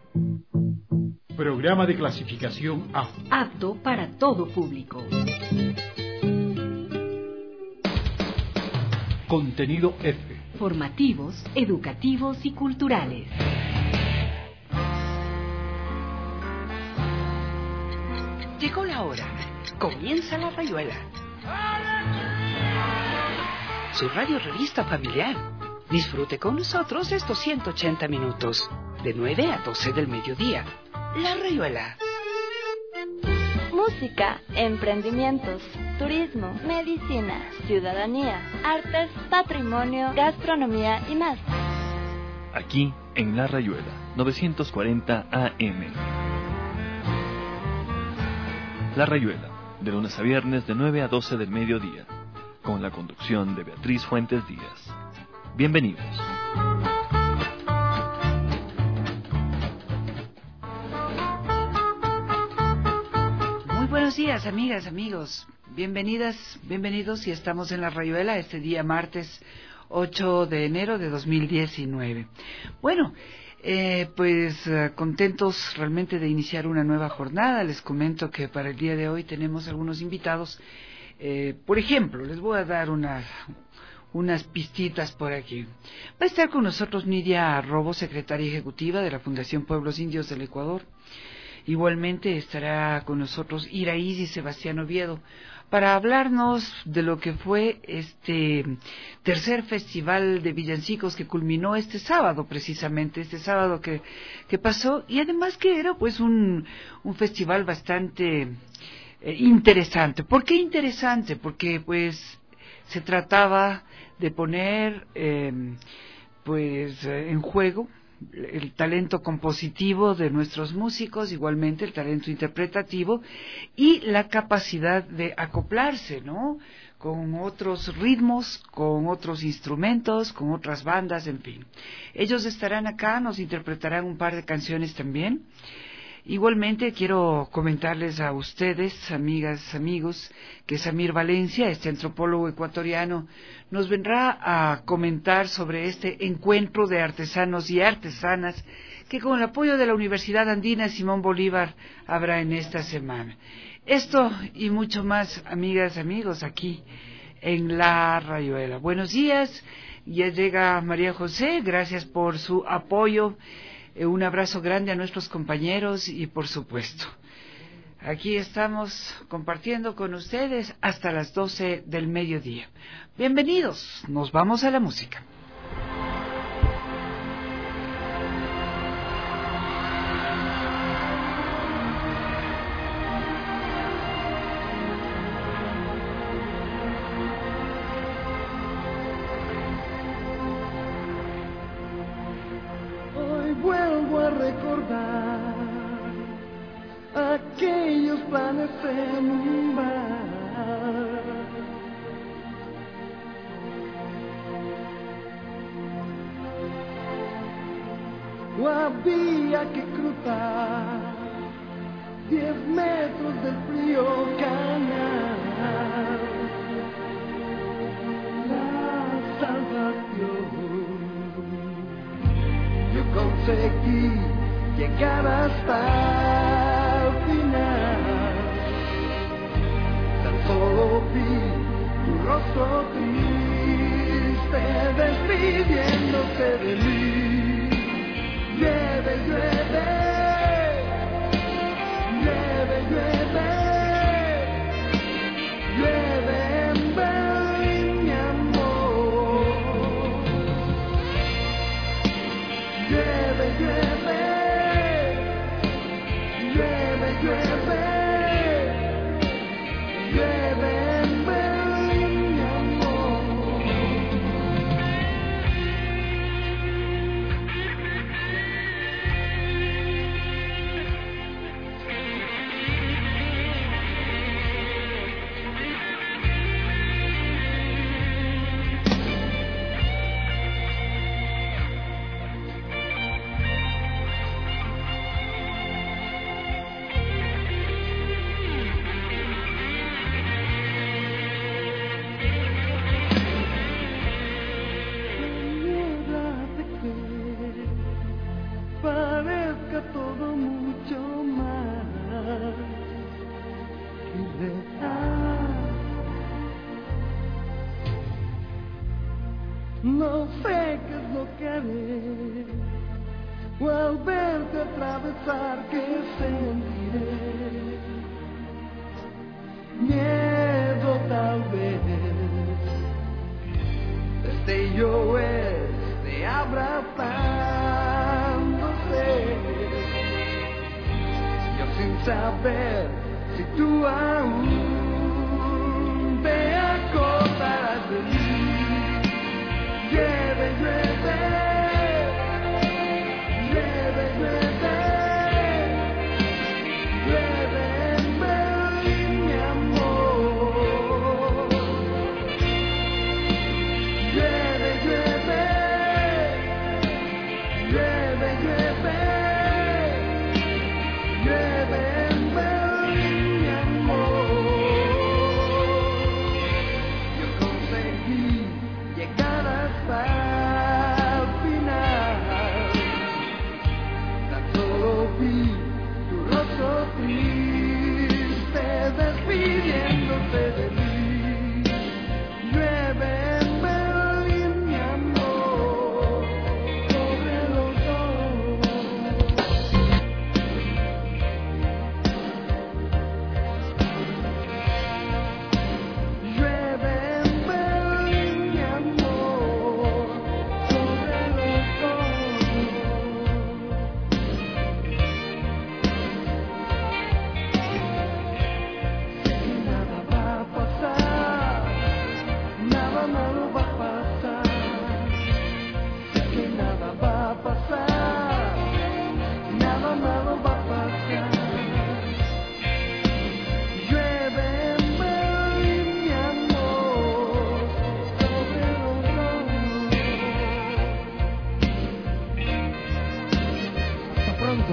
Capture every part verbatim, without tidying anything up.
Programa de clasificación A. Apto para todo público. Contenido F. Formativos, educativos y culturales. Llegó la hora. Comienza La Rayuela. Su radio revista familiar. Disfrute con nosotros estos ciento ochenta minutos. De nueve a doce del mediodía. La Rayuela. Música, emprendimientos, turismo, medicina, ciudadanía, artes, patrimonio, gastronomía y más. Aquí en La Rayuela, novecientos cuarenta A M. La Rayuela, de lunes a viernes de nueve a doce del mediodía, con la conducción de Beatriz Fuentes Díaz. Bienvenidos. Muy buenos días, amigas, amigos. Bienvenidas, bienvenidos y estamos en La Rayuela este día martes ocho de enero de dos mil diecinueve. Bueno, eh, pues uh, contentos realmente de iniciar una nueva jornada. Les comento que para el día de hoy tenemos algunos invitados. Eh, por ejemplo, les voy a dar una, unas pistitas por aquí. Va a estar con nosotros Nidia Robo, secretaria ejecutiva de la Fundación Pueblos Indios del Ecuador. Igualmente estará con nosotros Iraís y Sebastián Oviedo para hablarnos de lo que fue este tercer festival de villancicos que culminó este sábado, precisamente, este sábado que, que pasó, y además que era pues un, un festival bastante eh, interesante. ¿Por qué interesante? Porque pues se trataba de poner eh, pues eh, en juego el talento compositivo de nuestros músicos, igualmente el talento interpretativo y la capacidad de acoplarse, ¿no?, con otros ritmos, con otros instrumentos, con otras bandas, en fin. Ellos estarán acá, nos interpretarán un par de canciones también. Igualmente quiero comentarles a ustedes, amigas, amigos, que Samir Valencia, este antropólogo ecuatoriano, nos vendrá a comentar sobre este encuentro de artesanos y artesanas que con el apoyo de la Universidad Andina Simón Bolívar habrá en esta semana. Esto y mucho más, amigas, amigos, aquí en La Rayuela. Buenos días, ya llega María José, gracias por su apoyo. Un abrazo grande a nuestros compañeros y, por supuesto, aquí estamos compartiendo con ustedes hasta las doce del mediodía. Bienvenidos, nos vamos a la música. Aquellos planes en un bar, o había que cruzar diez metros del frío canal. La salvación, yo conseguí llegar hasta el final. Tan solo vi tu rostro triste despidiéndose de mí. Llueve, llueve, llueve, llueve, llueve en Berlín, mi amor. Llueve, llueve, llueve, llueve, llueve en Berlín, mi amor. de todo mucho más que real. No sé qué es lo que haré, o al verte atravesar qué sentiré. Miedo tal vez, destello este abrazándose. Yo sin saber si tú aún te acordarás de mí. Llueve, llueve, llueve, llueve, llueve en Berlín, mi amor. Llueve, llueve, llueve, llueve, llueve en Berlín, mi amor. Yo conseguí llegar hasta el final, tan solo vi tu rostro triste despidiéndose de mí. Llueve en Berlín, mi amor, sobre los dos. Llueve en Berlín, mi amor, sobre los dos. Sé que nada va a pasar, nada malo va a pasar. Sé que nada va a pasar, nada malo va a pasar. Llueve en Berlín, mi amor, sobre los dos. Hasta pronto.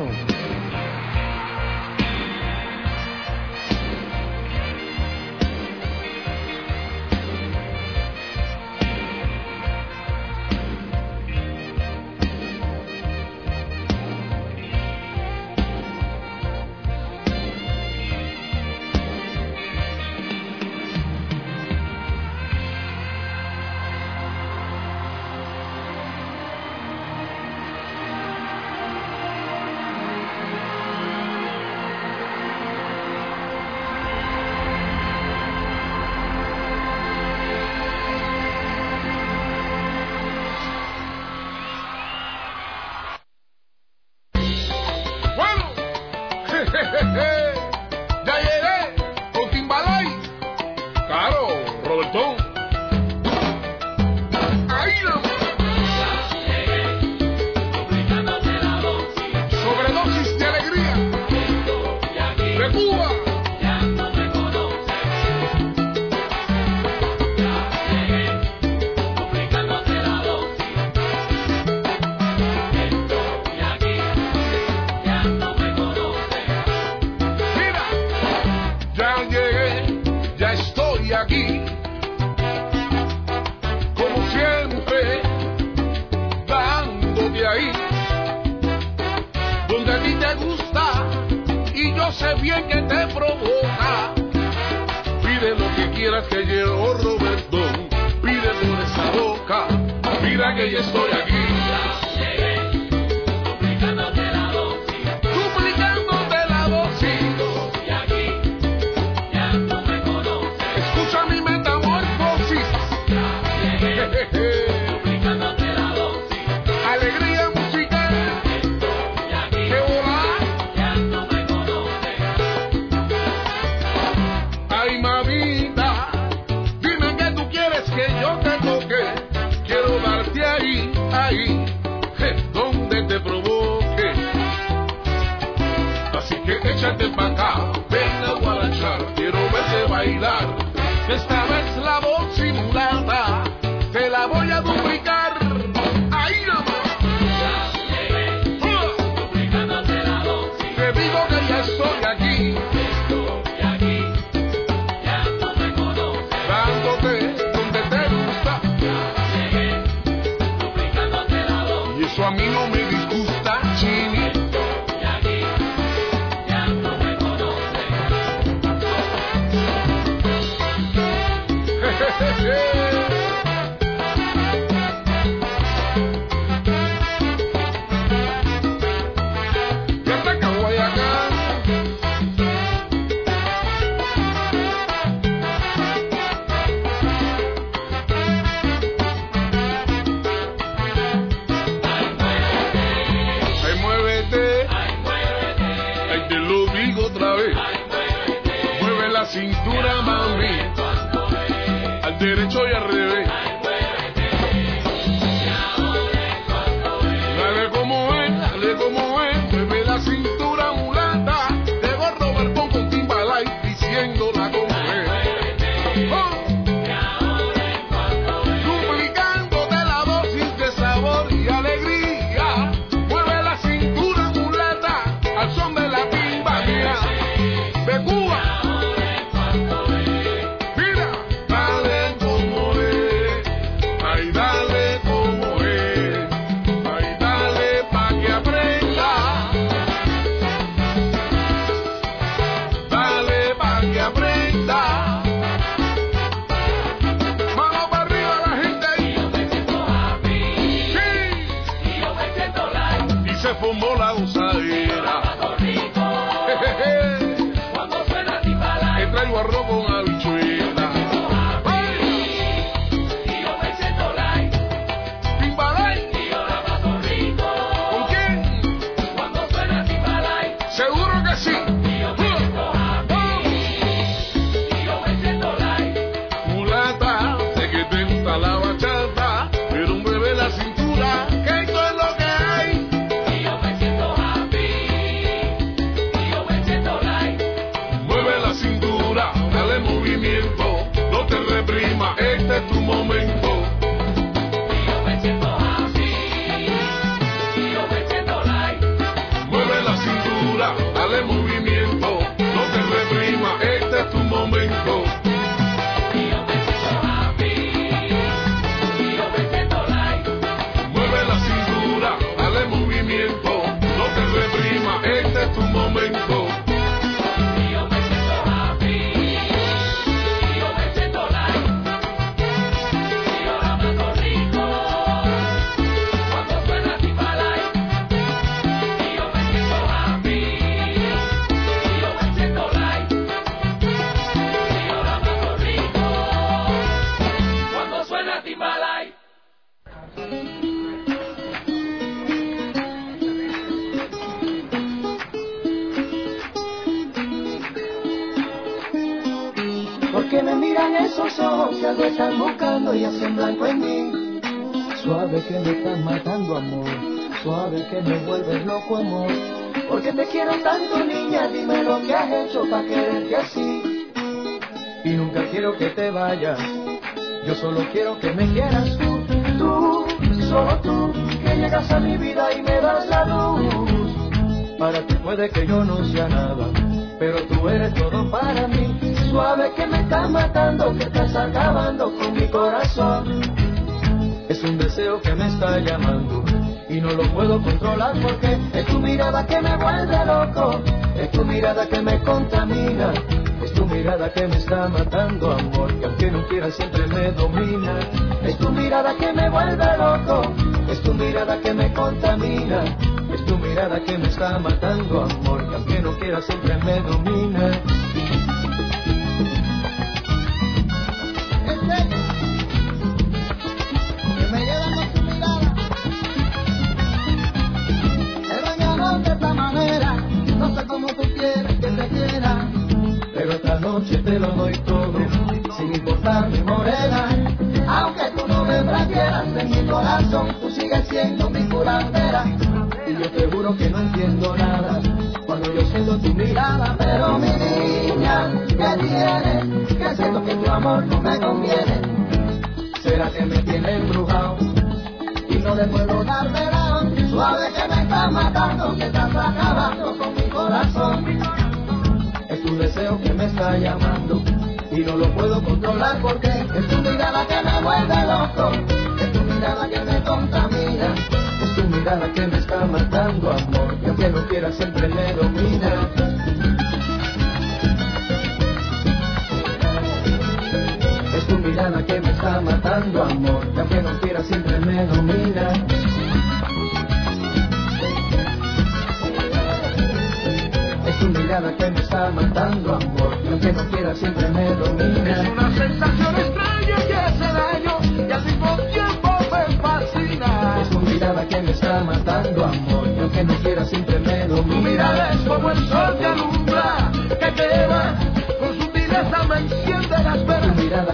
Bueno, ya llegué con Timbalay. Claro, Robertón. Ahí la sobredosis de alegría de Cuba. Mira, ya llegué, ya estoy aquí, como siempre, dándote ahí, donde a ti te gusta y yo sé bien que te provoca. Pide lo que quieras que llevo, Robertón, pide por esa boca, mira que ya estoy aquí. Duplicándote la dosis. Escucha mi metamorfosis. Alegría musical. Que volar. Ay, mamita, dime que tú quieres que yo te toque. Quiero darte ahí, ahí. cintura, mami, al derecho y al revés. Dale como es, dale como es, mueve la cintura mulata, de gorro Roberto con Timbalay diciéndola como es. Oh. Duplicándote la dosis de sabor y alegría, mueve la cintura mulata al son de la timba mía, de Cuba. Mira, dale como es, ay dale como es, ay dale pa' que aprenda, dale pa' que aprenda. Mano para arriba la gente ahí. Sí. Y se formó la gozadera. Jejeje. Que traigo arroz con habichuela. Timbalay. ¿Con quién? Seguro que sí. Mulata, sé que te gusta la bachata, pero mueve la cintura, que esto es lo que hay. Mueve la cintura, dale movimiento, no te reprima, este es tu momento. Mueve la cintura, dale movimiento, no te reprima, este es tu momento. Mueve la cintura, dale movimiento, no te reprima, este es tu momento. Porque me miran esos ojos que algo están buscando y hacen blanco en mí. Suave que me estás matando, amor. Suave que me vuelves loco, amor. Porque te quiero tanto, niña, dime lo que has hecho para quererte así. Y nunca quiero que te vayas, yo solo quiero que me quieras tú. Tú, solo tú, que llegas a mi vida y me das la luz. Para ti puede que yo no sea nada, pero tú eres todo para mí. Suave que me estás matando, que estás acabando con mi corazón. Es un deseo que me está llamando y no lo puedo controlar porque es tu mirada que me vuelve loco, es tu mirada que me contamina, es tu mirada que me está matando, amor, que aunque no quiera siempre me domina. Es tu mirada que me vuelve loco, es tu mirada que me contamina, es tu mirada que me está matando, amor, que aunque no quiera siempre me domina. Que me lleva con tu mirada, el bañador de esta manera, no sé cómo tú quieres que te quiera, pero esta noche te lo doy todo, sin importar mi morena. aunque tú no me trajeras en mi corazón, tú sigues siendo mi curandera. Y yo te juro que no entiendo nada cuando yo siento tu mirada. Pero mi niña, ¿qué tienes? Que siento que tu amor no me conviene. ¿Será que me tiene embrujado y no le puedo dar verano? Suave que me estás matando, que estás acabando con mi corazón. Es tu deseo que me está llamando y no lo puedo controlar porque Es tu mirada que me vuelve loco, es tu mirada que me contamina, es tu mirada que me está matando, amor, que aunque no quiera siempre me domina. Es tu mirada que me está matando, amor, que aunque no quiera siempre me domina. Es tu mirada que me está matando, amor, que aunque no quiera siempre me domina. Es una sensación extraña que hace daño y al mismo tiempo me fascina. Es tu mirada que me está matando, amor, y aunque no quiera siempre me Tu domina. mirada es como el sol que alumbra, que quema con sutiles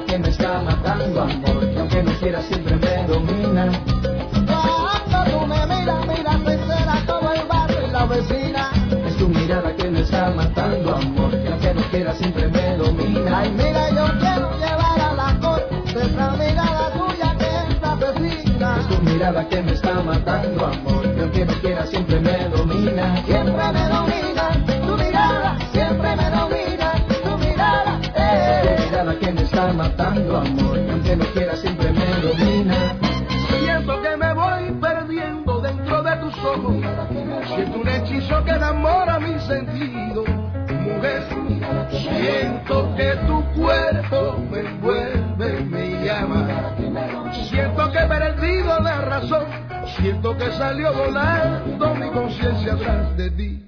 mirada que me está matando, amor, y aunque no quiera siempre me domina. Cuando tú me miras, miras, se entera todo el barrio y la vecina. Es tu mirada que me está matando, amor, y aunque no quiera siempre me domina. Ay, mira, yo quiero llevar a la corte esa mirada tuya que es asesina. Es tu mirada que me está matando, amor, y aunque no quiera siempre me domina. Siempre me domina, tu mirada, siempre me domina, tu mirada, eh. Tu mirada que me está matando, amor, y aunque no quiera siempre me domina. Siento que me voy perdiendo dentro de tus ojos. Siento un hechizo que enamora mi sentido. Mujer, siento que tu cuerpo me envuelve, me llama. Siento que he perdido la razón. Siento que salió volando mi conciencia atrás de ti.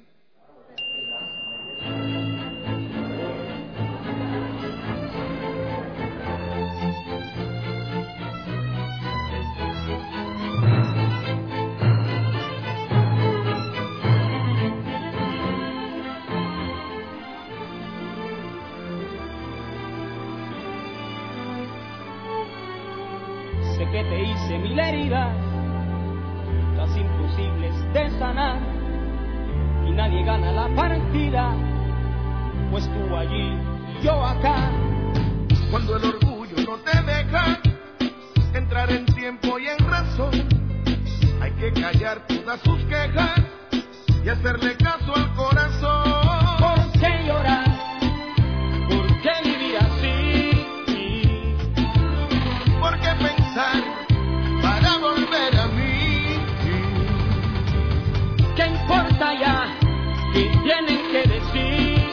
Sé que te hice mil heridas, casi imposibles de sanar, y nadie gana la partida, pues tú allí, yo acá. Cuando el orgullo no te deja entrar en tiempo y en razón, hay que callar todas sus quejas y hacerle caso al corazón. ¿Por qué llorar? ¿Por qué vivir así? ¿Por qué pensar para volver a mí? ¿Qué importa ya? ¿Qué tienen que decir?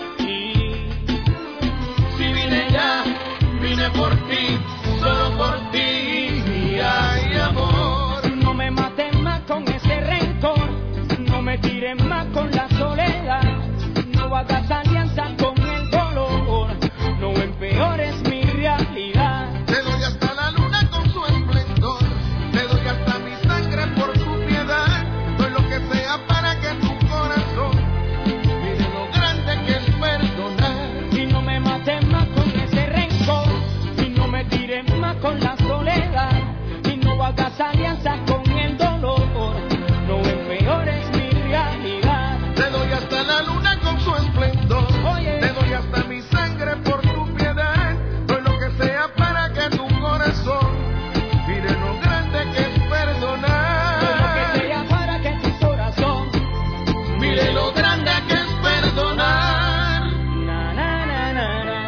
Si vine ya, vine por ti, solo por ti, ay amor. No me mates más con ese rencor, no me tires más con la soledad, no hagas alianza con el dolor, no empeores mi realidad. Te doy hasta la luna con su esplendor, te doy hasta mi sangre por tu piedad, doy lo que sea para que tu corazón mire lo grande que es perdonar. Y no me mates más con ese rencor, y no me tires más con la soledad, y no hagas alianza con el dolor, no empeores mi realidad. Te doy hasta la luna con su esplendor, Oye. te doy hasta mi sangre por tu piedad, doy lo que sea para que tu corazón mire lo grande que es perdonar. Doy lo que sea para que tu corazón Mire lo grande que es perdonar. na na na na na.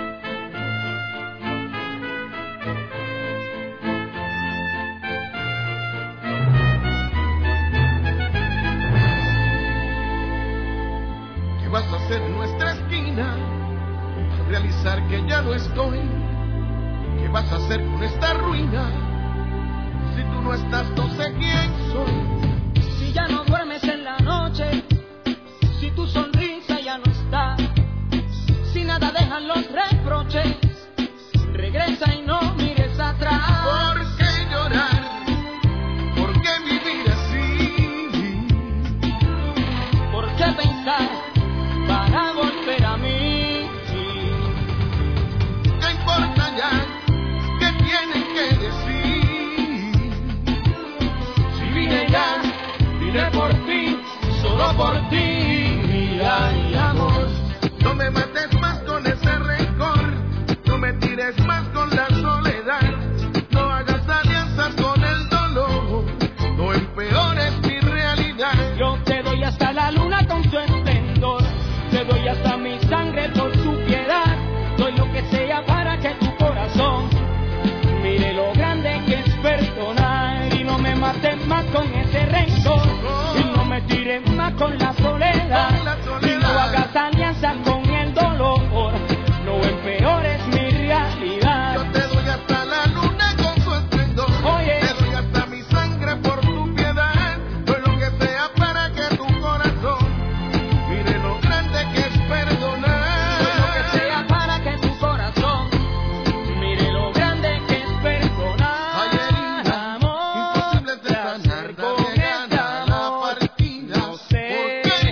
¿Qué vas a hacer en nuestra esquina? Al realizar que ya no estoy. ¿Qué vas a hacer con esta ruina? Si tú no estás, no sé quién soy. Si ya no duermes en la noche, si tu sonrisa ya no está, si nada dejan los reproches, regresa y no mires atrás. ¿Por qué llorar? ¿Por qué vivir así? ¿Por qué pensar para volver a mí? ¿Qué importa ya? ¿Qué tienen que decir? Si vine ya, vine por ti, solo por ti, ay amor. No me mates más con ese rencor, no me tires más con la soledad, no hagas alianzas con el dolor, no empeores mi realidad. Yo te doy hasta la luna con su esplendor, te doy hasta mi sangre por tu piedad, doy lo que sea para que tu corazón mire lo grande que es perdonar. Y no me mates más con ese rencor, y no me tires más con la soledad, Con la soledad. y no hagas alianza con el dolor, no empeores mi realidad. Yo te doy hasta la luna con su esplendor, Oye. te doy hasta mi sangre por tu piedad, doy lo que sea para que tu corazón mire lo grande que es perdonar. Doy lo que sea para que tu corazón mire lo grande que es perdonar. Hay heridas Amor, imposibles de de sanar, hacer con nadie gana este la amor. partida. No sé ¿Por qué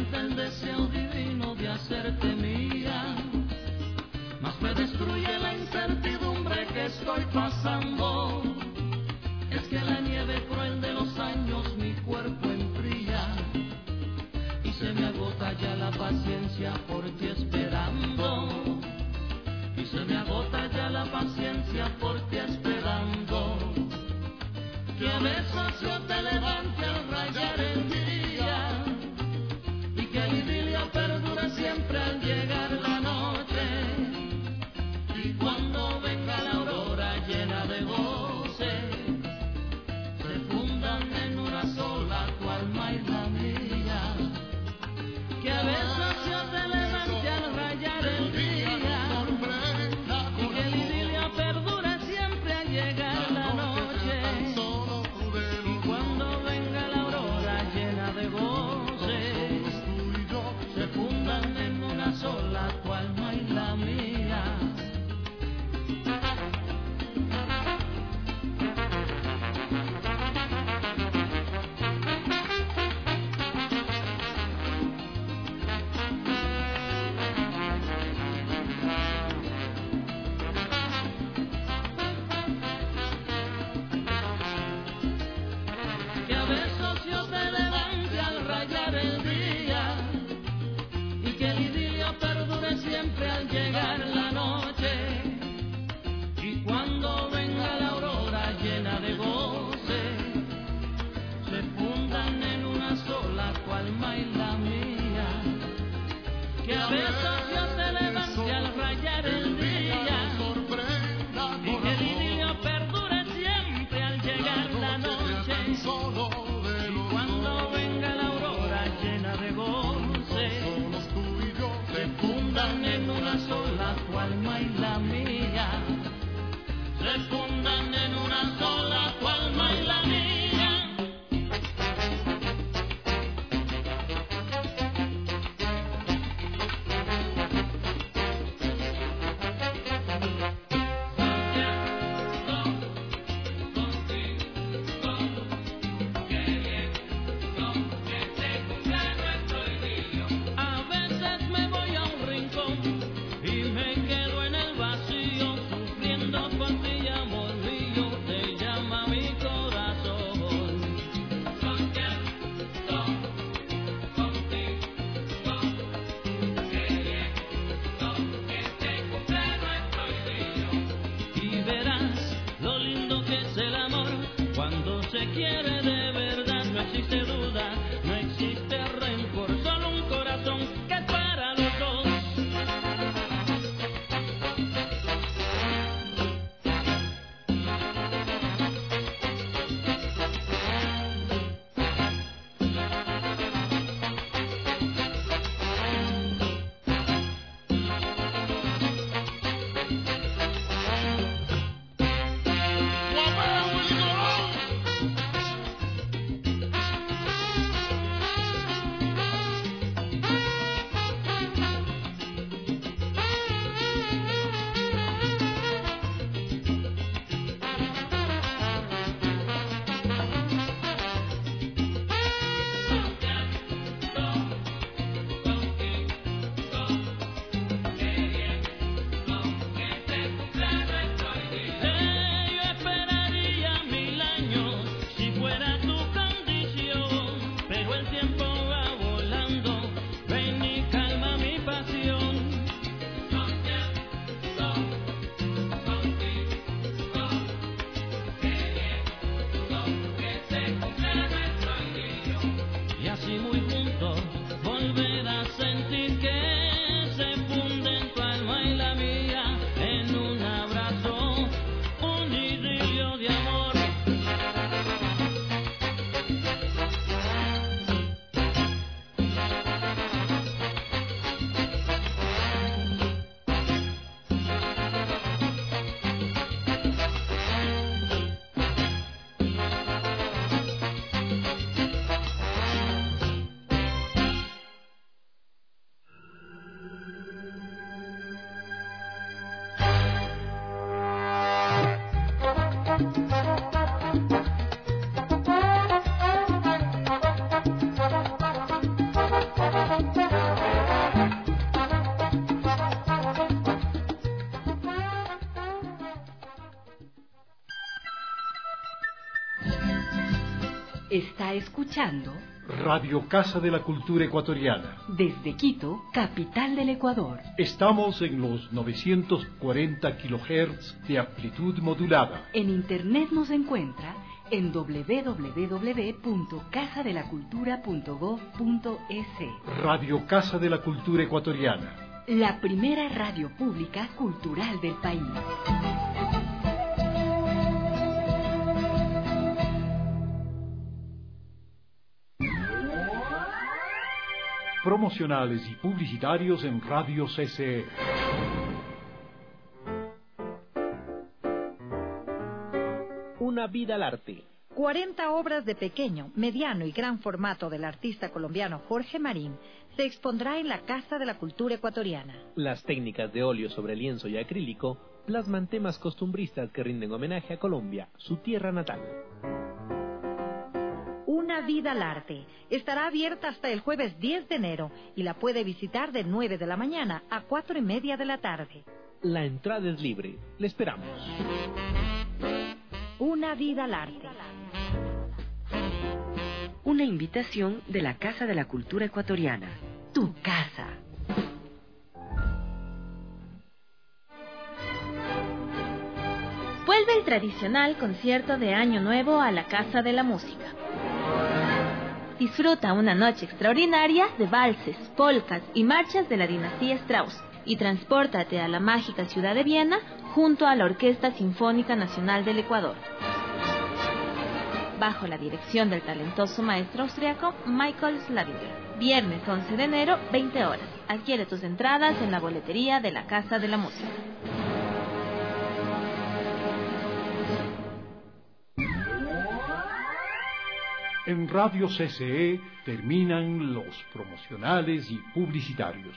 aumenta el deseo divino de hacerte mía, más me destruye la incertidumbre que estoy pasando. Es que la nieve cruel de los años mi cuerpo enfría y se me agota ya la paciencia por ti esperando. Y se me agota ya la paciencia por ti esperando. Que a besos yo te levante al rayar el día y que el idilio perdure siempre al llegar la noche. Y cuando venga la aurora llena de goce, se fundan en una sola tu alma y la mía. Que a besos yo te levante al rayar el día y que el idilio perdure siempre al llegar la noche. Y cuando venga la aurora llena de goce, se fundan en una sola tu alma y la mía. Que a besos yo te levante al rayar el día y que el idilio perdure siempre al llegar la noche. Y cuando venga la aurora llena de goce, se fundan en una sola tu alma y la mía. Que a besos yo te levante al rayar el día y que el idilio perdure siempre al llegar la noche. Y cuando venga la aurora llena de goce, se fundan en una sola tu alma y la mía. Se fundan en una sola tu alma y la mía. A veces me voy a un rincón y me quedo en el vacío, sufriendo por ti, amor mío, te llama mi corazón. Contento contigo, queriendo que te cumpla nuestro idilio. Y verás lo lindo que es el amor cuando se quiere de verdad. No existe duda, no existe rencor, solo un corazón que es para los dos. Guapea, Willy Colón. Está escuchando Radio Casa de la Cultura Ecuatoriana. desde Quito, capital del Ecuador. Estamos en los novecientos cuarenta kilohertz de amplitud modulada. En internet nos encuentra en doble u doble u doble u punto casa de la cultura punto gob punto es. Radio Casa de la Cultura Ecuatoriana. La primera radio pública cultural del país. Promocionales y publicitarios en Radio C C E. Una vida al arte. cuarenta obras de pequeño, mediano y gran formato del artista colombiano Jorge Marín se expondrá en la Casa de la Cultura Ecuatoriana. Las técnicas de óleo sobre lienzo y acrílico plasman temas costumbristas que rinden homenaje a Colombia, su tierra natal. Una vida al arte. Estará abierta hasta el jueves diez de enero y la puede visitar de nueve de la mañana a cuatro y media de la tarde. La entrada es libre. Le esperamos. Una vida al arte. Una invitación de la Casa de la Cultura Ecuatoriana. Tu casa. Vuelve el tradicional concierto de Año Nuevo a la Casa de la Música. Disfruta una noche extraordinaria de valses, polcas y marchas de la dinastía Strauss y transpórtate a la mágica ciudad de Viena junto a la Orquesta Sinfónica Nacional del Ecuador. Bajo la dirección del talentoso maestro austriaco Michael Slavinger. Viernes once de enero, veinte horas. Adquiere tus entradas en la boletería de la Casa de la Música. En Radio C C E terminan los promocionales y publicitarios.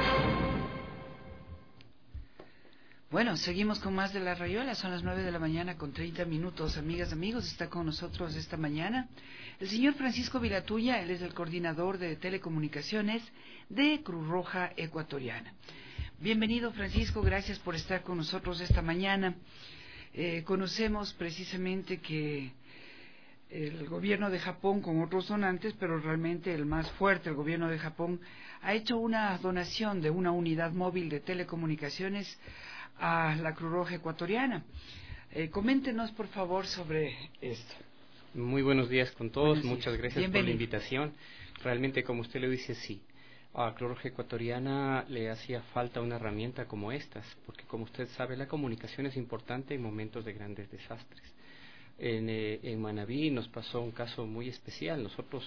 Bueno, seguimos con más de La Rayuela. Son las nueve de la mañana con treinta minutos. Amigas, amigos, está con nosotros esta mañana el señor Francisco Vilatuya. Él es el coordinador de telecomunicaciones de Cruz Roja Ecuatoriana. Bienvenido, Francisco. Gracias por estar con nosotros esta mañana. Eh, conocemos precisamente que el gobierno de Japón, con otros donantes, pero realmente el más fuerte, el gobierno de Japón, ha hecho una donación de una unidad móvil de telecomunicaciones a la Cruz Roja Ecuatoriana. Eh, coméntenos, por favor, sobre esto. Muy buenos días con todos, Buenos muchas días. gracias Bienvenido. por la invitación. Realmente, como usted lo dice, sí. A Cruz Roja Ecuatoriana le hacía falta una herramienta como estas, porque como usted sabe, la comunicación es importante en momentos de grandes desastres. En, eh, en Manabí nos pasó un caso muy especial. Nosotros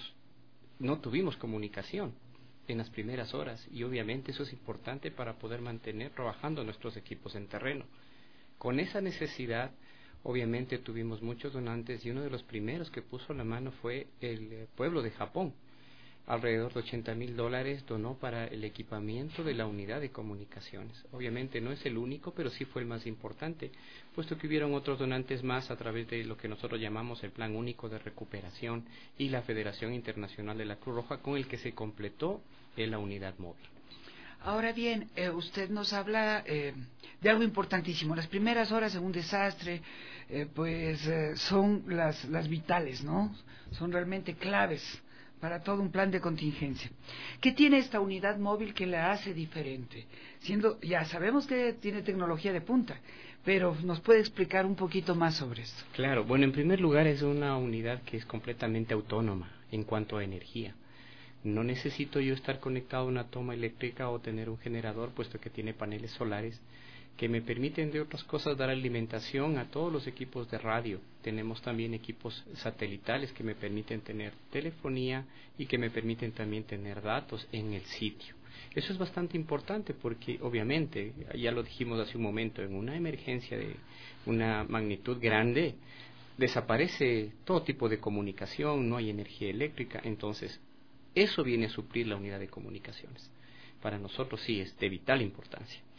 no tuvimos comunicación en las primeras horas y obviamente eso es importante para poder mantener trabajando nuestros equipos en terreno. Con esa necesidad, obviamente tuvimos muchos donantes y uno de los primeros que puso la mano fue el eh, pueblo de Japón. Alrededor de ochenta mil dólares donó para el equipamiento de la unidad de comunicaciones. Obviamente no es el único, pero sí fue el más importante, puesto que hubieron otros donantes más a través de lo que nosotros llamamos el Plan Único de Recuperación y la Federación Internacional de la Cruz Roja, con el que se completó eh, la unidad móvil. Ahora bien, eh, usted nos habla eh, de algo importantísimo. Las primeras horas de un desastre, eh, pues eh, son las, las vitales, ¿no? Son realmente claves para todo un plan de contingencia. ¿Qué tiene esta unidad móvil que la hace diferente? Siendo, ya sabemos que tiene tecnología de punta, pero ¿nos puede explicar un poquito más sobre esto? Claro, bueno, en primer lugar es una unidad que es completamente autónoma en cuanto a energía. No necesito yo estar conectado a una toma eléctrica o tener un generador, puesto que tiene paneles solares que me permiten, de otras cosas, dar alimentación a todos los equipos de radio. Tenemos también equipos satelitales que me permiten tener telefonía y que me permiten también tener datos en el sitio. Eso es bastante importante porque, obviamente, ya lo dijimos hace un momento, en una emergencia de una magnitud grande, desaparece todo tipo de comunicación, no hay energía eléctrica, entonces eso viene a suplir la unidad de comunicaciones. Para nosotros sí es de vital importancia.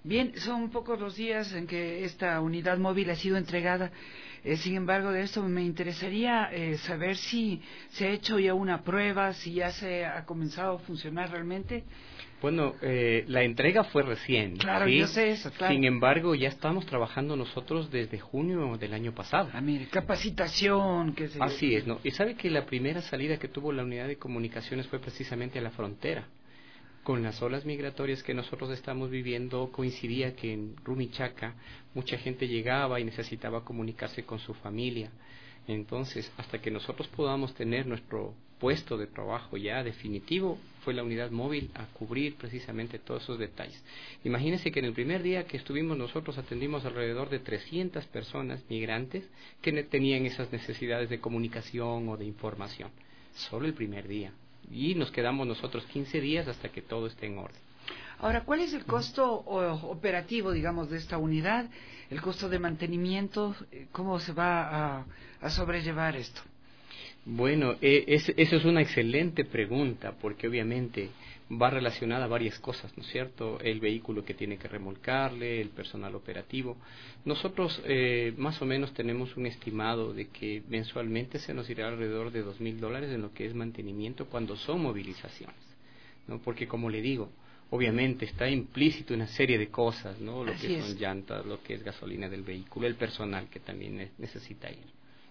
Bien, son pocos los días en que esta unidad móvil ha sido entregada. Eh, sin embargo, de esto me interesaría eh, saber si se ha hecho ya una prueba, si ya se ha comenzado a funcionar realmente. Bueno, eh, la entrega fue recién. Claro, ¿sí? yo sé eso, claro. Sin embargo, ya estamos trabajando nosotros desde junio del año pasado. Ah, mire, capacitación, qué sé yo. Así es, ¿no? Y sabe que la primera salida que tuvo la unidad de comunicaciones fue precisamente a la frontera. Con las olas migratorias que nosotros estamos viviendo, coincidía que en Rumichaca mucha gente llegaba y necesitaba comunicarse con su familia. Entonces, hasta que nosotros podamos tener nuestro puesto de trabajo ya definitivo, fue la unidad móvil a cubrir precisamente todos esos detalles. Imagínense que en el primer día que estuvimos nosotros atendimos alrededor de trescientas personas migrantes que tenían esas necesidades de comunicación o de información. Solo el primer día. Y nos quedamos nosotros quince días hasta que todo esté en orden. Ahora, ¿cuál es el costo o, operativo, digamos, de esta unidad? ¿El costo de mantenimiento? ¿Cómo se va a, a sobrellevar esto? Bueno, eh, es, eso es una excelente pregunta, porque obviamente va relacionada a varias cosas, ¿no es cierto? El vehículo que tiene que remolcarle, el personal operativo. Nosotros eh, más o menos tenemos un estimado de que mensualmente se nos irá alrededor de dos mil dólares en lo que es mantenimiento cuando son movilizaciones, ¿no? Porque como le digo, obviamente está implícito una serie de cosas, ¿no? Lo Así que es. son llantas, lo que es gasolina del vehículo, el personal que también ne- necesita ir.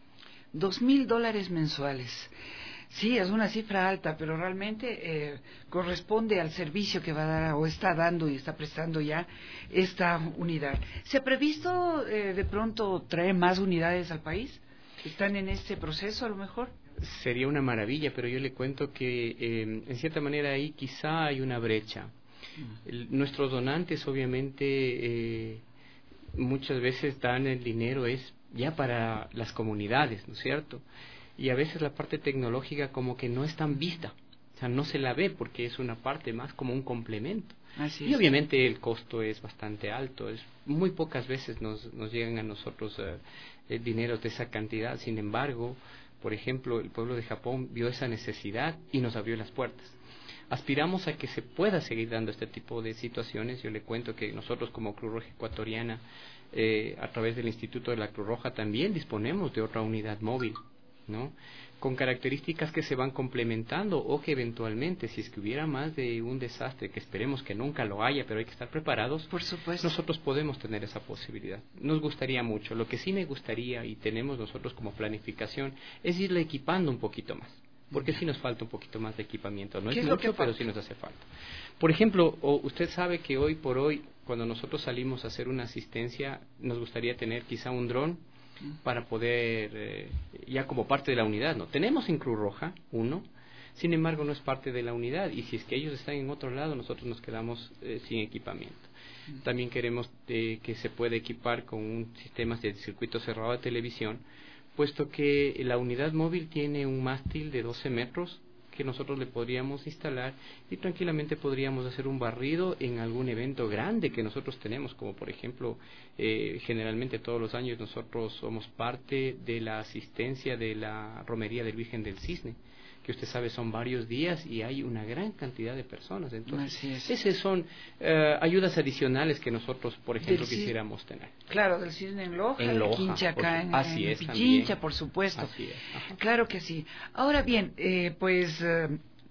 Dos mil dólares mensuales. Sí, es una cifra alta, pero realmente eh, corresponde al servicio que va a dar o está dando y está prestando ya esta unidad. ¿Se ha previsto eh, de pronto traer más unidades al país? ¿Están en este proceso a lo mejor? Sería una maravilla, pero yo le cuento que eh, en cierta manera ahí quizá hay una brecha. El, nuestros donantes obviamente eh, muchas veces dan el dinero es ya para las comunidades, ¿no es cierto? Y a veces la parte tecnológica como que no es tan vista, o sea, no se la ve porque es una parte más como un complemento. Así y es. obviamente el costo es bastante alto, es muy pocas veces nos, nos llegan a nosotros eh, eh, dineros de esa cantidad. Sin embargo, por ejemplo, el pueblo de Japón vio esa necesidad y nos abrió las puertas. Aspiramos a que se pueda seguir dando este tipo de situaciones. Yo le cuento que nosotros como Cruz Roja Ecuatoriana, eh, a través del Instituto de la Cruz Roja, también disponemos de otra unidad móvil, ¿no? Con características que se van complementando o que eventualmente, si es que hubiera más de un desastre, que esperemos que nunca lo haya, pero hay que estar preparados, por supuesto, nosotros podemos tener esa posibilidad. Nos gustaría mucho. Lo que sí me gustaría y tenemos nosotros como planificación es irle equipando un poquito más, porque sí nos falta un poquito más de equipamiento. No es mucho, pero sí nos hace falta. Por ejemplo, o usted sabe que hoy por hoy, cuando nosotros salimos a hacer una asistencia, nos gustaría tener quizá un dron para poder, eh, ya como parte de la unidad, ¿no? Tenemos en Cruz Roja uno, sin embargo no es parte de la unidad, y si es que ellos están en otro lado, nosotros nos quedamos eh, sin equipamiento. También queremos eh, que se pueda equipar con un sistema de circuito cerrado de televisión, puesto que la unidad móvil tiene un mástil de doce metros que nosotros le podríamos instalar y tranquilamente podríamos hacer un barrido en algún evento grande que nosotros tenemos, como por ejemplo, eh, generalmente todos los años nosotros somos parte de la asistencia de la Romería del Virgen del Cisne, que usted sabe son varios días y hay una gran cantidad de personas. Entonces, esas son uh, ayudas adicionales que nosotros, por ejemplo, del quisiéramos tener. Claro, del Cisne en Loja, en Loja, Quincha acá en, así en es, Pichincha, también. por supuesto. Así es. Ajá. Claro que sí. Ahora bien, eh, pues eh,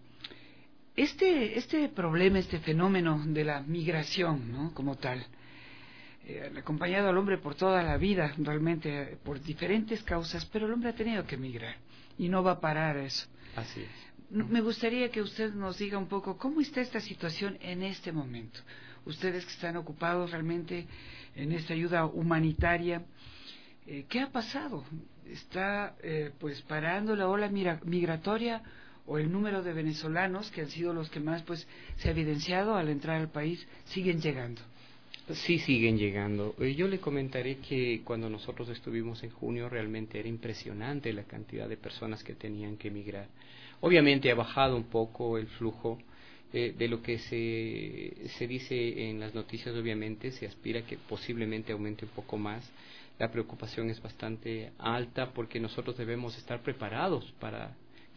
este este problema, este fenómeno de la migración, ¿no? Como tal, eh, acompañado al hombre por toda la vida, realmente por diferentes causas, pero el hombre ha tenido que migrar y no va a parar eso. Así es. Me gustaría que usted nos diga un poco cómo está esta situación en este momento. Ustedes que están ocupados realmente en esta ayuda humanitaria, eh, ¿qué ha pasado? ¿Está eh, pues parando la ola migratoria o el número de venezolanos, que han sido los que más pues se ha evidenciado al entrar al país, siguen llegando? Sí, siguen llegando. Yo le comentaré que cuando nosotros estuvimos en junio realmente era impresionante la cantidad de personas que tenían que emigrar. Obviamente ha bajado un poco el flujo eh, de lo que se, se dice en las noticias. Obviamente se aspira que posiblemente aumente un poco más. La preocupación es bastante alta porque nosotros debemos estar preparados para que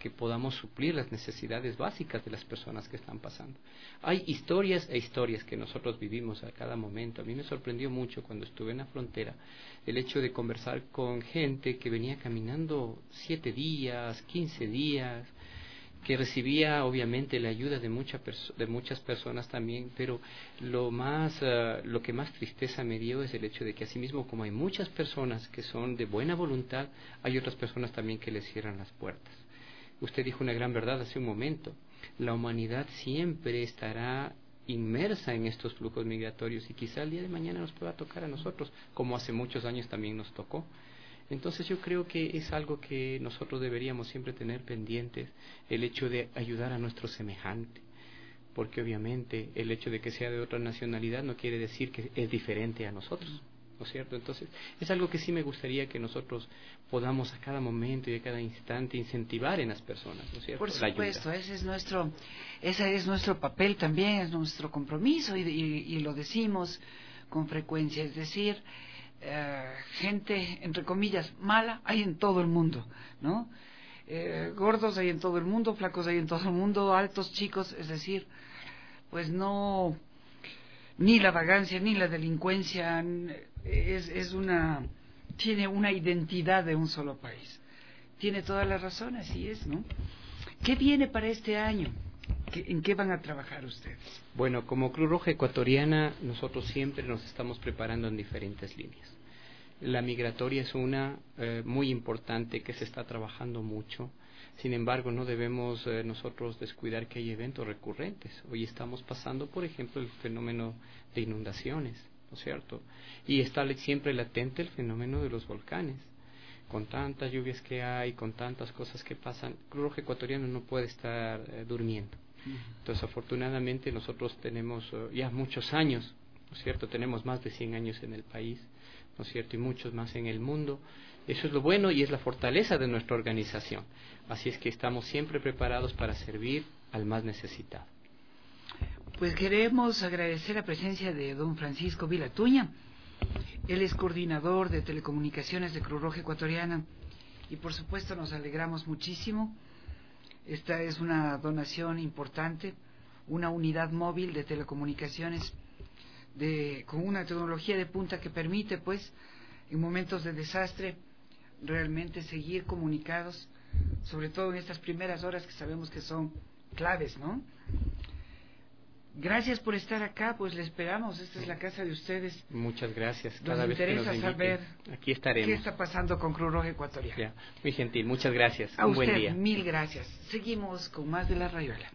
que podamos suplir las necesidades básicas de las personas que están pasando. Hay historias e historias que nosotros vivimos a cada momento. A mí me sorprendió mucho cuando estuve en la frontera el hecho de conversar con gente que venía caminando siete días, quince días, que recibía obviamente la ayuda de, mucha perso- de muchas personas también, pero lo más uh, lo que más tristeza me dio es el hecho de que asimismo como hay muchas personas que son de buena voluntad, hay otras personas también que les cierran las puertas. Usted dijo una gran verdad hace un momento: la humanidad siempre estará inmersa en estos flujos migratorios y quizá el día de mañana nos pueda tocar a nosotros, como hace muchos años también nos tocó. Entonces yo creo que es algo que nosotros deberíamos siempre tener pendientes, el hecho de ayudar a nuestro semejante, porque obviamente el hecho de que sea de otra nacionalidad no quiere decir que es diferente a nosotros, ¿no es cierto? Entonces es algo que sí me gustaría que nosotros podamos a cada momento y a cada instante incentivar en las personas, ¿no es cierto? Por supuesto, ese es nuestro, ese es nuestro papel también, es nuestro compromiso y, y, y lo decimos con frecuencia, es decir, Uh, gente, entre comillas, mala hay en todo el mundo, ¿no? Eh, gordos hay en todo el mundo, flacos hay en todo el mundo, altos, chicos, es decir, pues no, ni la vagancia ni la delincuencia es, es una, tiene una identidad de un solo país. Tiene todas las razones, así es, ¿no? ¿Qué viene para este año? ¿En qué van a trabajar ustedes? Bueno, como Cruz Roja Ecuatoriana, nosotros siempre nos estamos preparando en diferentes líneas. La migratoria es una eh, muy importante que se está trabajando mucho. Sin embargo, no debemos eh, nosotros descuidar que hay eventos recurrentes. Hoy estamos pasando, por ejemplo, el fenómeno de inundaciones, ¿no es cierto? Y está siempre latente el fenómeno de los volcanes. Con tantas lluvias que hay, con tantas cosas que pasan, Cruz Roja Ecuatoriana no puede estar eh, durmiendo. Entonces, afortunadamente, nosotros tenemos uh, ya muchos años, ¿no es cierto? Tenemos más de cien años en el país, ¿no es cierto? Y muchos más en el mundo. Eso es lo bueno y es la fortaleza de nuestra organización. Así es que estamos siempre preparados para servir al más necesitado. Pues queremos agradecer la presencia de don Francisco Vilatuña. Él es coordinador de telecomunicaciones de Cruz Roja Ecuatoriana y por supuesto nos alegramos muchísimo. Esta es una donación importante, una unidad móvil de telecomunicaciones de, con una tecnología de punta que permite, pues, en momentos de desastre, realmente seguir comunicados, sobre todo en estas primeras horas que sabemos que son claves, ¿no? Gracias por estar acá, pues le esperamos, esta es la casa de ustedes. Muchas gracias. Cada nos vez interesa que nos saber aquí estaremos. Qué está pasando con Cruz Roja Ecuatoriana. Ya, muy gentil, muchas gracias. A Un usted, buen día. Mil gracias. Seguimos con más de La Rayuela.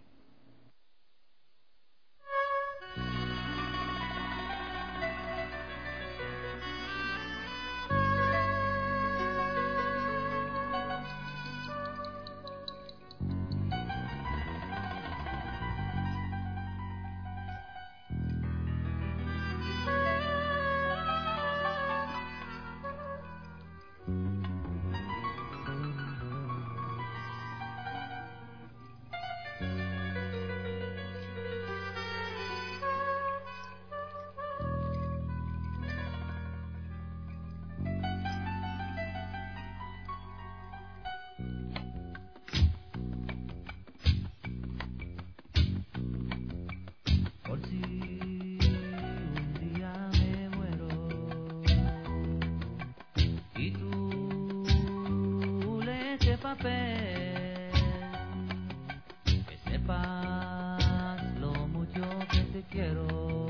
Que sepas lo mucho que te quiero,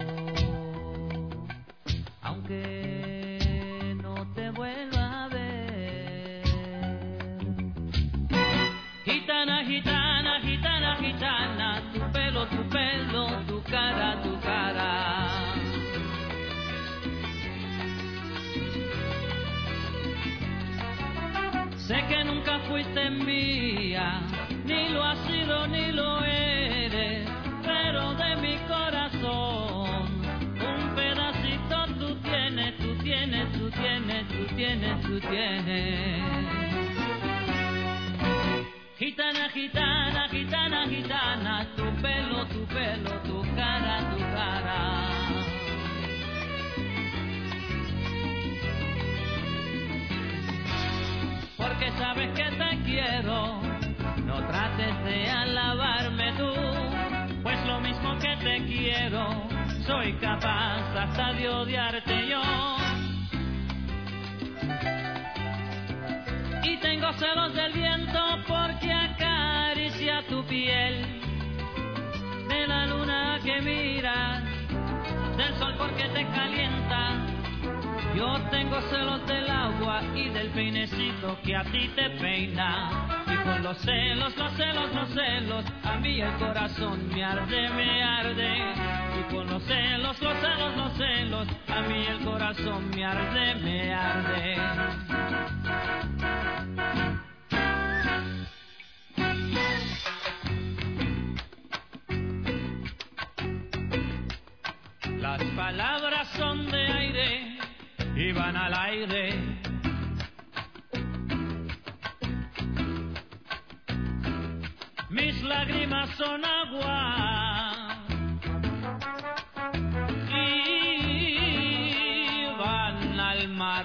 aunque no te vuelva a ver. Gitana, gitana, gitana, gitana, tu pelo, tu pelo, tu cara, tu cara. Sé que nunca fuiste mía, ni lo has sido ni lo eres, pero de mi corazón un pedacito tú tienes, tú tienes, tú tienes, tú tienes, tú tienes. Gitana, gitana, gitana, gitana, tu pelo, tu pelo, tu cara, tu cara. Porque sabes que te quiero, no traes soy capaz hasta de odiarte yo. Y tengo celos del viento porque acaricia tu piel, de la luna que miras, del sol porque te calienta. Yo tengo celos del agua y del peinecito que a ti te peina. Y con los celos, los celos, los celos, a mí el corazón me arde, me arde. Y con los celos, los celos, los celos, a mí el corazón me arde, me arde. Las palabras son de aire y van al aire. Mis lágrimas son agua y van al mar.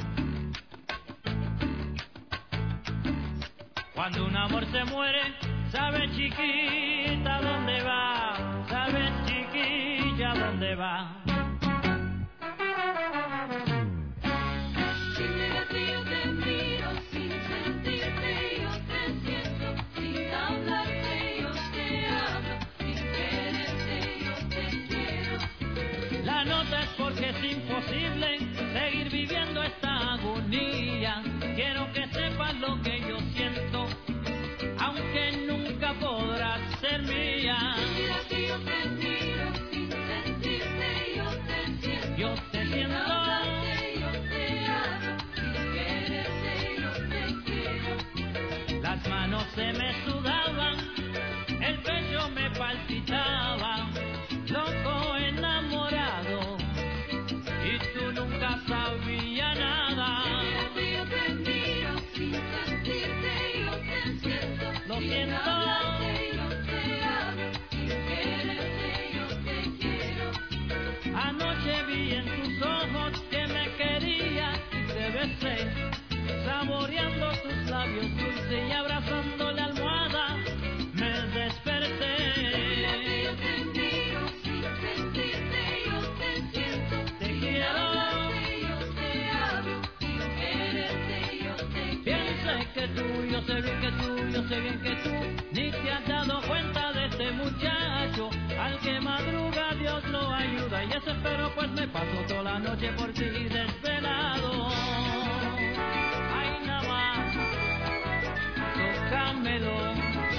Cuando un amor se muere, sabes chiquita dónde va, sabes chiquilla dónde va. Porque es imposible seguir viviendo esta agonía. Quiero que sepas lo que yo siento, aunque nunca podrás ser mía. Mira que yo te miro sin sentirte, yo te siento. Yo te siento. Yo te amo, sin quererte, yo te quiero. Las manos se me sudaban, el pecho me palpitaba, loco enamorado. Y tú nunca sabías nada. Mira que yo te miro sin sentirte, yo te siento. Lo siento. Sin hablarte, yo te amo. Sin quererte, yo te quiero. Anoche vi en tus ojos que me querías y te besé, saboreando tus labios dulces y abrazando la almohada me desperté. Mira que yo te miro sin sentirte, yo te siento. Te quiero, yo te amo, sin quererte, yo te quiero. Piensa que tú, yo sé bien que tú, yo sé bien que tú ni te has dado cuenta de este muchacho. Al que madruga Dios lo ayuda y eso espero, pues me paso toda la noche por ti desvelado. Ay, nada más, tócamelo.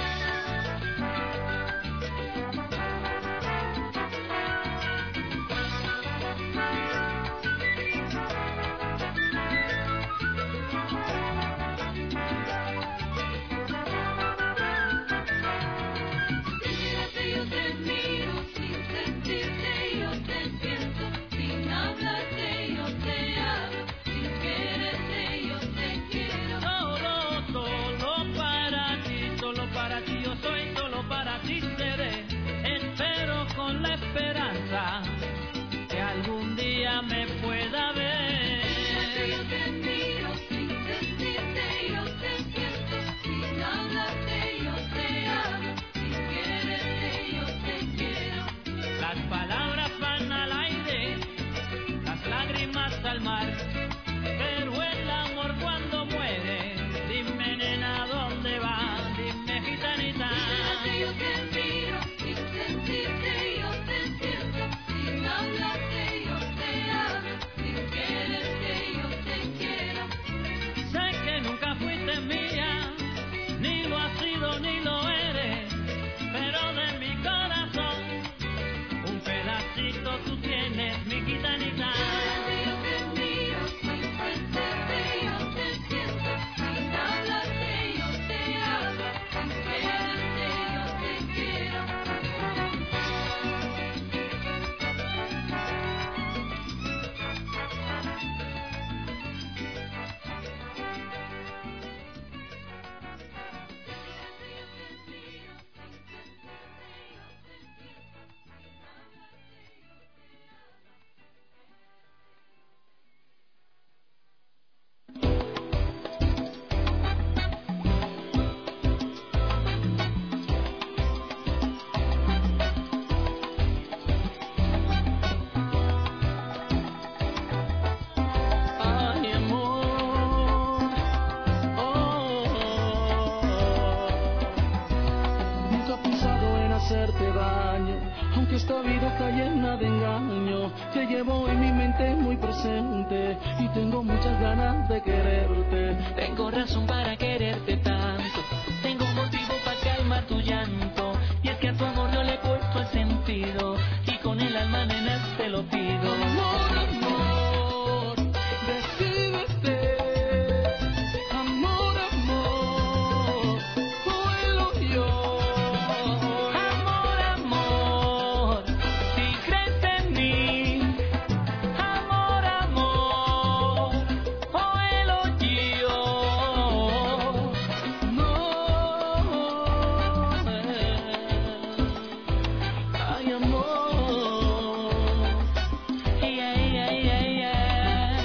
Que algún día me pueda ver. Yo te miro sin sentirte, yo te siento. Sin hablarte, yo te amo. Sin quererte, yo te quiero. Las palabras van al aire, las lágrimas al mar. Pero el amor cuando muere, dime nena dónde va, dime gitanita. Yo te miro sin sentirte, yo te siento. nunca he pensado en hacerte daño, aunque esta vida está llena de engaño. Te llevo en mi mente muy presente y tengo muchas ganas de quererte. Tengo razón para quererte tanto, tengo motivo para calmar tu llanto, y es que a tu amor yo le he puesto el sentido, y con el alma, nena, te lo pido. Amor, amor, decídete. Amor, amor, vuelo yo. Amor, amor, si crees en mí. Amor, amor, vuelo yo. No, ay, amor. Yeah, yeah, yeah, yeah.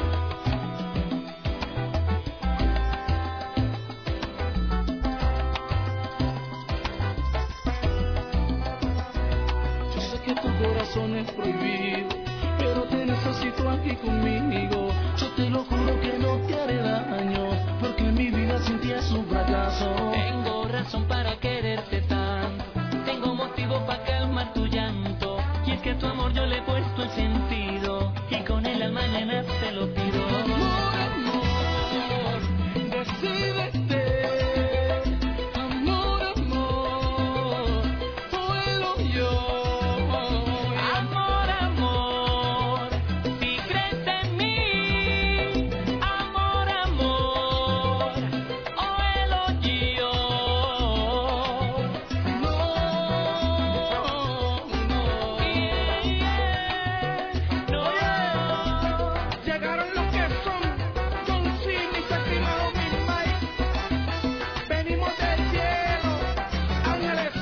Yo sé que tu corazón es prohibido, pero te necesito aquí conmigo. Yo te lo juro que no te haré daño, porque mi vida sin ti es un fracaso. Tengo razón para quererte tanto, tengo motivo para calmar tu llanto, y es que a tu amor yo le he puesto el sentido, y con el alma, nena, te lo pido. Amor, amor, decídete. Amor, amor, vuelo yo. Amor, amor, si crees en mí. Amor, amor, vuelo yo. No, no. Yeah, yeah. No, Llegaron los que son John Cena y Sacrimao Mike. Venimos del cielo, ángeles.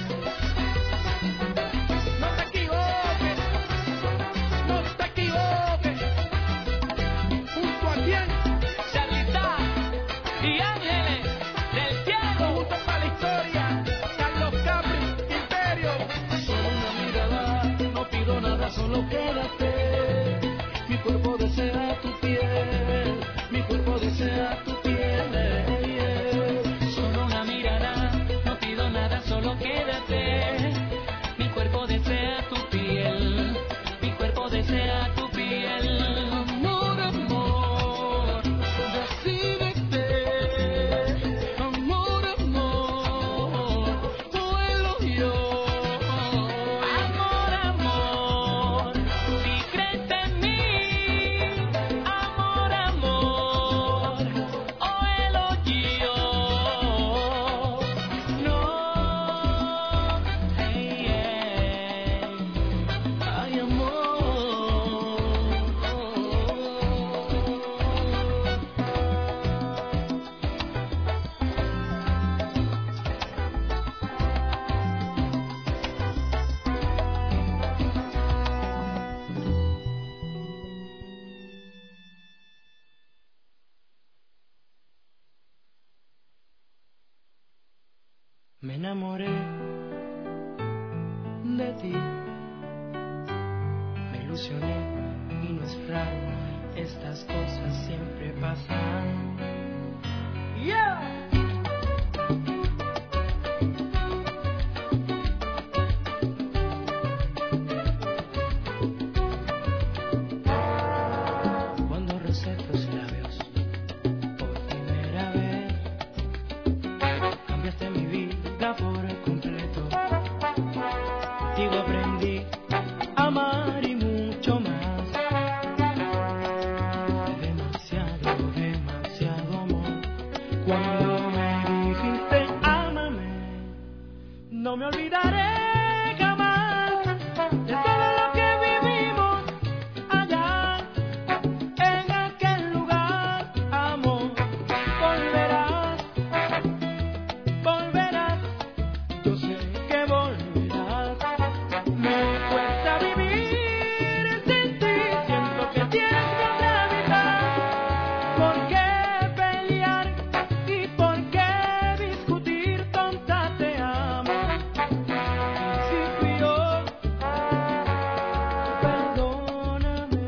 No te equivoques, no te equivoques. ¿Junto a quién? Charlita y ángeles del cielo. Juntos para la historia, Carlos Capri, Imperio. Solo una mirada, no pido nada, solo quédate. Mi cuerpo desea tu piel, mi cuerpo desea tu piel. Solo una mirada, no pido nada, solo quédate. Mi cuerpo desea tu piel, mi cuerpo desea tu piel. Amor, amor, decídete. Amor, amor, vuelo yo. Amor, amor, si crees en mí. Amor, amor, vuelo yo. No, hey, yeah. Ay, amor. Me enamoré de ti, me ilusioné y no es raro, estas cosas siempre pasan. Yeah. Cuando recé tus labios por primera vez, cambiaste mi vida por completo. Contigo aprendí a amar y mucho más. Demasiado, demasiado amor. Cuando me dijiste ámame, no me olvidaré jamás de todo lo que vivimos allá en aquel lugar. Amor, volverás, volverás, yo sé que volverás. Me cuesta vivir sin ti, siento que tienes que gravedad. ¿Por qué pelear y por qué discutir? Tonta, te amo. Y si fui yo, perdóname.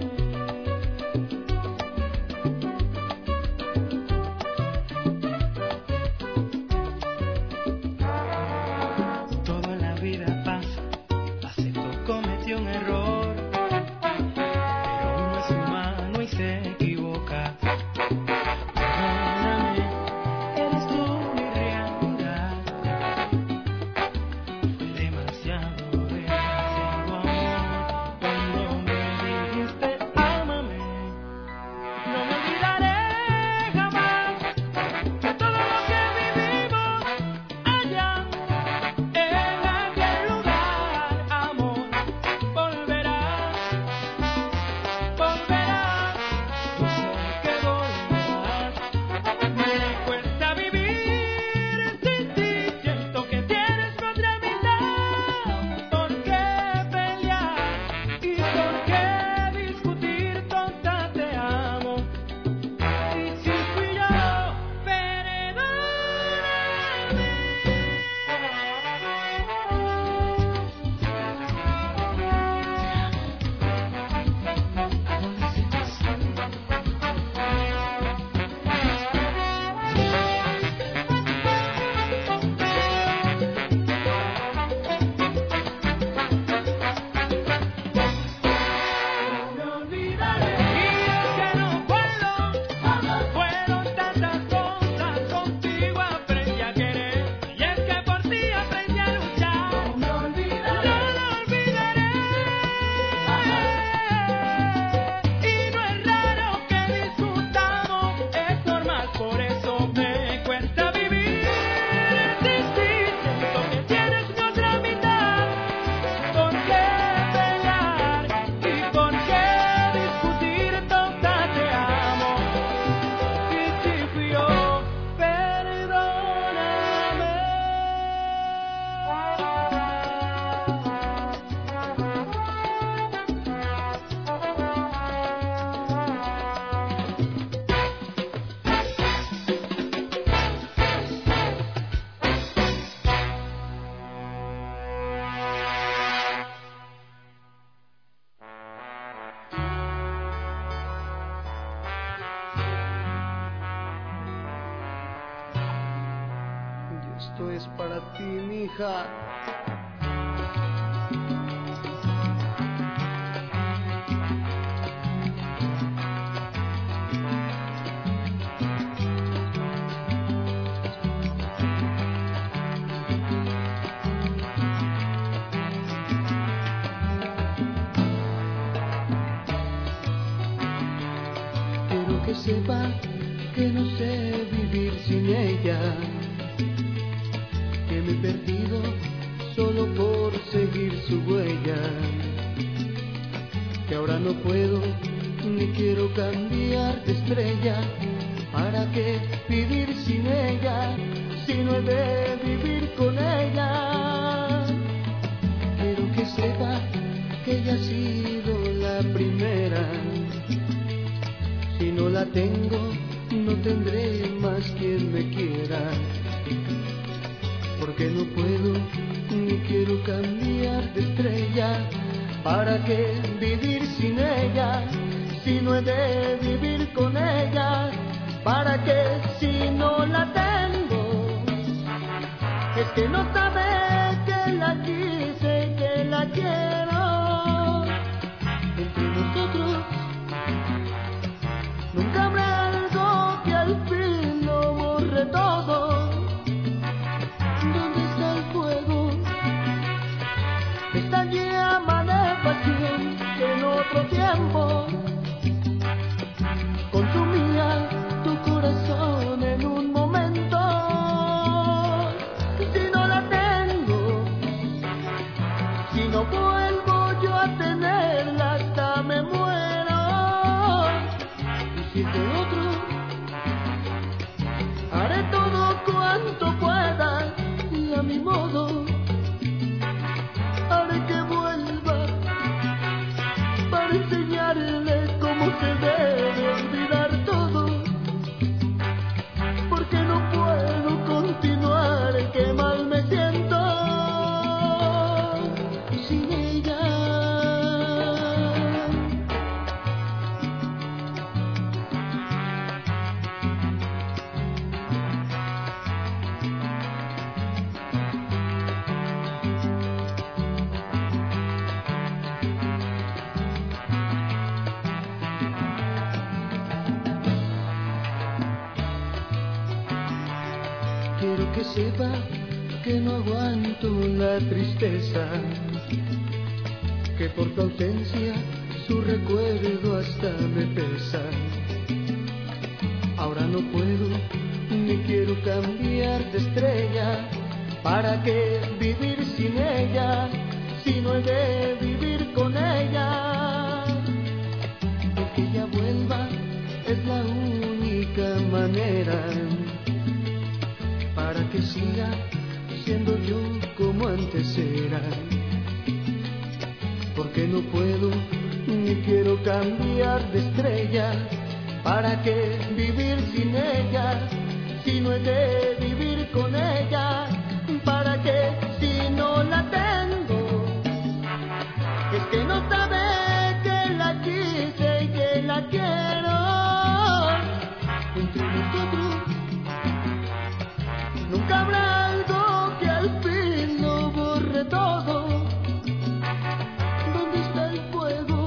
esto es para ti, mija. Quiero que sepa que no sé vivir sin ella, que me he perdido solo por seguir su huella, que ahora no puedo ni quiero cambiar de estrella. ¿Para qué vivir sin ella si no he de vivir con ella? Quiero que sepa que ella ha sido la primera. Si no la tengo, no tendré más quien me quiera, porque no puedo ni quiero cambiar de estrella. ¿Para qué vivir sin ella si no he de vivir con ella? ¿Para qué si no la tengo? Es que no sabe que la quise, que la quiero. Entre nosotros nunca habrá algo que al fin lo borre todo. ¿Dónde está el fuego? Esta llama de pasión que en otro tiempo consumía tu corazón en un momento. Si no la tengo, si no vuelvo yo a tenerla, hasta me muero. Y si de otro, haré todo cuanto pueda y a mi modo haré que vuelva para enseñarle cómo se debe olvidar todo, porque no puedo continuar, que mal me siento sin ella. Quiero que sepa que no aguanto la tristeza, que por tu ausencia su recuerdo hasta me pesa. Ahora no puedo ni quiero cambiar de estrella. ¿Para qué vivir sin ella si no he de vivir con ella? De que ella vuelva es la única manera para que siga siendo yo como antes era, porque no puedo ni quiero cambiar de estrella. ¿Para qué vivir sin ella si no he de vivir con ella? ¿Para qué si no la tengo? Es que no sabe que la quise y que la quiero. Entre nosotros nunca habrá algo que al fin lo borre todo. ¿Dónde está el fuego?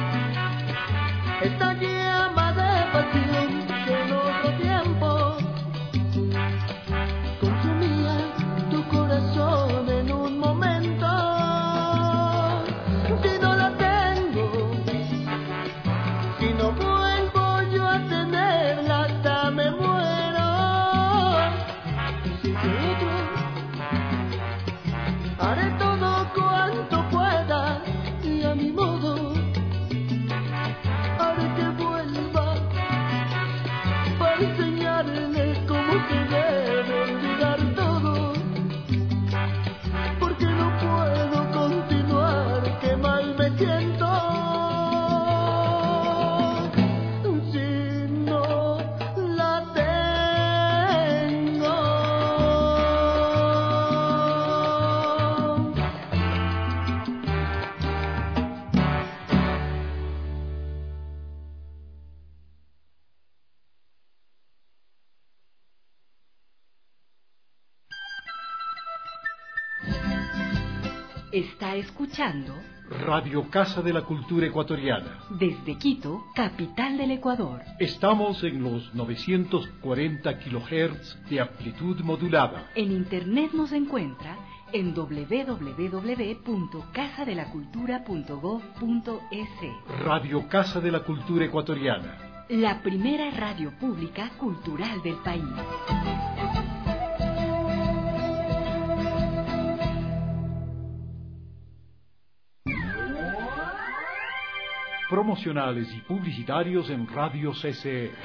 Esta llama de pasión que en otro tiempo consumía Está escuchando Radio Casa de la Cultura Ecuatoriana. Desde Quito, capital del Ecuador. Estamos en los novecientos cuarenta kilohertz de amplitud modulada. En internet nos encuentra en doble u doble u doble u punto casa de la cultura punto gob punto es. Radio Casa de la Cultura Ecuatoriana. La primera radio pública cultural del país. Promocionales y publicitarios en Radio C C E.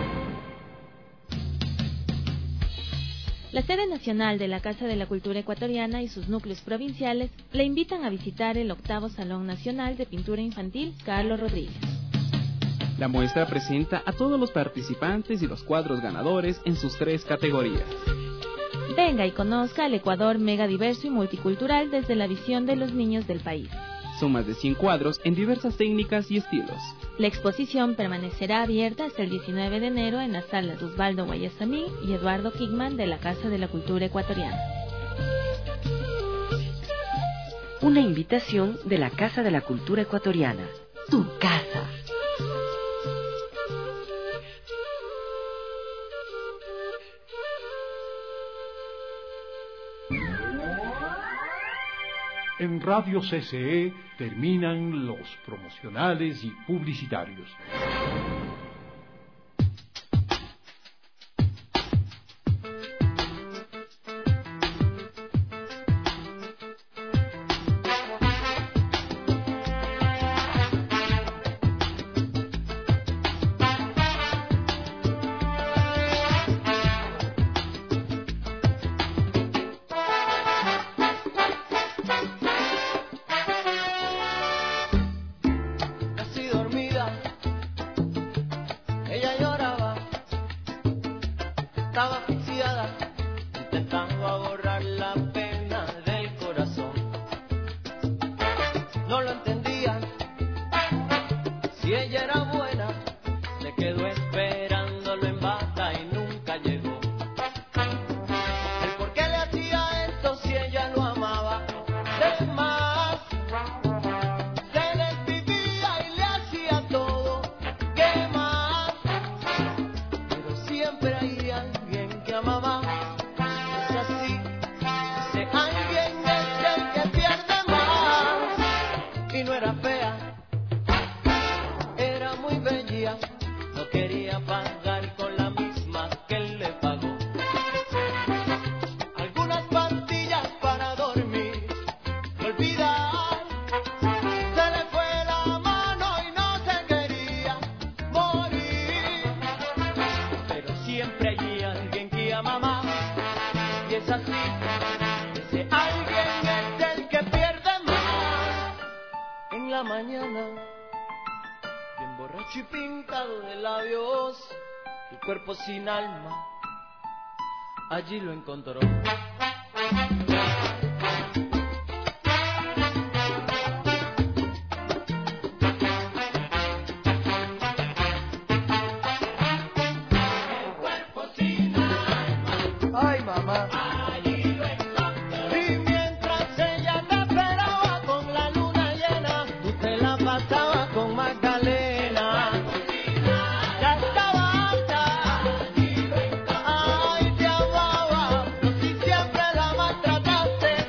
La sede nacional de la Casa de la Cultura Ecuatoriana y sus núcleos provinciales le invitan a visitar el octavo Salón Nacional de Pintura Infantil Carlos Rodríguez. La muestra presenta a todos los participantes y los cuadros ganadores en sus tres categorías. Venga y conozca el Ecuador mega diverso y multicultural desde la visión de los niños del país. Son más de cien cuadros en diversas técnicas y estilos. La exposición permanecerá abierta hasta el diecinueve de enero en la sala de Osvaldo Guayasamín y Eduardo Kigman de la Casa de la Cultura Ecuatoriana. Una invitación de la Casa de la Cultura Ecuatoriana. Tu casa. En Radio C C E terminan los promocionales y publicitarios. Cuerpo sin alma, allí lo encontró. Ay, te amaba, pero si siempre la maltrataste.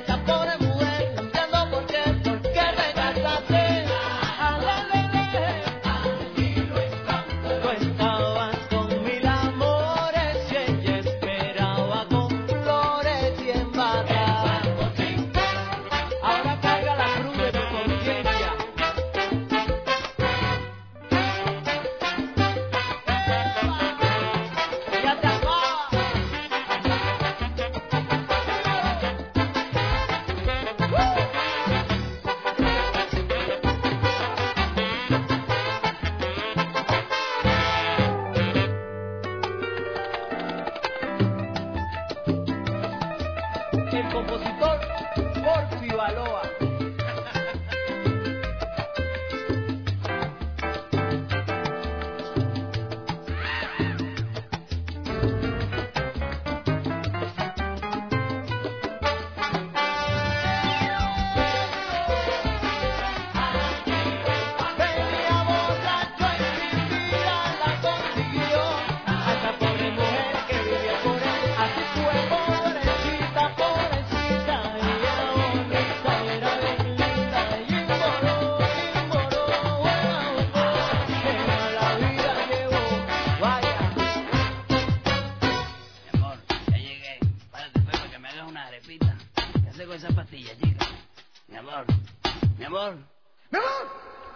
Dame esa pastilla, chica. Mi amor, mi amor, mi amor.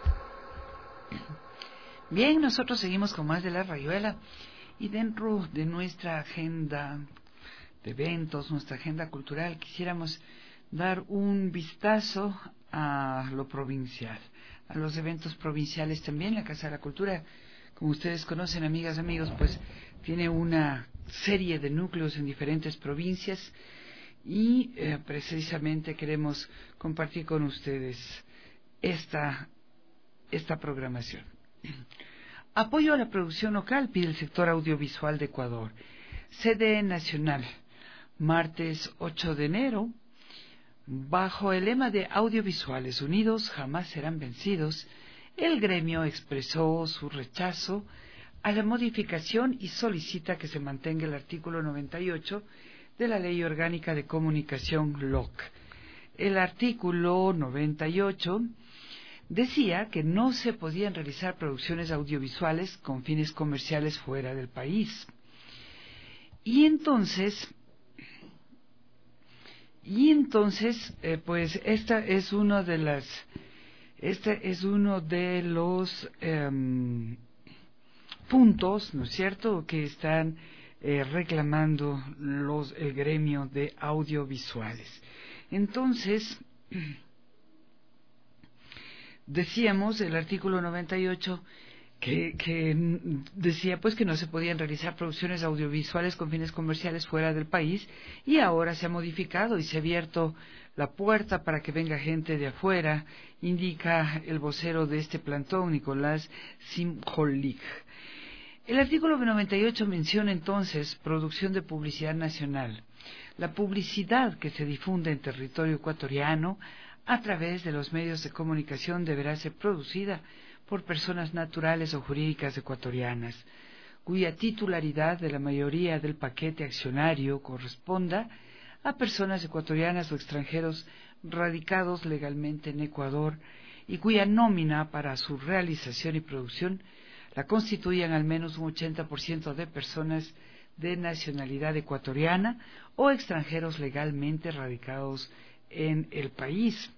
Bien, nosotros seguimos con más de La Rayuela y dentro de nuestra agenda de eventos, nuestra agenda cultural, quisiéramos dar un vistazo a lo provincial, a los eventos provinciales también. La Casa de la Cultura, como ustedes conocen, amigas, amigos, pues tiene una serie de núcleos en diferentes provincias y eh, precisamente queremos compartir con ustedes esta, esta programación. Apoyo a la producción local pide el sector audiovisual de Ecuador. Sede nacional, martes ocho de enero, bajo el lema de Audiovisuales Unidos jamás serán vencidos, el gremio expresó su rechazo a la modificación y solicita que se mantenga el artículo noventa y ocho de la Ley Orgánica de Comunicación L O C. El artículo noventa y ocho decía que no se podían realizar producciones audiovisuales con fines comerciales fuera del país. Y entonces, y entonces, eh, pues esta es uno de las, este es uno de los eh, puntos, ¿no es cierto?, que están eh, reclamando los el gremio de audiovisuales. Entonces, decíamos el artículo noventa y ocho que, que decía pues que no se podían realizar producciones audiovisuales con fines comerciales fuera del país, y ahora se ha modificado y se ha abierto la puerta para que venga gente de afuera, indica el vocero de este plantón, Nicolás Simjolik. El artículo noventa y ocho menciona entonces producción de publicidad nacional. La publicidad que se difunde en territorio ecuatoriano a través de los medios de comunicación deberá ser producida por personas naturales o jurídicas ecuatorianas, cuya titularidad de la mayoría del paquete accionario corresponda a personas ecuatorianas o extranjeros radicados legalmente en Ecuador y cuya nómina para su realización y producción la constituyan al menos un ochenta por ciento de personas de nacionalidad ecuatoriana o extranjeros legalmente radicados en el país.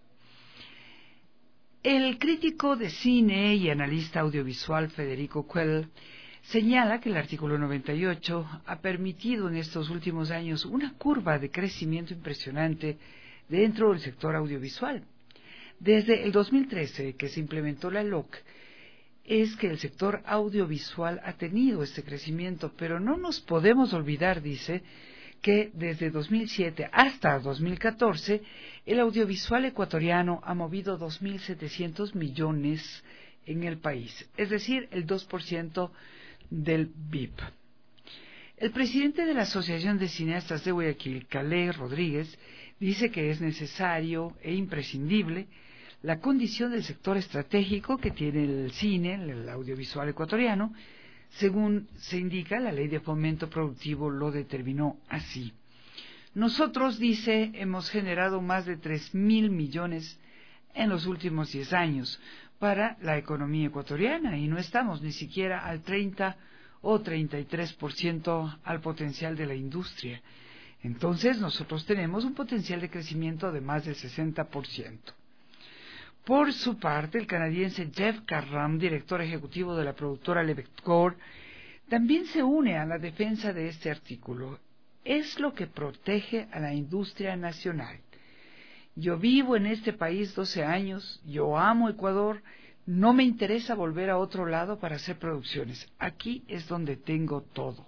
El crítico de cine y analista audiovisual Federico Quell señala que el artículo noventa y ocho ha permitido en estos últimos años una curva de crecimiento impresionante dentro del sector audiovisual. Desde el dos mil trece, que se implementó la L O C, es que el sector audiovisual ha tenido este crecimiento, pero no nos podemos olvidar, dice, que desde dos mil siete hasta dos mil catorce el audiovisual ecuatoriano ha movido dos mil setecientos millones en el país, es decir, el dos por ciento del B I P. El presidente de la Asociación de Cineastas de Guayaquil, Calé Rodríguez, dice que es necesario e imprescindible la condición del sector estratégico que tiene el cine, el audiovisual ecuatoriano. Según se indica, la Ley de Fomento Productivo lo determinó así. Nosotros, dice, hemos generado más de tres mil millones en los últimos diez años para la economía ecuatoriana y no estamos ni siquiera al treinta o treinta y tres por ciento al potencial de la industria. Entonces, nosotros tenemos un potencial de crecimiento de más del sesenta por ciento. Por su parte, el canadiense Jeff Carram, director ejecutivo de la productora Levector, también se une a la defensa de este artículo. Es lo que protege a la industria nacional. Yo vivo en este país doce años, yo amo Ecuador, no me interesa volver a otro lado para hacer producciones. Aquí es donde tengo todo.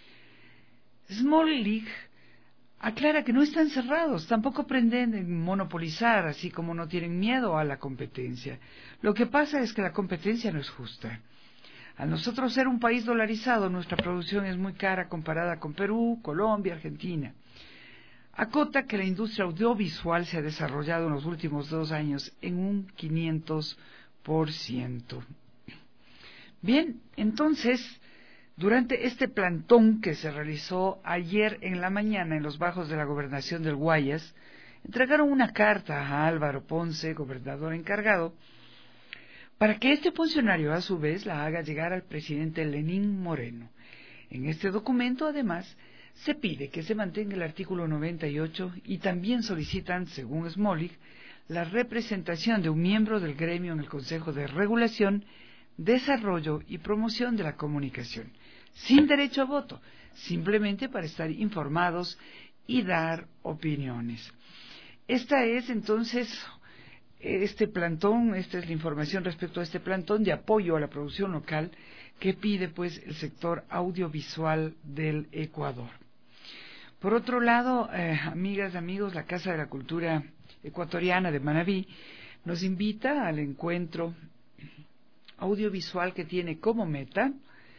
Smolik aclara que no están cerrados, tampoco pretenden monopolizar, así como no tienen miedo a la competencia. Lo que pasa es que la competencia no es justa. A nosotros ser un país dolarizado, nuestra producción es muy cara comparada con Perú, Colombia, Argentina. Acota que la industria audiovisual se ha desarrollado en los últimos dos años en un quinientos por ciento. Bien, entonces, durante este plantón que se realizó ayer en la mañana en los bajos de la gobernación del Guayas, entregaron una carta a Álvaro Ponce, gobernador encargado, para que este funcionario a su vez la haga llegar al presidente Lenín Moreno. En este documento, además, se pide que se mantenga el artículo noventa y ocho y también solicitan, según Smolik, la representación de un miembro del gremio en el Consejo de Regulación, Desarrollo y Promoción de la Comunicación, sin derecho a voto, simplemente para estar informados y dar opiniones. Esta es entonces este plantón, esta es la información respecto a este plantón de apoyo a la producción local que pide pues el sector audiovisual del Ecuador. Por otro lado, eh, amigas, amigos, la Casa de la Cultura Ecuatoriana de Manabí nos invita al encuentro audiovisual que tiene como meta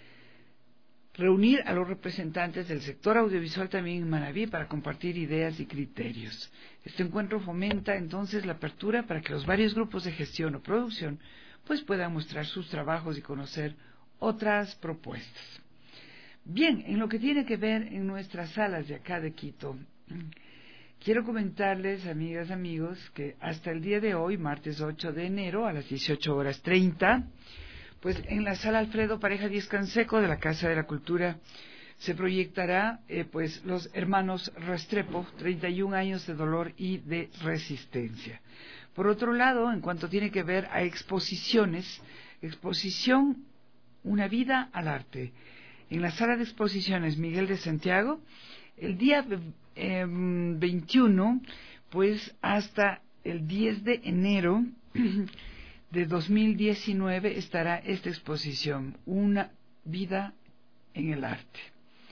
reunir a los representantes del sector audiovisual también en Manabí para compartir ideas y criterios. Este encuentro fomenta entonces la apertura para que los varios grupos de gestión o producción pues puedan mostrar sus trabajos y conocer otras propuestas. Bien, en lo que tiene que ver en nuestras salas de acá de Quito, quiero comentarles, amigas, amigos, que hasta el día de hoy, martes ocho de enero, a las dieciocho horas treinta, pues en la sala Alfredo Pareja Díez Canseco de la Casa de la Cultura se proyectará eh, pues los hermanos Restrepo, treinta y un años de dolor y de resistencia. Por otro lado, en cuanto tiene que ver a exposiciones, exposición Una vida al arte. En la sala de exposiciones Miguel de Santiago, el día eh, veintiuno, pues hasta el diez de enero de dos mil diecinueve estará esta exposición, Una vida en el arte.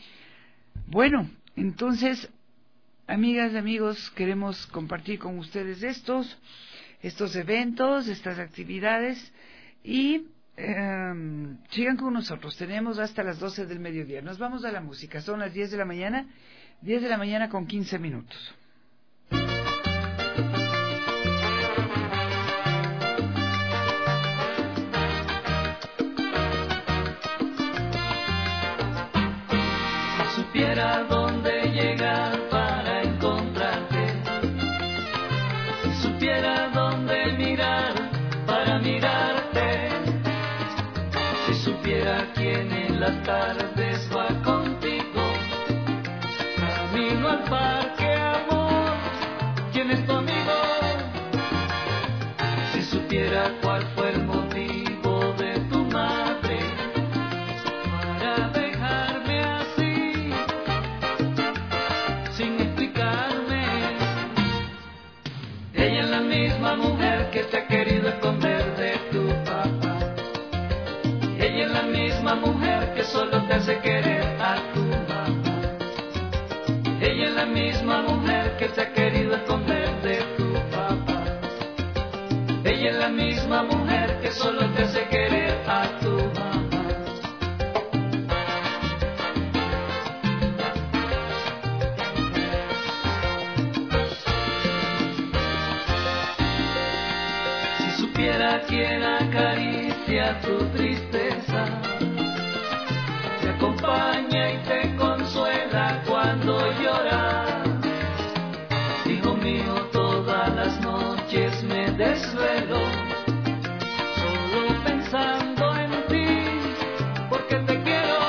Bueno, entonces, amigas y amigos, queremos compartir con ustedes estos, estos eventos, estas actividades y eh, sigan con nosotros. Tenemos hasta las doce del mediodía. Nos vamos a la música. Son las diez de la mañana, diez de la mañana con quince minutos. Si supiera dónde llegar para encontrarte, si supiera dónde mirar para mirarte, si supiera quién en las tardes va contigo, camino al parque, amor, quién es tu amigo, si supiera cuál fue el motivo de tu madre para dejarme así, sin explicarme. Ella es la misma mujer que te ha querido esconder de tu papá. Ella es la misma mujer que solo te hace querer a tu mamá. Ella es la misma mujer que te ha querido esconder de tu papá. Ella es la misma mujer que solo te hace querer a tu mamá. Si supiera quién acaricia tu tristeza, te acompaña y te consuela cuando lloras. Hijo mío, todas las noches me desvelo, solo pensando en ti, porque te quiero.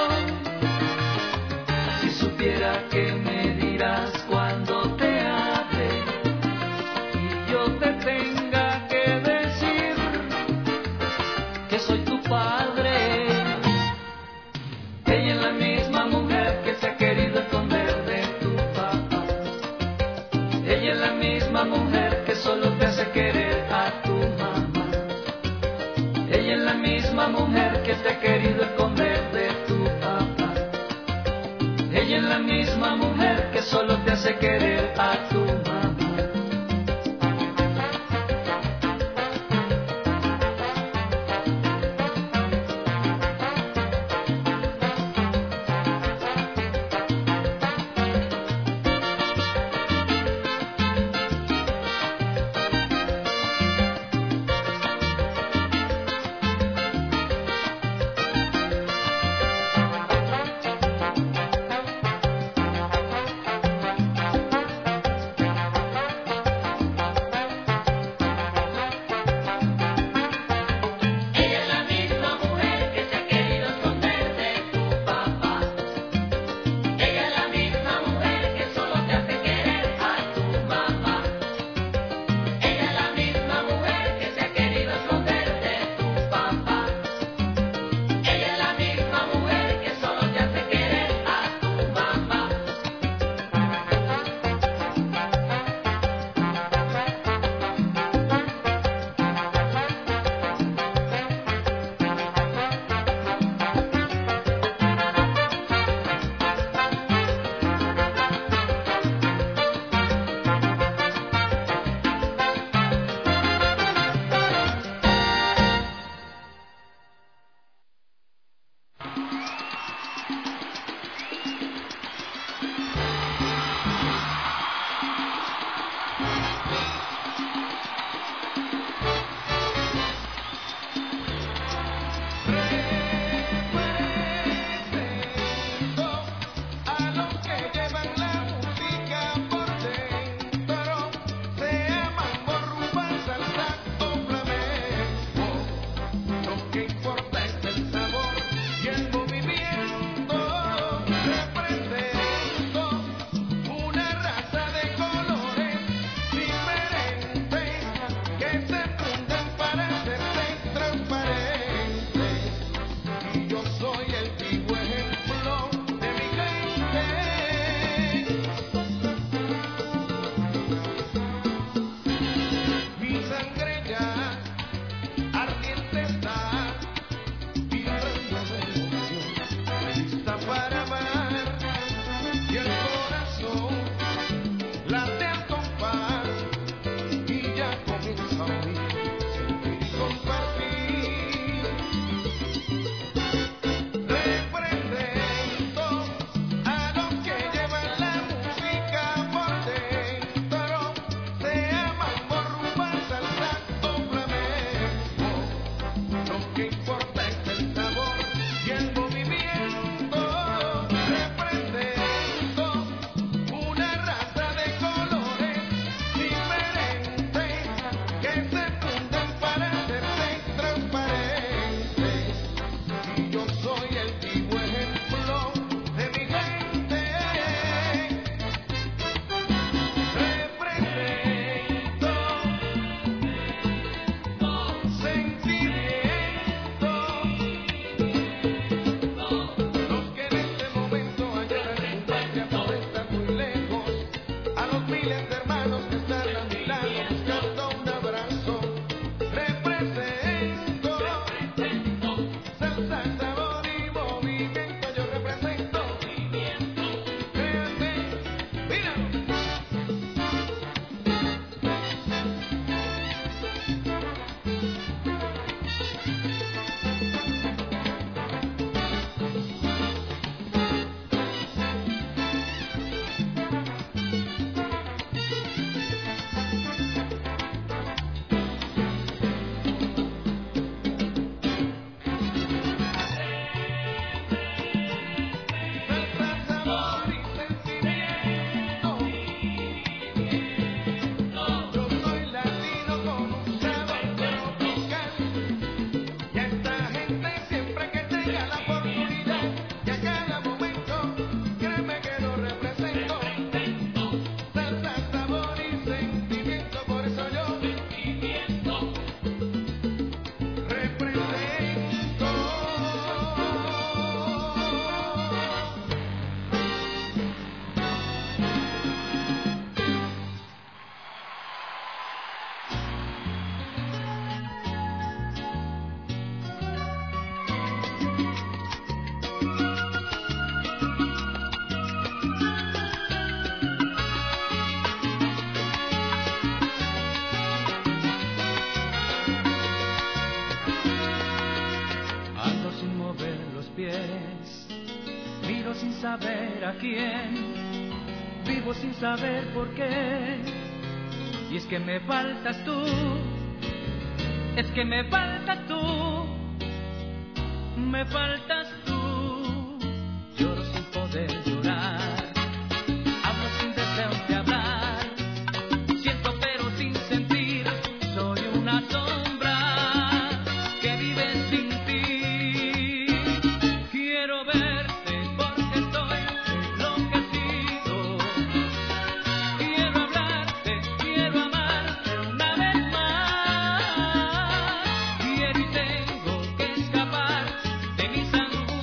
Si supiera que me dirás cuando te hable y yo te tenga que decir que soy tu padre. Ella es la misma mujer que te ha querido esconder de tu papá. Ella es la misma mujer que solo te hace querer a tu mamá. Ella es la misma mujer que te ha querido esconder de tu papá. Ella es la misma mujer que solo te hace querer a tu mamá. saber a quién, vivo sin saber por qué. Y es que me faltas tú, es que me faltas tú, me faltas tú. Lloro sin poder llorar, hablo sin deseo de hablar, siento pero sin sentir, soy una sombra que vive sin ti. Quiero verte porque estoy enloquecido, quiero hablarte, quiero amarte una vez más, quiero y tengo que escapar de mis angustias.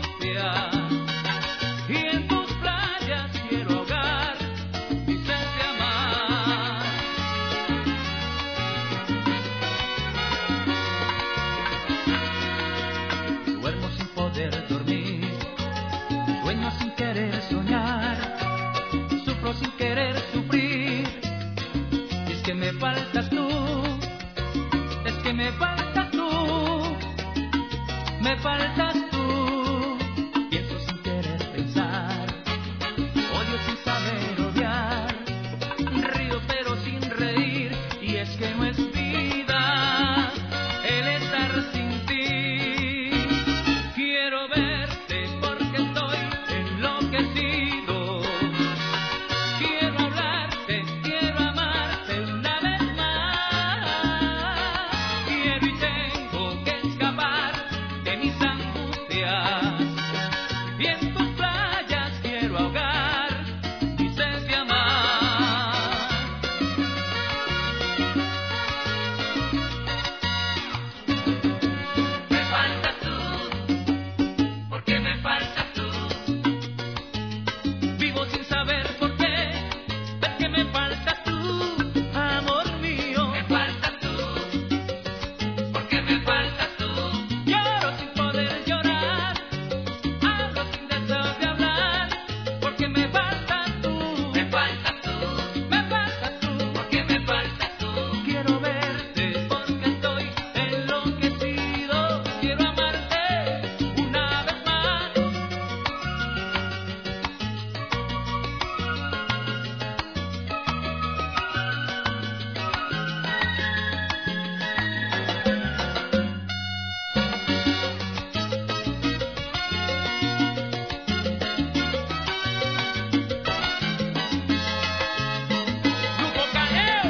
que no es vida el estar sin ti. Quiero verte porque estoy enloquecido. Quiero hablarte, quiero amarte una vez más. Quiero y tengo que escapar de mis angustias. Y en tus playas quiero ahogar mi sed de amar. Me faltas tú, porque me faltas tú. Vivo sin saber por qué, es que me faltas tú, amor mío. Me faltas tú, porque me faltas tú. Lloro sin poder llorar, hablo sin deseo de hablar, porque me faltas tú. Me faltas tú, me faltas tú, porque me faltas tú. Quiero verte porque estoy enloquecido. Quiero amarte una vez más. Grupo Caneo.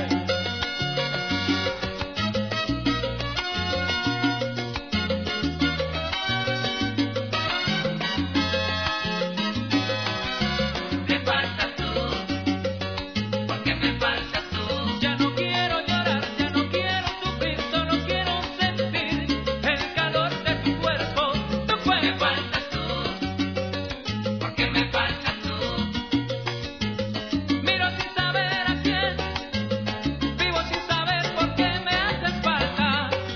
Me faltas tú, porque me faltas tú. Ya no quiero llorar, ya no quiero sufrir, solo quiero sentir el calor de tu cuerpo, tu cuerpo. Me faltas tú, porque me faltas tú. Miro sin saber a quién, vivo sin saber por qué me haces falta.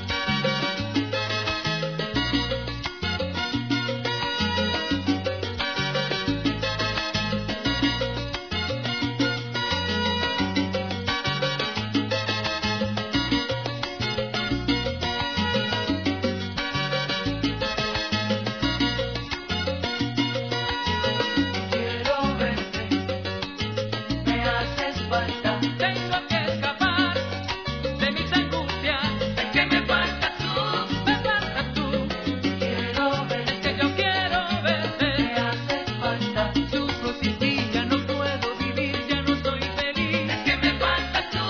Quiero verte, me haces falta. Tengo que escapar de mis angustias. Es que me faltas tú, me faltas tú. Quiero verte, es que yo quiero verte. Me haces falta. Sufro sin ti, ya no puedo vivir, ya no soy feliz. Es que me faltas tú.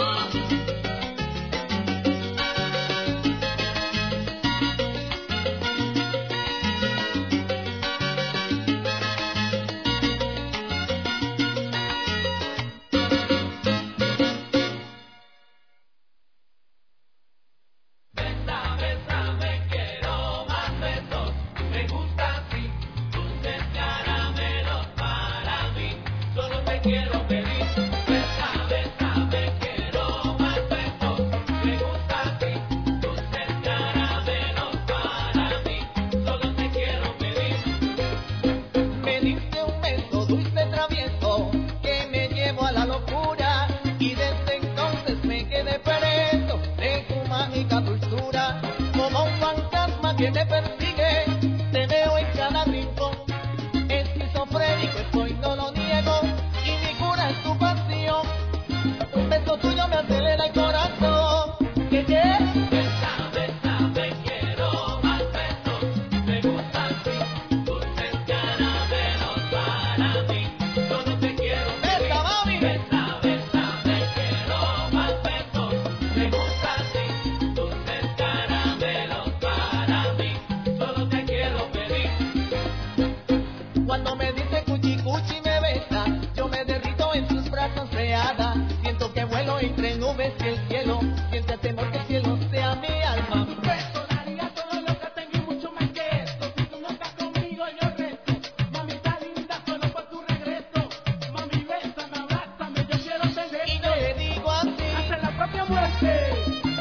Besa, bésame, quiero más besos. Me gusta así, dulces caramelos para mí. Solo te quiero pedir. Besa, bésame, quiero más besos. Me gusta así, dulces caramelos para mí. Solo te quiero pedir. Me diste un beso dulce travieso que me llevó a la locura y desde entonces me quedé preso de tu mágica dulzura. Como un fantasma que me persigue, te veo en cada rincón. Esquizofrénico estoy, no lo niego, y mi cura es tu pasión. Un beso tuyo me acelera el corazón. ¿Qué qué? Besa, bésame, quiero más besos. Me gusta así, dulces caramelos para mí. Solo te quiero pedir. Besa, mami. Besa, bésame, quiero más besos. Me gusta así, dulces caramelos para mí. Solo te quiero pedir. Cuando me dice cuchi cuchi me besa, yo me derrito en sus brazos de hada. Siento que vuelo entre nubes y el cielo. Siente temor que el cielo sea mi alma. Beso, daría todo lo que tengo y mucho más que esto. Si tú no estás conmigo yo resto. Mamita linda, solo por tu regreso. Mami, bésame, abrázame, yo quiero tenerte. Y te digo así, hasta la propia muerte.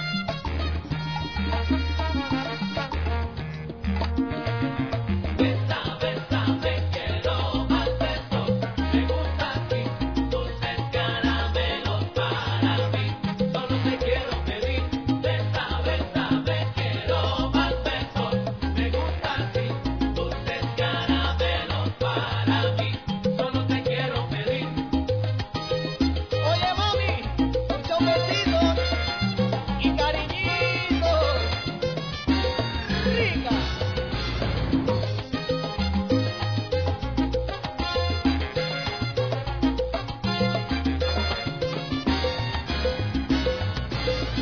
Besa, bésame, quiero más besos. Me gusta así, dulces caramelos para mí. Solo te quiero pedir. Besa, bésame, quiero más besos. Me gusta así, dulces caramelos para mí. Solo te quiero pedir. oye mami, muchos besitos.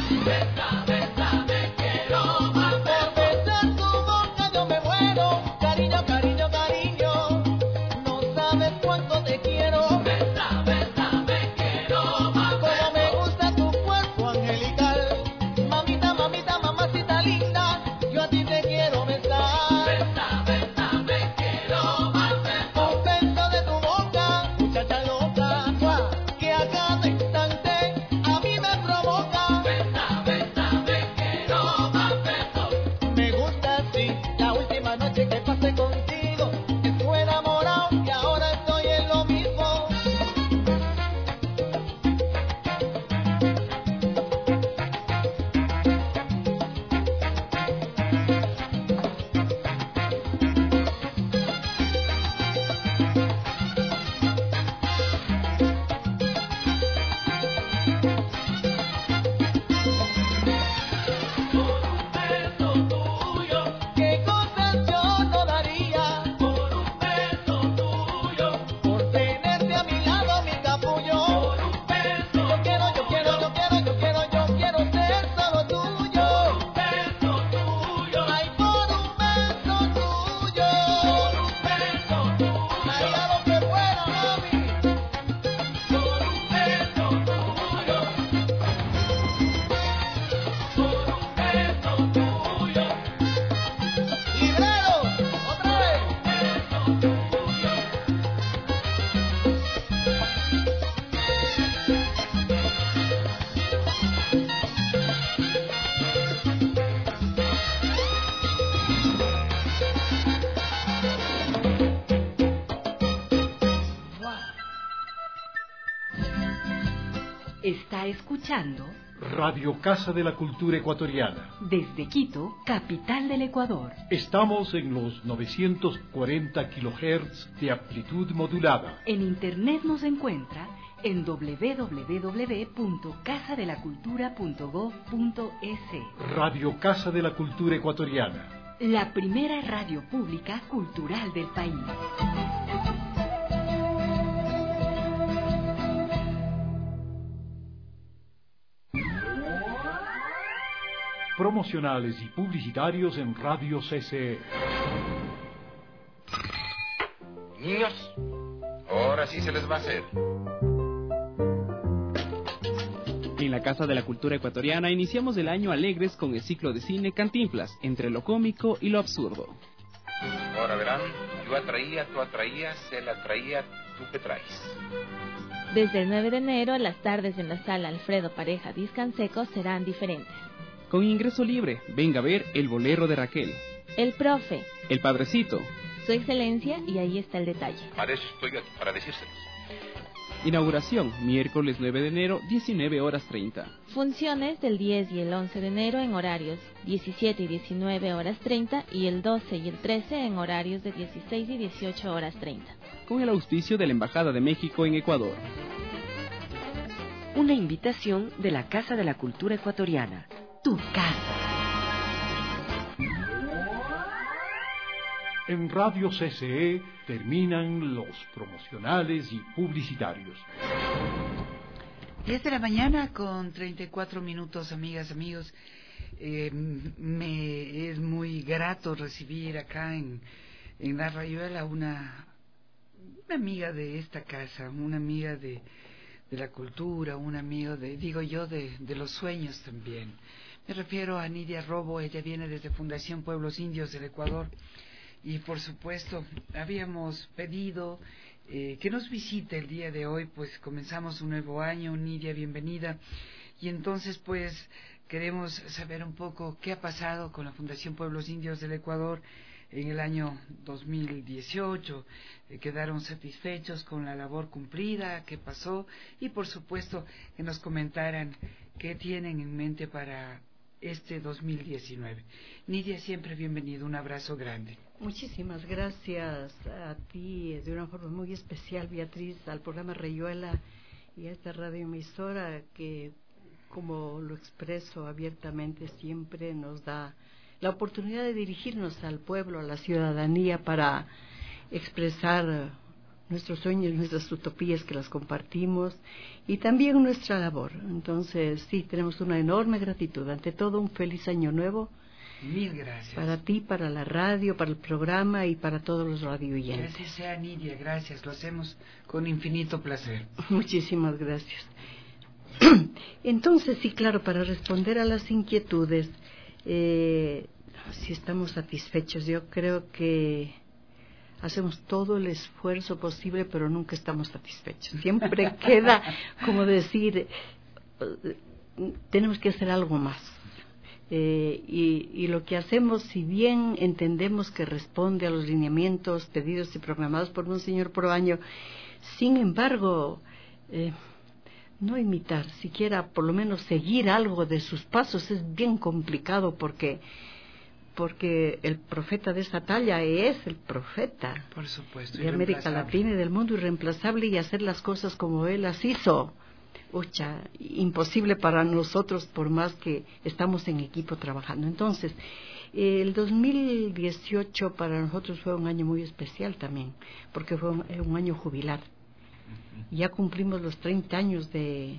Está escuchando Radio Casa de la Cultura Ecuatoriana. Desde Quito, capital del Ecuador. Estamos en los novecientos cuarenta kilohertz de amplitud modulada. En internet nos encuentra en doble u doble u doble u punto casa de la cultura punto gob punto es. Radio Casa de la Cultura Ecuatoriana. La primera radio pública cultural del país. Promocionales y publicitarios en Radio C C E. Niños, ahora sí se les va a hacer. En la Casa de la Cultura Ecuatoriana iniciamos el año alegres con el ciclo de cine Cantinflas, entre lo cómico y lo absurdo. Ahora verán, yo atraía, tú atraías, él atraía, tú qué traes. Desde el nueve de enero, las tardes en la sala Alfredo Pareja Discanseco serán diferentes. Con ingreso libre, venga a ver El Bolero de Raquel. El Profe. El Padrecito. Su Excelencia, y ahí está el detalle. Para eso estoy aquí, para decírselos. Inauguración, miércoles nueve de enero, diecinueve horas treinta. Funciones del diez y el once de enero en horarios diecisiete y diecinueve horas treinta y el doce y el trece en horarios de dieciséis y dieciocho horas treinta. Con el auspicio de la Embajada de México en Ecuador. Una invitación de la Casa de la Cultura Ecuatoriana. Tu casa. En Radio C C E terminan los promocionales y publicitarios. diez de la mañana con treinta y cuatro minutos, amigas, amigos. Eh, me es muy grato recibir acá en, en La Rayuela una, una amiga de esta casa, una amiga de, de la cultura, una amiga de, digo yo, de, de los sueños también. Me refiero a Nidia Robo, ella viene desde Fundación Pueblos Indios del Ecuador. Y por supuesto, habíamos pedido eh, que nos visite el día de hoy, pues comenzamos un nuevo año. Nidia, bienvenida. Y entonces, pues, queremos saber un poco qué ha pasado con la Fundación Pueblos Indios del Ecuador en el año dos mil dieciocho. Eh, ¿Quedaron satisfechos con la labor cumplida? ¿Qué pasó? Y por supuesto, que nos comentaran qué tienen en mente para este dos mil diecinueve. Nidia, siempre bienvenido, un abrazo grande. Muchísimas gracias a ti, de una forma muy especial, Beatriz, al programa Rayuela y a esta radioemisora que, como lo expreso abiertamente, siempre nos da la oportunidad de dirigirnos al pueblo, a la ciudadanía, para expresar nuestros sueños, nuestras utopías que las compartimos y también nuestra labor. Entonces, sí, tenemos una enorme gratitud. Ante todo, un feliz año nuevo. Mil gracias. Para ti, para la radio, para el programa y para todos los radioyentes. Gracias sea, Nidia, gracias. Lo hacemos con infinito placer. Muchísimas gracias. Entonces, sí, claro, para responder a las inquietudes, eh, si estamos satisfechos, yo creo que hacemos todo el esfuerzo posible, pero nunca estamos satisfechos. Siempre queda, como decir, tenemos que hacer algo más. Eh, y, y lo que hacemos, si bien entendemos que responde a los lineamientos pedidos y programados por Monseñor Proaño, sin embargo, eh, no imitar, siquiera por lo menos seguir algo de sus pasos es bien complicado porque porque el profeta de esa talla es el profeta por supuesto, de América Latina y del mundo, irreemplazable, y hacer las cosas como él las hizo, ucha, imposible para nosotros por más que estamos en equipo trabajando. Entonces, el dos mil dieciocho para nosotros fue un año muy especial también, porque fue un, un año jubilar. Ya cumplimos los treinta años de,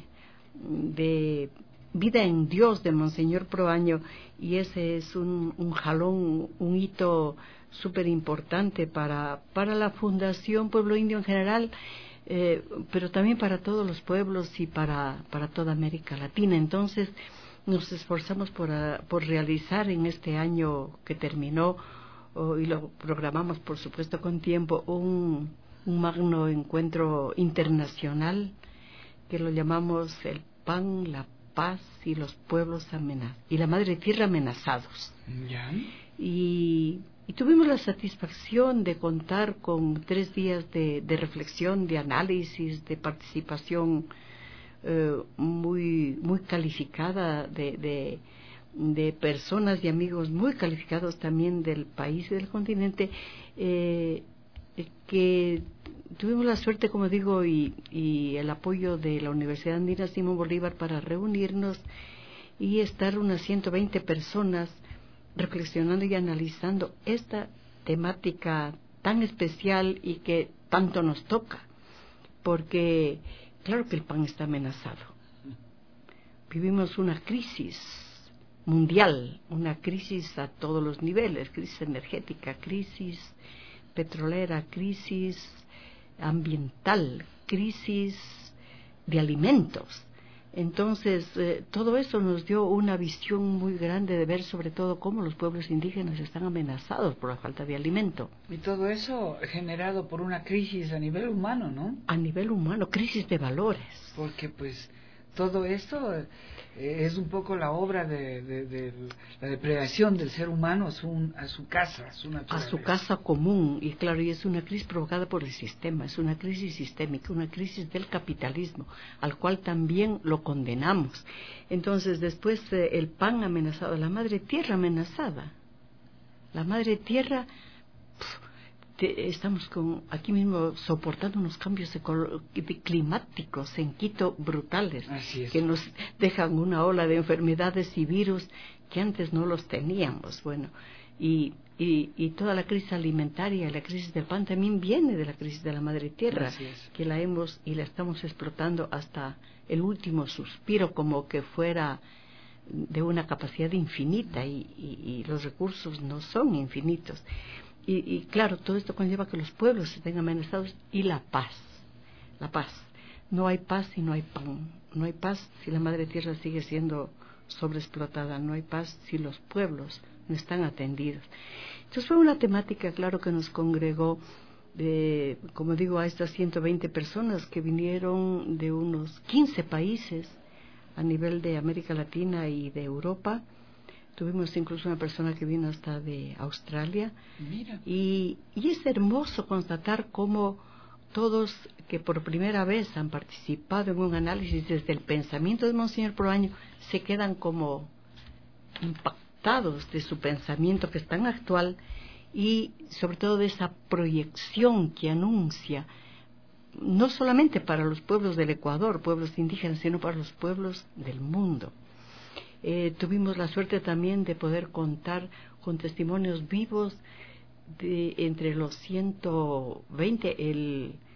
de vida en Dios de Monseñor Proaño, y ese es un, un jalón, un hito súper importante para, para la Fundación Pueblo Indio en general, eh, pero también para todos los pueblos y para, para toda América Latina. Entonces nos esforzamos por, a, por realizar en este año que terminó, oh, y lo programamos por supuesto con tiempo, un, un magno encuentro internacional que lo llamamos el Pan, la Paz y los pueblos amenazados, y la Madre Tierra amenazados. ¿Ya? Y, y tuvimos la satisfacción de contar con tres días de, de reflexión, de análisis, de participación eh, muy, muy calificada de, de, de personas y amigos muy calificados también del país y del continente, eh, que tuvimos la suerte, como digo, y, y el apoyo de la Universidad Andina Simón Bolívar para reunirnos y estar unas ciento veinte personas reflexionando y analizando esta temática tan especial y que tanto nos toca, porque claro que el pan está amenazado. Vivimos una crisis mundial, una crisis a todos los niveles, crisis energética, crisis petrolera, crisis ambiental, crisis de alimentos. Entonces, eh, todo eso nos dio una visión muy grande de ver sobre todo cómo los pueblos indígenas están amenazados por la falta de alimento. Y todo eso generado por una crisis a nivel humano, ¿no? A nivel humano, crisis de valores. Porque pues todo esto eh, es un poco la obra de, de, de la depredación del ser humano a su, a su casa, a su naturaleza. A su casa común, y claro, y es una crisis provocada por el sistema, es una crisis sistémica, una crisis del capitalismo, al cual también lo condenamos. Entonces, después eh, el pan amenazado, la madre tierra amenazada, la madre tierra... Pff, Te, estamos con, aquí mismo soportando unos cambios climáticos en Quito brutales, que nos dejan una ola de enfermedades y virus que antes no los teníamos. Bueno, y, y, y toda la crisis alimentaria, la crisis del pan también viene de la crisis de la madre tierra, que la hemos y la estamos explotando hasta el último suspiro, como que fuera de una capacidad infinita, y, y, y los recursos no son infinitos. Y, y claro, todo esto conlleva que los pueblos estén amenazados, y la paz, la paz. No hay paz si no hay pan, no hay paz si la madre tierra sigue siendo sobreexplotada, no hay paz si los pueblos no están atendidos. Entonces fue una temática, claro, que nos congregó, de, como digo, a estas ciento veinte personas que vinieron de unos quince países a nivel de América Latina y de Europa. Tuvimos incluso una persona que vino hasta de Australia. Mira. Y, y es hermoso constatar cómo todos que por primera vez han participado en un análisis desde el pensamiento de Monseñor Proaño se quedan como impactados de su pensamiento, que es tan actual, y sobre todo de esa proyección que anuncia, no solamente para los pueblos del Ecuador, pueblos indígenas, sino para los pueblos del mundo. Eh, tuvimos la suerte también de poder contar con testimonios vivos de entre los ciento veinte, el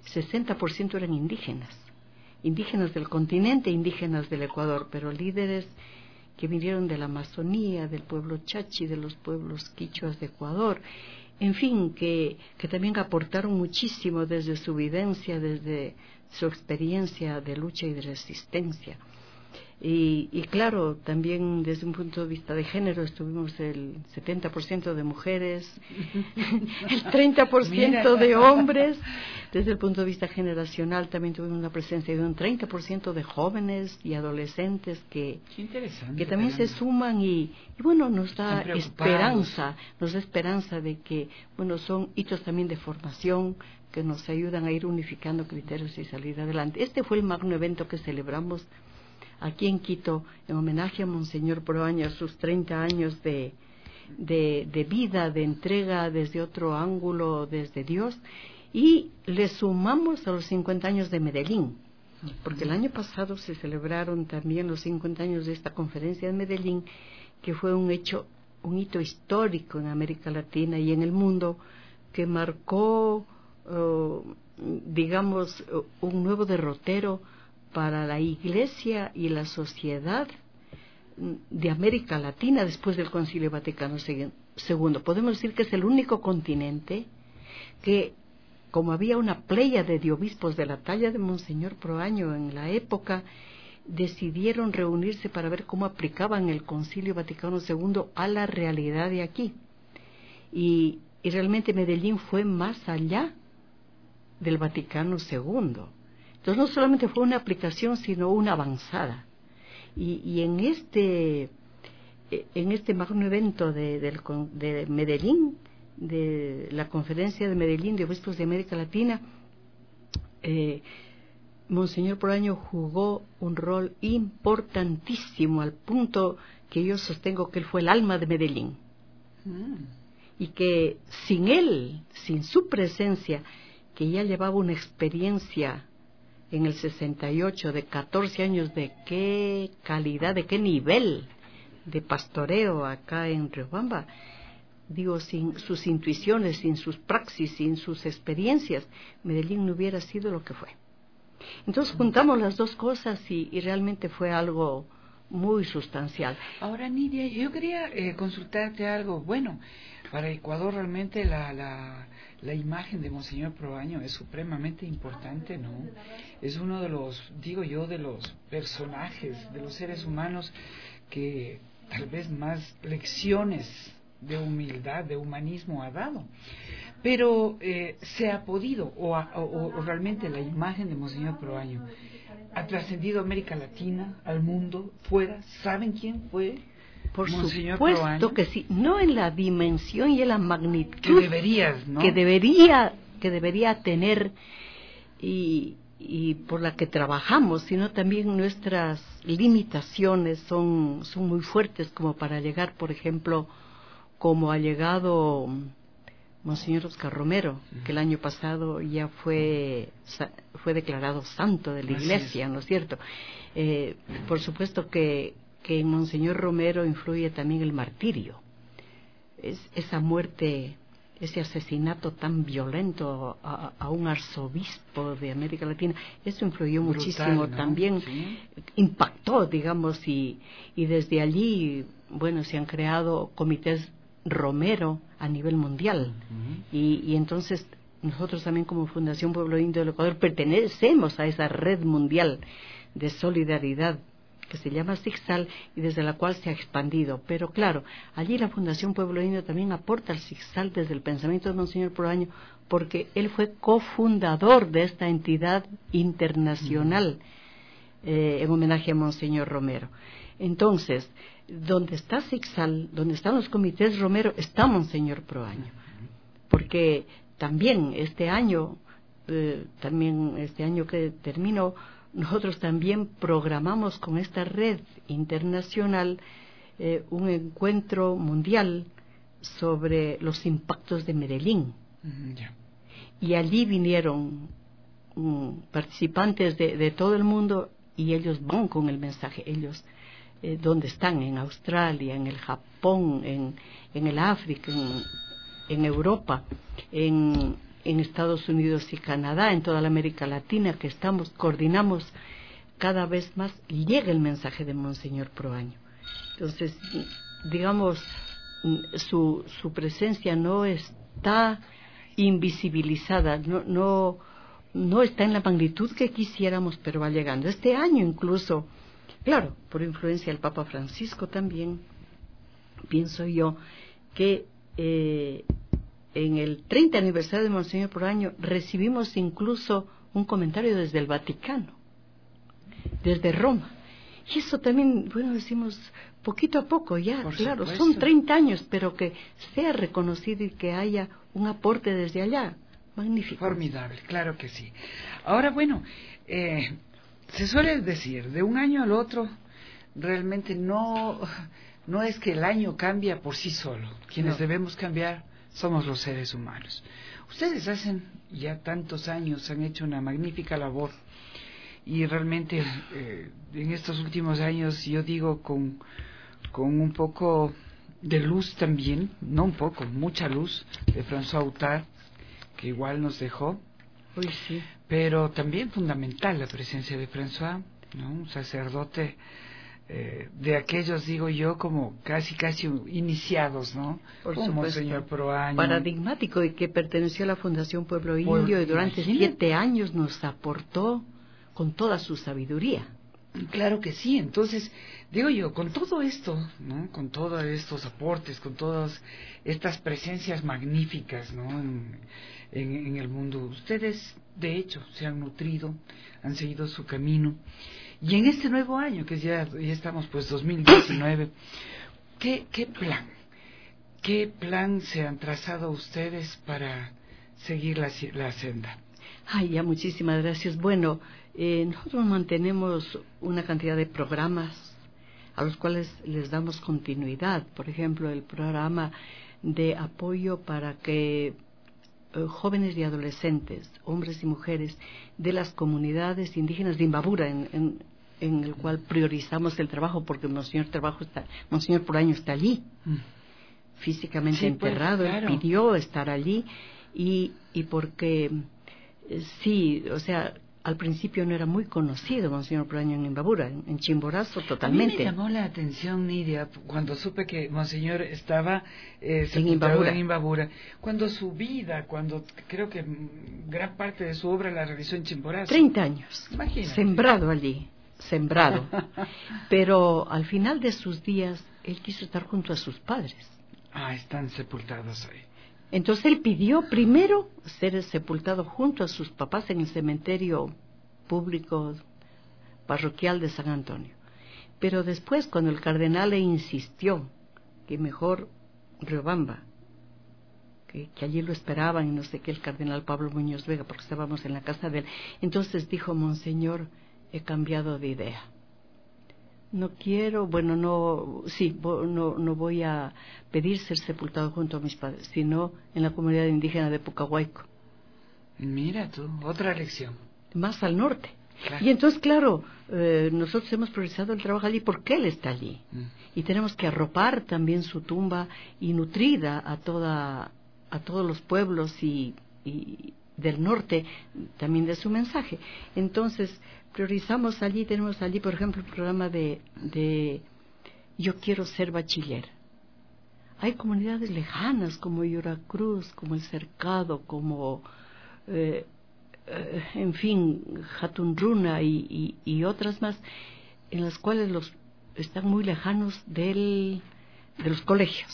sesenta por ciento eran indígenas, indígenas del continente, indígenas del Ecuador, pero líderes que vinieron de la Amazonía, del pueblo chachi, de los pueblos quichuas de Ecuador, en fin, que, que también aportaron muchísimo desde su vivencia, desde su experiencia de lucha y de resistencia. Y, y claro, también desde un punto de vista de género estuvimos el setenta por ciento de mujeres, el treinta por ciento de hombres. Desde el punto de vista generacional también tuvimos una presencia de un treinta por ciento de jóvenes y adolescentes que, que también se suman y, y bueno, nos da esperanza, nos da esperanza de que, bueno, son hitos también de formación que nos ayudan a ir unificando criterios y salir adelante. Este fue el magno evento que celebramos aquí en Quito, en homenaje a Monseñor Proaño, a sus treinta años de, de, de vida, de entrega desde otro ángulo, desde Dios, y le sumamos a los cincuenta años de Medellín, porque el año pasado se celebraron también los cincuenta años de esta conferencia de Medellín, que fue un hecho, un hito histórico en América Latina y en el mundo, que marcó, uh, digamos, un nuevo derrotero para la Iglesia y la sociedad de América Latina después del Concilio Vaticano segundo. Podemos decir que es el único continente que, como había una pléyade de obispos de la talla de Monseñor Proaño en la época, decidieron reunirse para ver cómo aplicaban el Concilio Vaticano segundo a la realidad de aquí. Y, y realmente Medellín fue más allá del Vaticano segundo. Entonces no solamente fue una aplicación, sino una avanzada. Y, y en este en este magno evento de, de, de Medellín, de la conferencia de Medellín de Obispos de América Latina, eh, Monseñor Proaño jugó un rol importantísimo, al punto que yo sostengo que él fue el alma de Medellín. Mm. Y que sin él, sin su presencia, que ya llevaba una experiencia en el sesenta y ocho de catorce años, de qué calidad, de qué nivel de pastoreo acá en Riobamba, digo, sin sus intuiciones, sin sus praxis, sin sus experiencias, Medellín no hubiera sido lo que fue. Entonces juntamos las dos cosas y, y realmente fue algo muy sustancial. Ahora, Nidia, yo quería eh, consultarte algo. Bueno, para Ecuador realmente la, la, la imagen de Monseñor Proaño es supremamente importante, ¿no? Es uno de los, digo yo, de los personajes, de los seres humanos que tal vez más lecciones de humildad, de humanismo ha dado. Pero eh, se ha podido, o, a, o, o realmente la imagen de Monseñor Proaño ha trascendido a América Latina, al mundo, fuera. ¿Saben quién fue? Por Monseñor supuesto Proaño? Que sí, no en la dimensión y en la magnitud que deberías, ¿no? que debería, que debería tener y, y por la que trabajamos, sino también nuestras limitaciones son, son muy fuertes como para llegar, por ejemplo, como ha llegado Monseñor Oscar Romero, que el año pasado ya fue fue declarado santo de la Iglesia, ¿no es cierto? Eh, por supuesto que, que en Monseñor Romero influye también el martirio. Es, esa muerte, ese asesinato tan violento a, a un arzobispo de América Latina, eso influyó brutal, muchísimo, ¿no? También sí. Impactó, digamos, y, y desde allí, bueno, se han creado comités Romero a nivel mundial. Uh-huh. y, y entonces nosotros también como Fundación Pueblo Indio del Ecuador pertenecemos a esa red mundial de solidaridad que se llama SIGSAL y desde la cual se ha expandido. Pero claro, allí la Fundación Pueblo Indio también aporta al SIGSAL desde el pensamiento de Monseñor Proaño, porque él fue cofundador de esta entidad internacional uh-huh. eh, en homenaje a Monseñor Romero. Entonces, donde está SIGSAL, donde están los comités Romero, está Monseñor Proaño. Porque también este año, eh, también este año que terminó, nosotros también programamos con esta red internacional eh, un encuentro mundial sobre los impactos de Medellín. Uh-huh, yeah. Y allí vinieron um, participantes de, de todo el mundo y ellos van con el mensaje, ellos Eh, donde están, en Australia, en el Japón, en, en el África, en, en Europa, en, en Estados Unidos y Canadá, en toda la América Latina, que estamos, coordinamos cada vez más, llega el mensaje de Monseñor Proaño. Entonces, digamos, su, su presencia no está invisibilizada, no, no, no está en la magnitud que quisiéramos, pero va llegando. Este año incluso, claro, por influencia del Papa Francisco también, pienso yo que eh, en el treinta aniversario de Monseñor Proaño recibimos incluso un comentario desde el Vaticano, desde Roma. Y eso también, bueno, decimos poquito a poco ya, Por claro, supuesto. son treinta años, pero que sea reconocido y que haya un aporte desde allá. Magnífico. Formidable, claro que sí. Ahora, bueno, eh, se suele decir, de un año al otro, realmente no, no es que el año cambia por sí solo. Quienes No. debemos cambiar somos los seres humanos. Ustedes hacen ya tantos años, han hecho una magnífica labor. Y realmente eh, en estos últimos años, yo digo, con, con un poco de luz también, no un poco, mucha luz, de François Outard, que igual nos dejó. Uy, sí. Pero también fundamental la presencia de François, ¿no? Un sacerdote eh, de aquellos, digo yo, como casi casi iniciados, ¿no? Por como supuesto. Monseñor Proaño. Paradigmático, y que perteneció a la Fundación Pueblo Indio, Pueblo, y durante imagínate. siete años nos aportó con toda su sabiduría. Claro que sí. Entonces, digo yo, con todo esto, ¿no? Con todos estos aportes, con todas estas presencias magníficas, ¿no? En, en, en el mundo, ustedes, de hecho, se han nutrido, han seguido su camino. Y en este nuevo año, que ya, ya estamos, pues, dos mil diecinueve, ¿qué, qué plan? ¿Qué plan se han trazado ustedes para seguir la, la senda? Ay, ya, muchísimas gracias. Bueno, eh, nosotros mantenemos una cantidad de programas a los cuales les damos continuidad. Por ejemplo, el programa de apoyo para que eh, jóvenes y adolescentes, hombres y mujeres de las comunidades indígenas de Imbabura, en, en, en el cual priorizamos el trabajo, porque Monseñor, trabajo está, Monseñor Proaño está allí, mm. físicamente sí, pues, enterrado, claro. Él pidió estar allí, y, y porque... Sí, o sea, al principio no era muy conocido Monseñor Proaño en Imbabura, en, en Chimborazo totalmente. A mí me llamó la atención, Nidia, cuando supe que Monseñor estaba eh, en Imbabura. en Imbabura, cuando su vida, cuando creo que gran parte de su obra la realizó en Chimborazo. Treinta años, Imagínate. Sembrado allí, sembrado. Pero al final de sus días, él quiso estar junto a sus padres. Ah, están sepultados ahí. Entonces él pidió primero ser sepultado junto a sus papás en el cementerio público parroquial de San Antonio. Pero después, cuando el cardenal le insistió que mejor Riobamba, que, que allí lo esperaban, y no sé qué, el cardenal Pablo Muñoz Vega, porque estábamos en la casa de él, entonces dijo: Monseñor, he cambiado de idea. No quiero, bueno, no, sí, no, no voy a pedir ser sepultado junto a mis padres, sino en la comunidad indígena de Pucahuayco. Mira tú, otra lección. Más al norte. Claro. Y entonces, claro, eh, nosotros hemos priorizado el trabajo allí porque él está allí. Mm. Y tenemos que arropar también su tumba y nutrida a toda, a todos los pueblos y, y del norte también de su mensaje. Entonces, priorizamos allí, tenemos allí, por ejemplo, el programa de, de Yo quiero ser bachiller. Hay comunidades lejanas como Yoracruz, como El Cercado, como, eh, eh, en fin, Jatunruna y, y, y otras más, en las cuales los están muy lejanos del, de los colegios.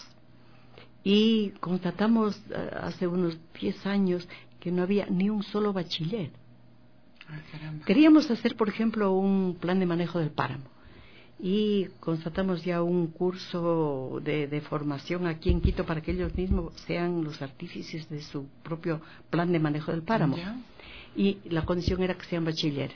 Y constatamos hace unos diez años que no había ni un solo bachiller. Ay, Queríamos hacer, por ejemplo, un plan de manejo del páramo, y constatamos ya un curso de, de formación aquí en Quito para que ellos mismos sean los artífices de su propio plan de manejo del páramo. ¿Ya? Y la condición era que sean bachilleres.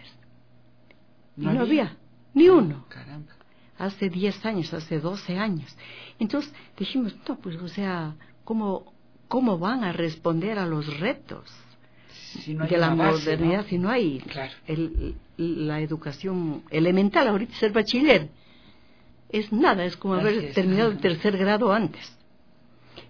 No y no había, había ni uno. Caramba. Hace diez años, hace doce años. Entonces dijimos, no, pues, o sea, ¿cómo, cómo van a responder a los retos? Si no hay de la base, modernidad, ¿no? si no hay claro. el, la educación elemental. Ahorita ser bachiller es nada, es como Así haber es. terminado el tercer grado antes.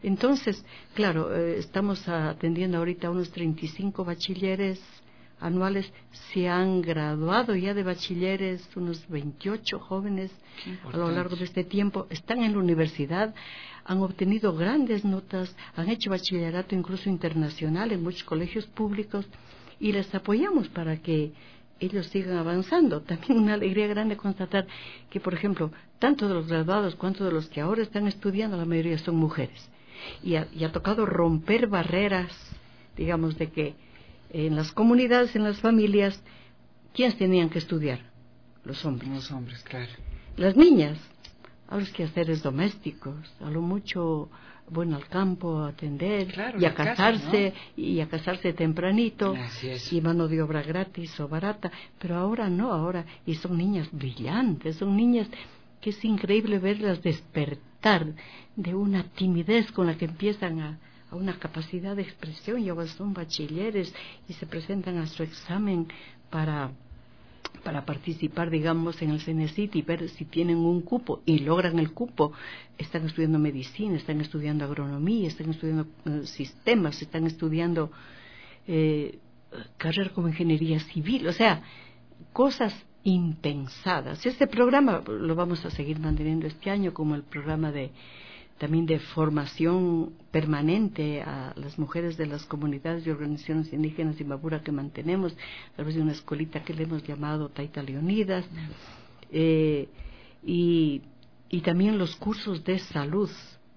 Entonces, claro, eh, estamos atendiendo ahorita a unos treinta y cinco bachilleres anuales. Se han graduado ya de bachilleres unos veintiocho jóvenes a lo largo de este tiempo. Están en la universidad, han obtenido grandes notas, han hecho bachillerato incluso internacional en muchos colegios públicos y les apoyamos para que ellos sigan avanzando. También una alegría grande constatar que, por ejemplo, tanto de los graduados cuanto de los que ahora están estudiando, la mayoría son mujeres. Y ha, y ha tocado romper barreras, digamos, de que en las comunidades, en las familias, ¿quiénes tenían que estudiar? Los hombres. Los hombres, claro. Las niñas, a los quehaceres domésticos, a lo mucho, bueno, al campo a atender, claro, y a casa, casarse, ¿no? y a casarse tempranito, Así es. y mano de obra gratis o barata. Pero ahora no, ahora, y son niñas brillantes, son niñas que es increíble verlas despertar de una timidez con la que empiezan a, a una capacidad de expresión, y ahora son bachilleres y se presentan a su examen para para participar, digamos, en el CENESID y ver si tienen un cupo, y logran el cupo. Están estudiando medicina, están estudiando agronomía, están estudiando eh, sistemas, están estudiando eh, carreras como ingeniería civil, o sea, cosas impensadas. Este programa lo vamos a seguir manteniendo este año, como el programa de también de formación permanente a las mujeres de las comunidades y organizaciones indígenas de Imbabura que mantenemos a través de una escuelita que le hemos llamado Taita Leonidas, eh, y, y también los cursos de salud,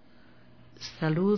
salud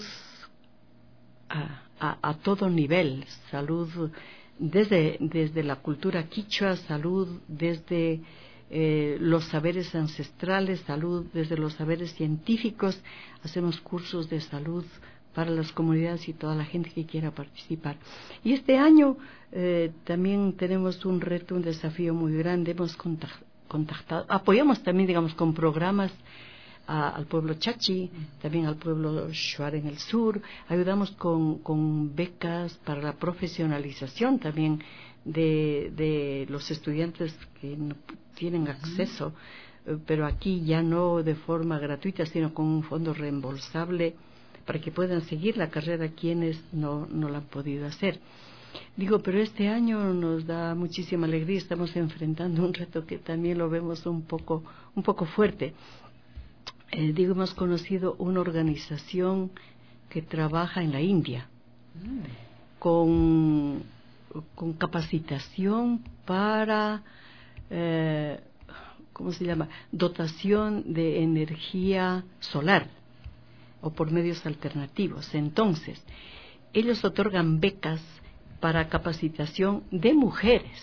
a, a, a todo nivel, salud desde, desde la cultura quichua, salud desde Eh, los saberes ancestrales, salud desde los saberes científicos. Hacemos cursos de salud para las comunidades y toda la gente que quiera participar. Y este año eh, también tenemos un reto, un desafío muy grande. Hemos contactado, apoyamos también, digamos, con programas a, al pueblo Chachi, también al pueblo Shuar en el sur. Ayudamos con, con becas para la profesionalización también de, de los estudiantes que no tienen acceso, uh-huh. pero aquí ya no de forma gratuita, sino con un fondo reembolsable para que puedan seguir la carrera quienes no, no la han podido hacer. Digo, pero este año nos da muchísima alegría, estamos enfrentando un reto que también lo vemos un poco, un poco fuerte. Eh, digo, hemos conocido una organización que trabaja en la India, mm. con, con capacitación para Eh, ¿cómo se llama? Dotación de energía solar o por medios alternativos. Entonces, ellos otorgan becas para capacitación de mujeres,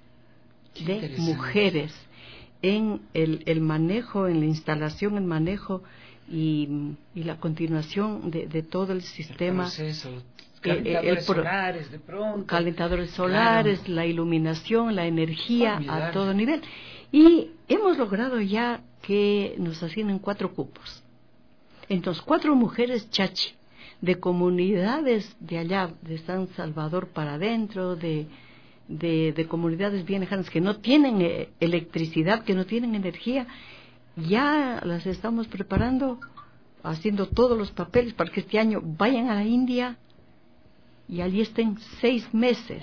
de mujeres en el, el manejo, en la instalación, el manejo y, y la continuación de, de todo el sistema. El proceso. Calentadores el, el, solares, de pronto. Calentadores solares, claro. La iluminación, la energía Formidable. A todo nivel. Y hemos logrado ya que nos asignen cuatro cupos. Entonces, cuatro mujeres chachi, de comunidades de allá, de San Salvador para adentro, de, de, de comunidades bien lejanas que no tienen eh, electricidad, que no tienen energía, ya las estamos preparando, haciendo todos los papeles para que este año vayan a la India y allí estén seis meses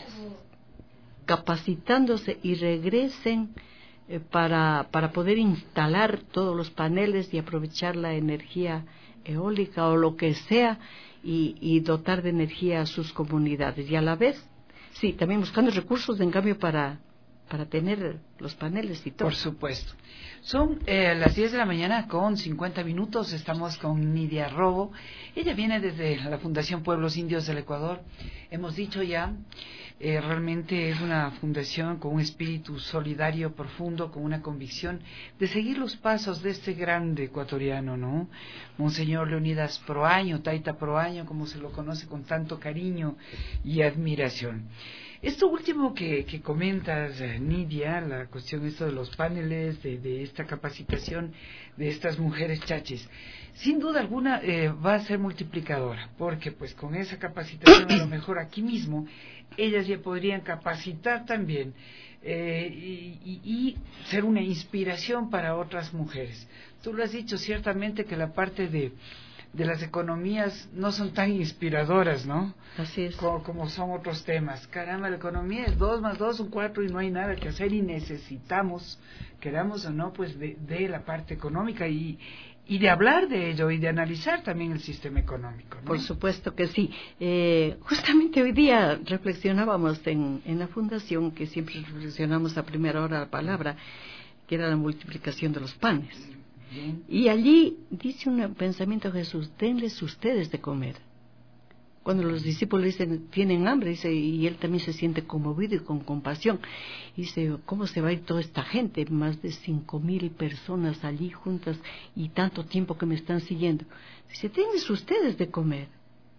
capacitándose y regresen eh, para, para poder instalar todos los paneles y aprovechar la energía eólica o lo que sea y, y dotar de energía a sus comunidades. Y a la vez, sí, también buscando recursos en cambio para, para tener los paneles y todo. Por supuesto. Son eh, las diez de la mañana con cincuenta minutos. Estamos con Nidia Robo. Ella viene desde la Fundación Pueblos Indios del Ecuador. Hemos dicho ya, eh, realmente es una fundación con un espíritu solidario profundo, con una convicción de seguir los pasos de este grande ecuatoriano, ¿no? Monseñor Leonidas Proaño, Taita Proaño, como se lo conoce con tanto cariño y admiración. Esto último que, que comentas, Nidia, la cuestión esto de los paneles, de, de esta capacitación de estas mujeres chachis, sin duda alguna eh, va a ser multiplicadora, porque pues con esa capacitación a lo mejor aquí mismo ellas ya podrían capacitar también eh, y, y, y ser una inspiración para otras mujeres. Tú lo has dicho ciertamente que la parte de de las economías no son tan inspiradoras, ¿no? Así es. Como, como son otros temas. Caramba, la economía es dos más dos son cuatro y no hay nada que hacer y necesitamos, queramos o no, pues de, de la parte económica y, y de hablar de ello y de analizar también el sistema económico, ¿no? Por supuesto que sí. Eh, justamente hoy día reflexionábamos en, en la fundación, que siempre reflexionamos a primera hora la palabra, que era la multiplicación de los panes. Bien. Y allí dice un pensamiento de Jesús: denles ustedes de comer. Cuando los discípulos dicen, tienen hambre, dice, y él también se siente conmovido y con compasión. Dice, ¿cómo se va a ir toda esta gente? Más de cinco mil personas allí juntas y tanto tiempo que me están siguiendo. Dice, denles ustedes de comer.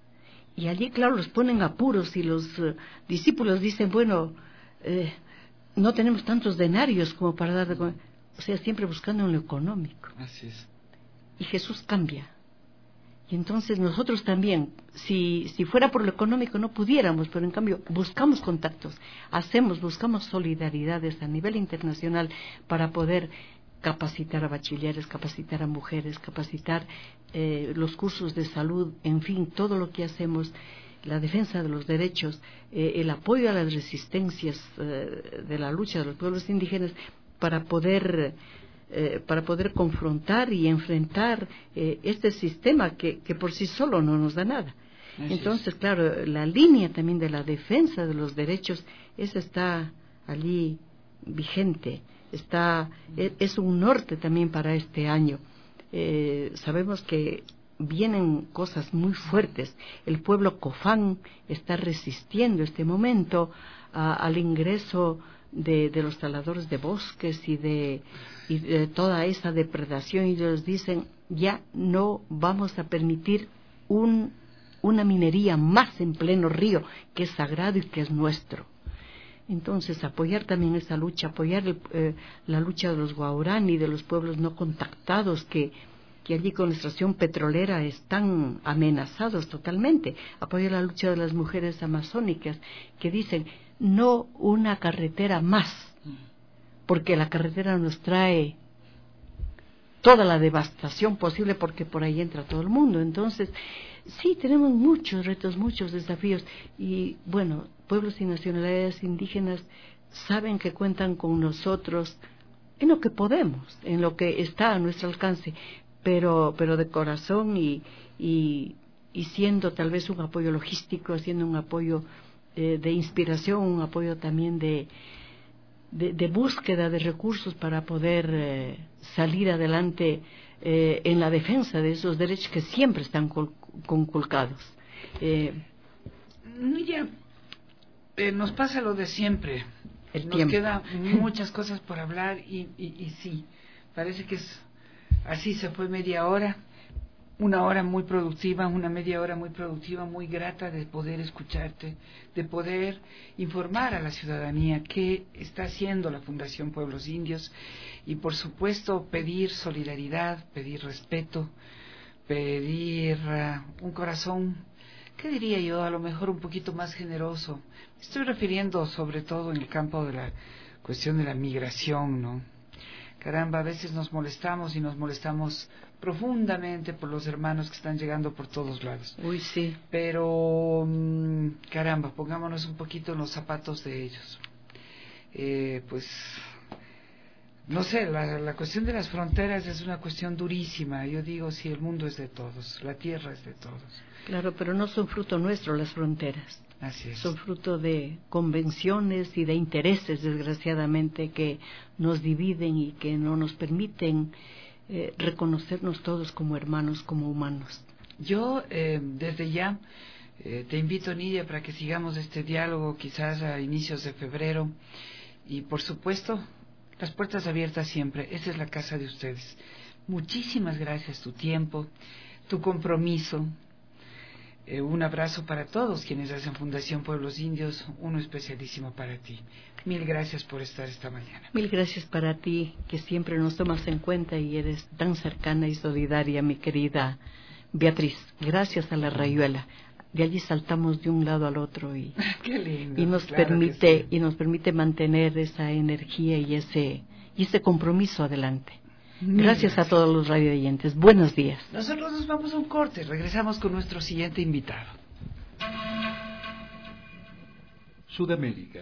Y allí, claro, los ponen apuros y los uh, discípulos dicen, bueno, eh, no tenemos tantos denarios como para dar de comer. O sea, siempre buscando en lo económico. Así es. Y Jesús cambia. Y entonces nosotros también, si, si fuera por lo económico no pudiéramos, pero en cambio buscamos contactos, hacemos, buscamos solidaridades a nivel internacional para poder capacitar a bachilleres, capacitar a mujeres, capacitar eh, los cursos de salud, en fin, todo lo que hacemos, la defensa de los derechos, eh, el apoyo a las resistencias eh, de la lucha de los pueblos indígenas para poder... Eh, para poder confrontar y enfrentar eh, este sistema que, que por sí solo no nos da nada. Así Entonces, es. claro, la línea también de la defensa de los derechos, esa está allí vigente, está es, es un norte también para este año. Eh, sabemos que vienen cosas muy fuertes. El pueblo cofán está resistiendo este momento a, al ingreso de, de los taladores de bosques y de, y de toda esa depredación, y ellos dicen, ya no vamos a permitir un, una minería más en pleno río, que es sagrado y que es nuestro. Entonces, apoyar también esa lucha, apoyar el, eh, la lucha de los guaraní, de los pueblos no contactados, que, que allí con la extracción petrolera están amenazados totalmente. Apoyar la lucha de las mujeres amazónicas, que dicen, no una carretera más, porque la carretera nos trae toda la devastación posible, porque por ahí entra todo el mundo. Entonces, sí, tenemos muchos retos, muchos desafíos, y bueno, pueblos y nacionalidades indígenas saben que cuentan con nosotros en lo que podemos, en lo que está a nuestro alcance, pero, pero de corazón y, y, y siendo tal vez un apoyo logístico, siendo un apoyo de inspiración, un apoyo también de, de, de búsqueda de recursos para poder eh, salir adelante eh, en la defensa de esos derechos que siempre están col- conculcados. Eh, Mira, eh, nos pasa lo de siempre. El nos tiempo. quedan muchas cosas por hablar y, y, y sí, parece que es así. Se fue media hora. Una hora muy productiva, una media hora muy productiva, muy grata de poder escucharte, de poder informar a la ciudadanía qué está haciendo la Fundación Pueblos Indios y, por supuesto, pedir solidaridad, pedir respeto, pedir uh, un corazón, ¿qué diría yo? A lo mejor un poquito más generoso. Estoy refiriendo sobre todo en el campo de la cuestión de la migración, ¿no? Caramba, a veces nos molestamos y nos molestamos profundamente por los hermanos que están llegando por todos lados. Uy, sí. Pero, mmm, caramba, pongámonos un poquito en los zapatos de ellos. Eh, pues, no sé, la, la cuestión de las fronteras es una cuestión durísima. Yo digo, si el mundo es de todos, la tierra es de todos. Claro, pero no son fruto nuestro las fronteras. Así es. Son fruto de convenciones y de intereses, desgraciadamente, que nos dividen y que no nos permiten eh, reconocernos todos como hermanos, como humanos. Yo, eh, desde ya, eh, te invito, Nidia, para que sigamos este diálogo quizás a inicios de febrero. Y, por supuesto, las puertas abiertas siempre. Esa es la casa de ustedes. Muchísimas gracias, tu tiempo, tu compromiso. Eh, un abrazo para todos quienes hacen Fundación Pueblos Indios, uno especialísimo para ti. Mil gracias por estar esta mañana. Mil gracias para ti, que siempre nos tomas en cuenta y eres tan cercana y solidaria, mi querida Beatriz. Gracias a la Rayuela. De allí saltamos de un lado al otro y, Qué lindo, y nos claro permite sí. y nos permite mantener esa energía y ese y ese compromiso adelante. Gracias a todos los radioyentes. Buenos días. Nosotros nos vamos a un corte. Regresamos con nuestro siguiente invitado. Sudamérica.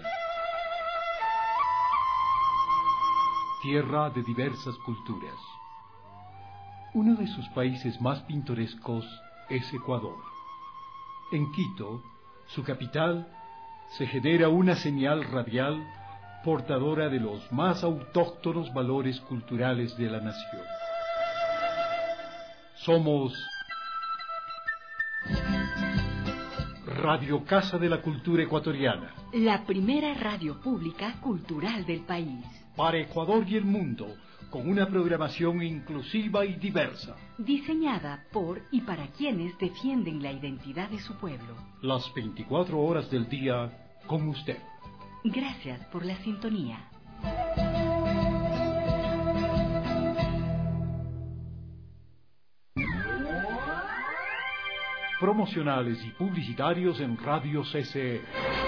Tierra de diversas culturas. Uno de sus países más pintorescos es Ecuador. En Quito, su capital, se genera una señal radial portadora de los más autóctonos valores culturales de la nación. Somos Radio Casa de la Cultura Ecuatoriana, la primera radio pública cultural del país. Para Ecuador y el mundo, con una programación inclusiva y diversa. Diseñada por y para quienes defienden la identidad de su pueblo. Las veinticuatro horas del día con usted. Gracias por la sintonía. Promocionales y publicitarios en Radio C C E.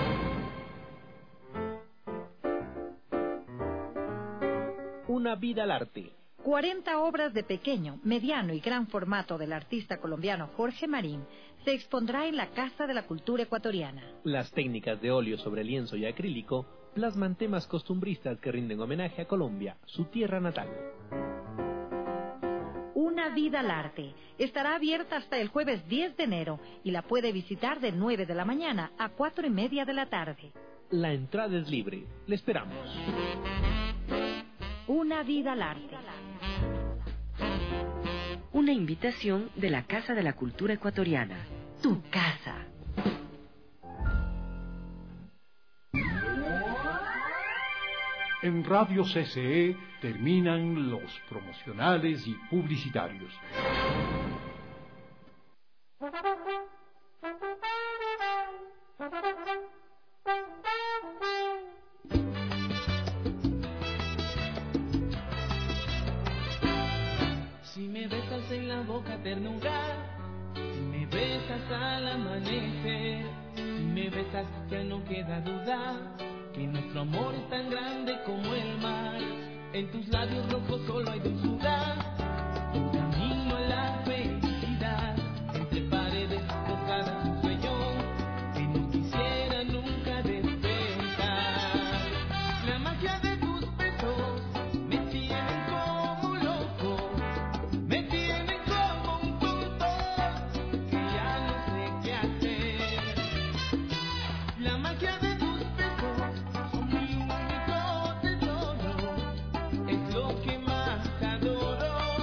Una vida al arte. cuarenta obras de pequeño, mediano y gran formato del artista colombiano Jorge Marín se expondrá en la Casa de la Cultura Ecuatoriana. Las técnicas de óleo sobre lienzo y acrílico plasman temas costumbristas que rinden homenaje a Colombia, su tierra natal. Una vida al arte. Estará abierta hasta el jueves diez de enero y la puede visitar de nueve de la mañana a cuatro y media de la tarde. La entrada es libre. Le esperamos. Una vida al arte. Una invitación de la Casa de la Cultura Ecuatoriana. Tu casa. En Radio C C E terminan los promocionales y publicitarios. Si me besas en la boca ternura, si me besas al amanecer, si me besas ya no queda duda que nuestro amor es tan grande como el mar. En tus labios rojos solo hay dulzura, un camino a la felicidad. Entre paredes tocadas un sueño que no quisiera nunca despertar. La magia de tus besos me tiene como loco, me tiene como un tonto que ya no sé qué hacer. La magia de tus besos son mi único tesoro, es lo que más adoro.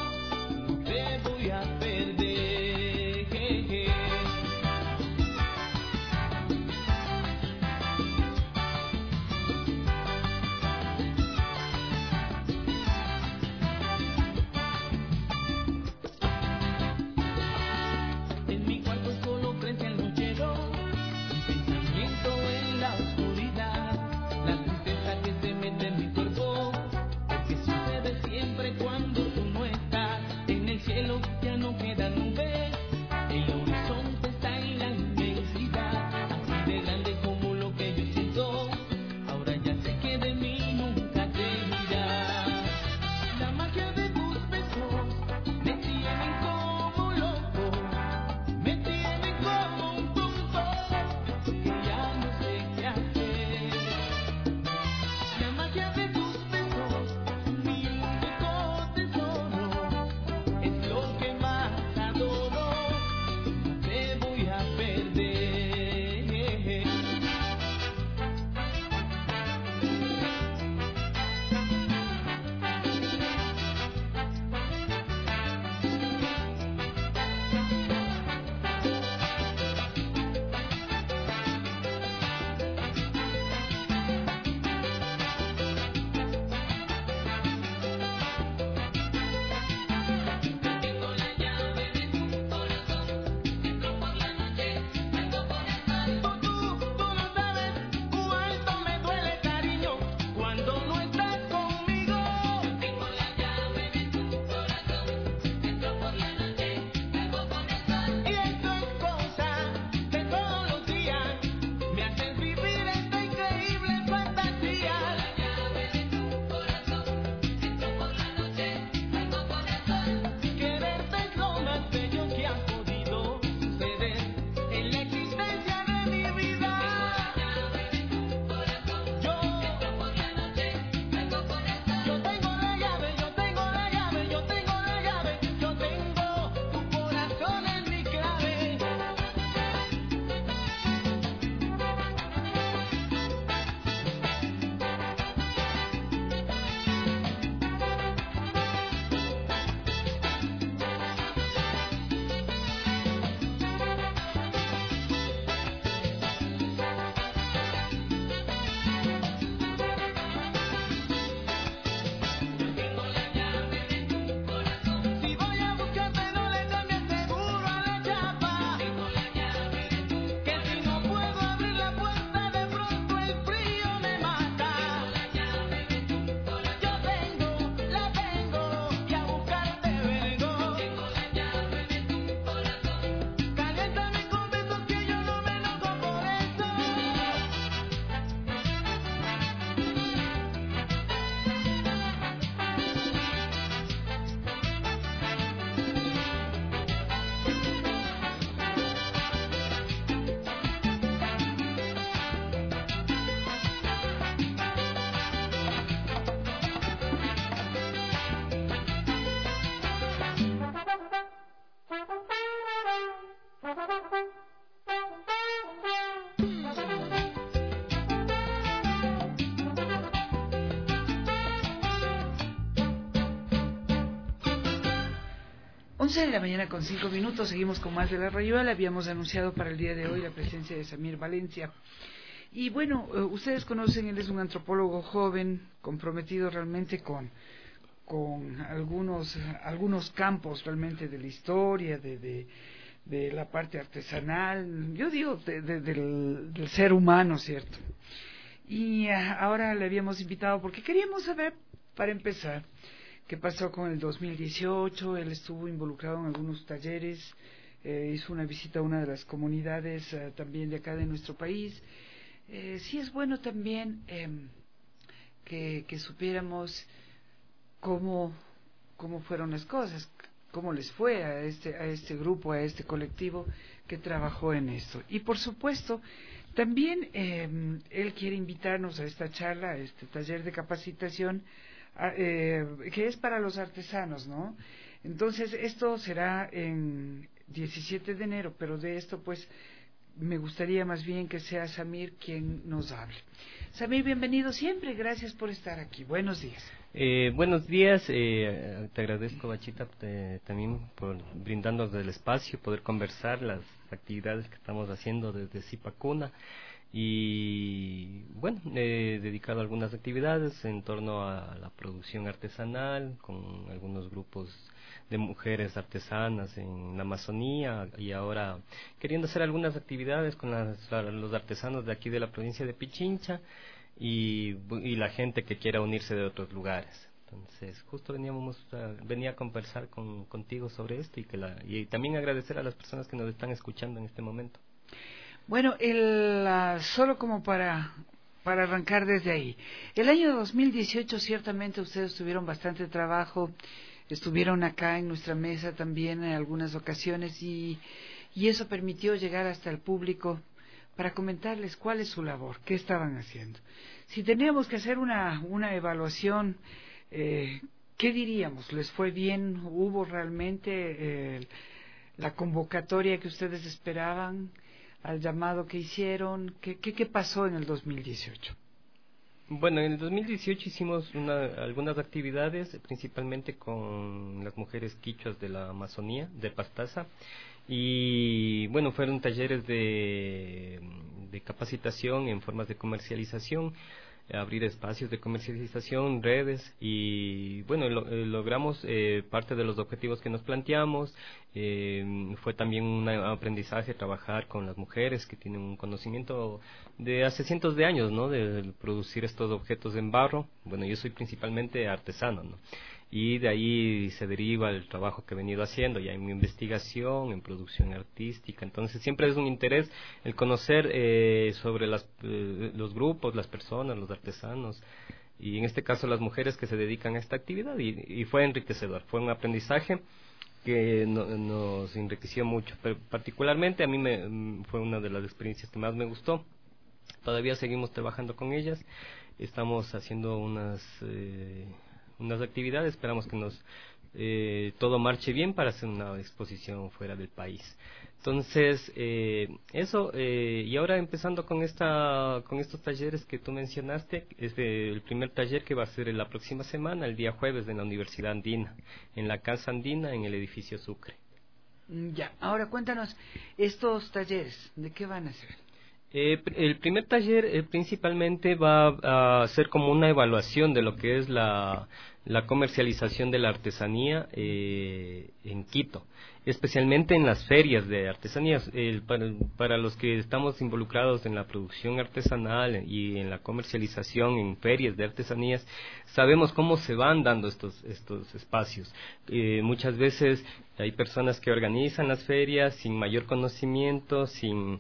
once de la mañana con cinco minutos, seguimos con más de La Rayuela. Habíamos anunciado para el día de hoy la presencia de Samir Valencia. Y bueno, eh, ustedes conocen, él es un antropólogo joven, comprometido realmente con, con algunos, algunos campos realmente de la historia, de, de, de la parte artesanal, yo digo de, de, del, del ser humano, ¿cierto? Y uh, ahora le habíamos invitado porque queríamos saber, para empezar, qué pasó con el dos mil dieciocho. Él estuvo involucrado en algunos talleres, eh, hizo una visita a una de las comunidades uh, también de acá de nuestro país. Eh, sí es bueno también eh, que, que supiéramos cómo, cómo fueron las cosas, cómo les fue a este, a este grupo, a este colectivo que trabajó en esto. Y por supuesto, también eh, él quiere invitarnos a esta charla, a este taller de capacitación, a, eh, que es para los artesanos, ¿no? Entonces, esto será en diecisiete de enero, pero de esto pues me gustaría más bien que sea Samir quien nos hable. Samir, bienvenido siempre, gracias por estar aquí. Buenos días. Eh, buenos días, eh, te agradezco, Bachita, te, también por brindarnos el espacio, poder conversar las actividades que estamos haciendo desde Zipacuna. Y bueno, he dedicado algunas actividades en torno a la producción artesanal, con algunos grupos de mujeres artesanas en la Amazonía, y ahora queriendo hacer algunas actividades con las, los artesanos de aquí de la provincia de Pichincha y, y la gente que quiera unirse de otros lugares. Entonces, justo veníamos a, venía a conversar con, contigo sobre esto y, que la, y también agradecer a las personas que nos están escuchando en este momento. Bueno, el, uh, solo como para, para arrancar desde ahí. El año dos mil dieciocho ciertamente ustedes tuvieron bastante trabajo, estuvieron acá en nuestra mesa también en algunas ocasiones y, y eso permitió llegar hasta el público para comentarles cuál es su labor, qué estaban haciendo. Si teníamos que hacer una, una evaluación, eh, ¿qué diríamos? ¿Les fue bien? ¿Hubo realmente eh, la convocatoria que ustedes esperaban al llamado que hicieron? ¿Qué, qué, qué pasó en el dos mil dieciocho? Bueno, en el dos mil dieciocho hicimos una, algunas actividades, principalmente con las mujeres quichuas de la Amazonía, de Pastaza, y bueno, fueron talleres de, de capacitación en formas de comercialización, abrir espacios de comercialización, redes, y bueno, lo, eh, logramos eh, parte de los objetivos que nos planteamos. Eh, fue también un aprendizaje trabajar con las mujeres que tienen un conocimiento de hace cientos de años, ¿no?, de, de producir estos objetos en barro. Bueno, yo soy principalmente artesano, ¿no?, y de ahí se deriva el trabajo que he venido haciendo ya en mi investigación, en producción artística. Entonces siempre es un interés el conocer eh, sobre las, eh, los grupos, las personas, los artesanos, y en este caso las mujeres que se dedican a esta actividad, y, y fue enriquecedor, fue un aprendizaje que no, nos enriqueció mucho, pero particularmente a mí me, fue una de las experiencias que más me gustó. Todavía seguimos trabajando con ellas, estamos haciendo unas... Eh, unas actividades, esperamos que nos eh, todo marche bien para hacer una exposición fuera del país. Entonces, eh, eso, eh, y ahora empezando con esta con estos talleres que tú mencionaste, es el primer taller que va a ser en la próxima semana, el día jueves, en la Universidad Andina, en la Casa Andina, en el edificio Sucre. Ya, ahora cuéntanos, estos talleres, ¿de qué van a ser? Eh, el primer taller eh, principalmente va a ser como una evaluación de lo que es la, la comercialización de la artesanía eh, en Quito, especialmente en las ferias de artesanías. Eh, para, para los que estamos involucrados en la producción artesanal y en la comercialización en ferias de artesanías, sabemos cómo se van dando estos, estos espacios. Eh, muchas veces hay personas que organizan las ferias sin mayor conocimiento, sin...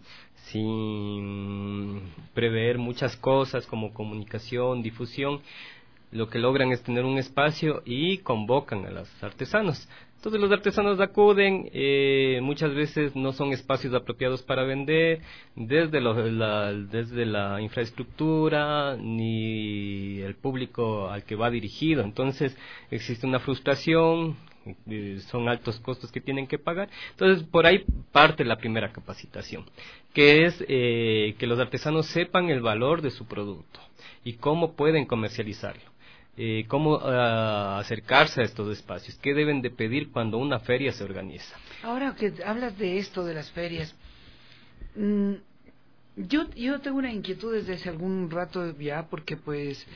sin prever muchas cosas como comunicación, difusión. Lo que logran es tener un espacio y convocan a los artesanos. Entonces los artesanos acuden, eh, muchas veces no son espacios apropiados para vender, desde, lo, la, desde la infraestructura ni el público al que va dirigido. Entonces existe una frustración, eh, son altos costos que tienen que pagar. Entonces por ahí parte la primera capacitación, que es eh, que los artesanos sepan el valor de su producto y cómo pueden comercializarlo. eh, cómo uh, acercarse a estos espacios, qué deben de pedir cuando una feria se organiza. Ahora que hablas de esto, de las ferias, mmm, yo, yo tengo una inquietud desde hace algún rato ya, porque pues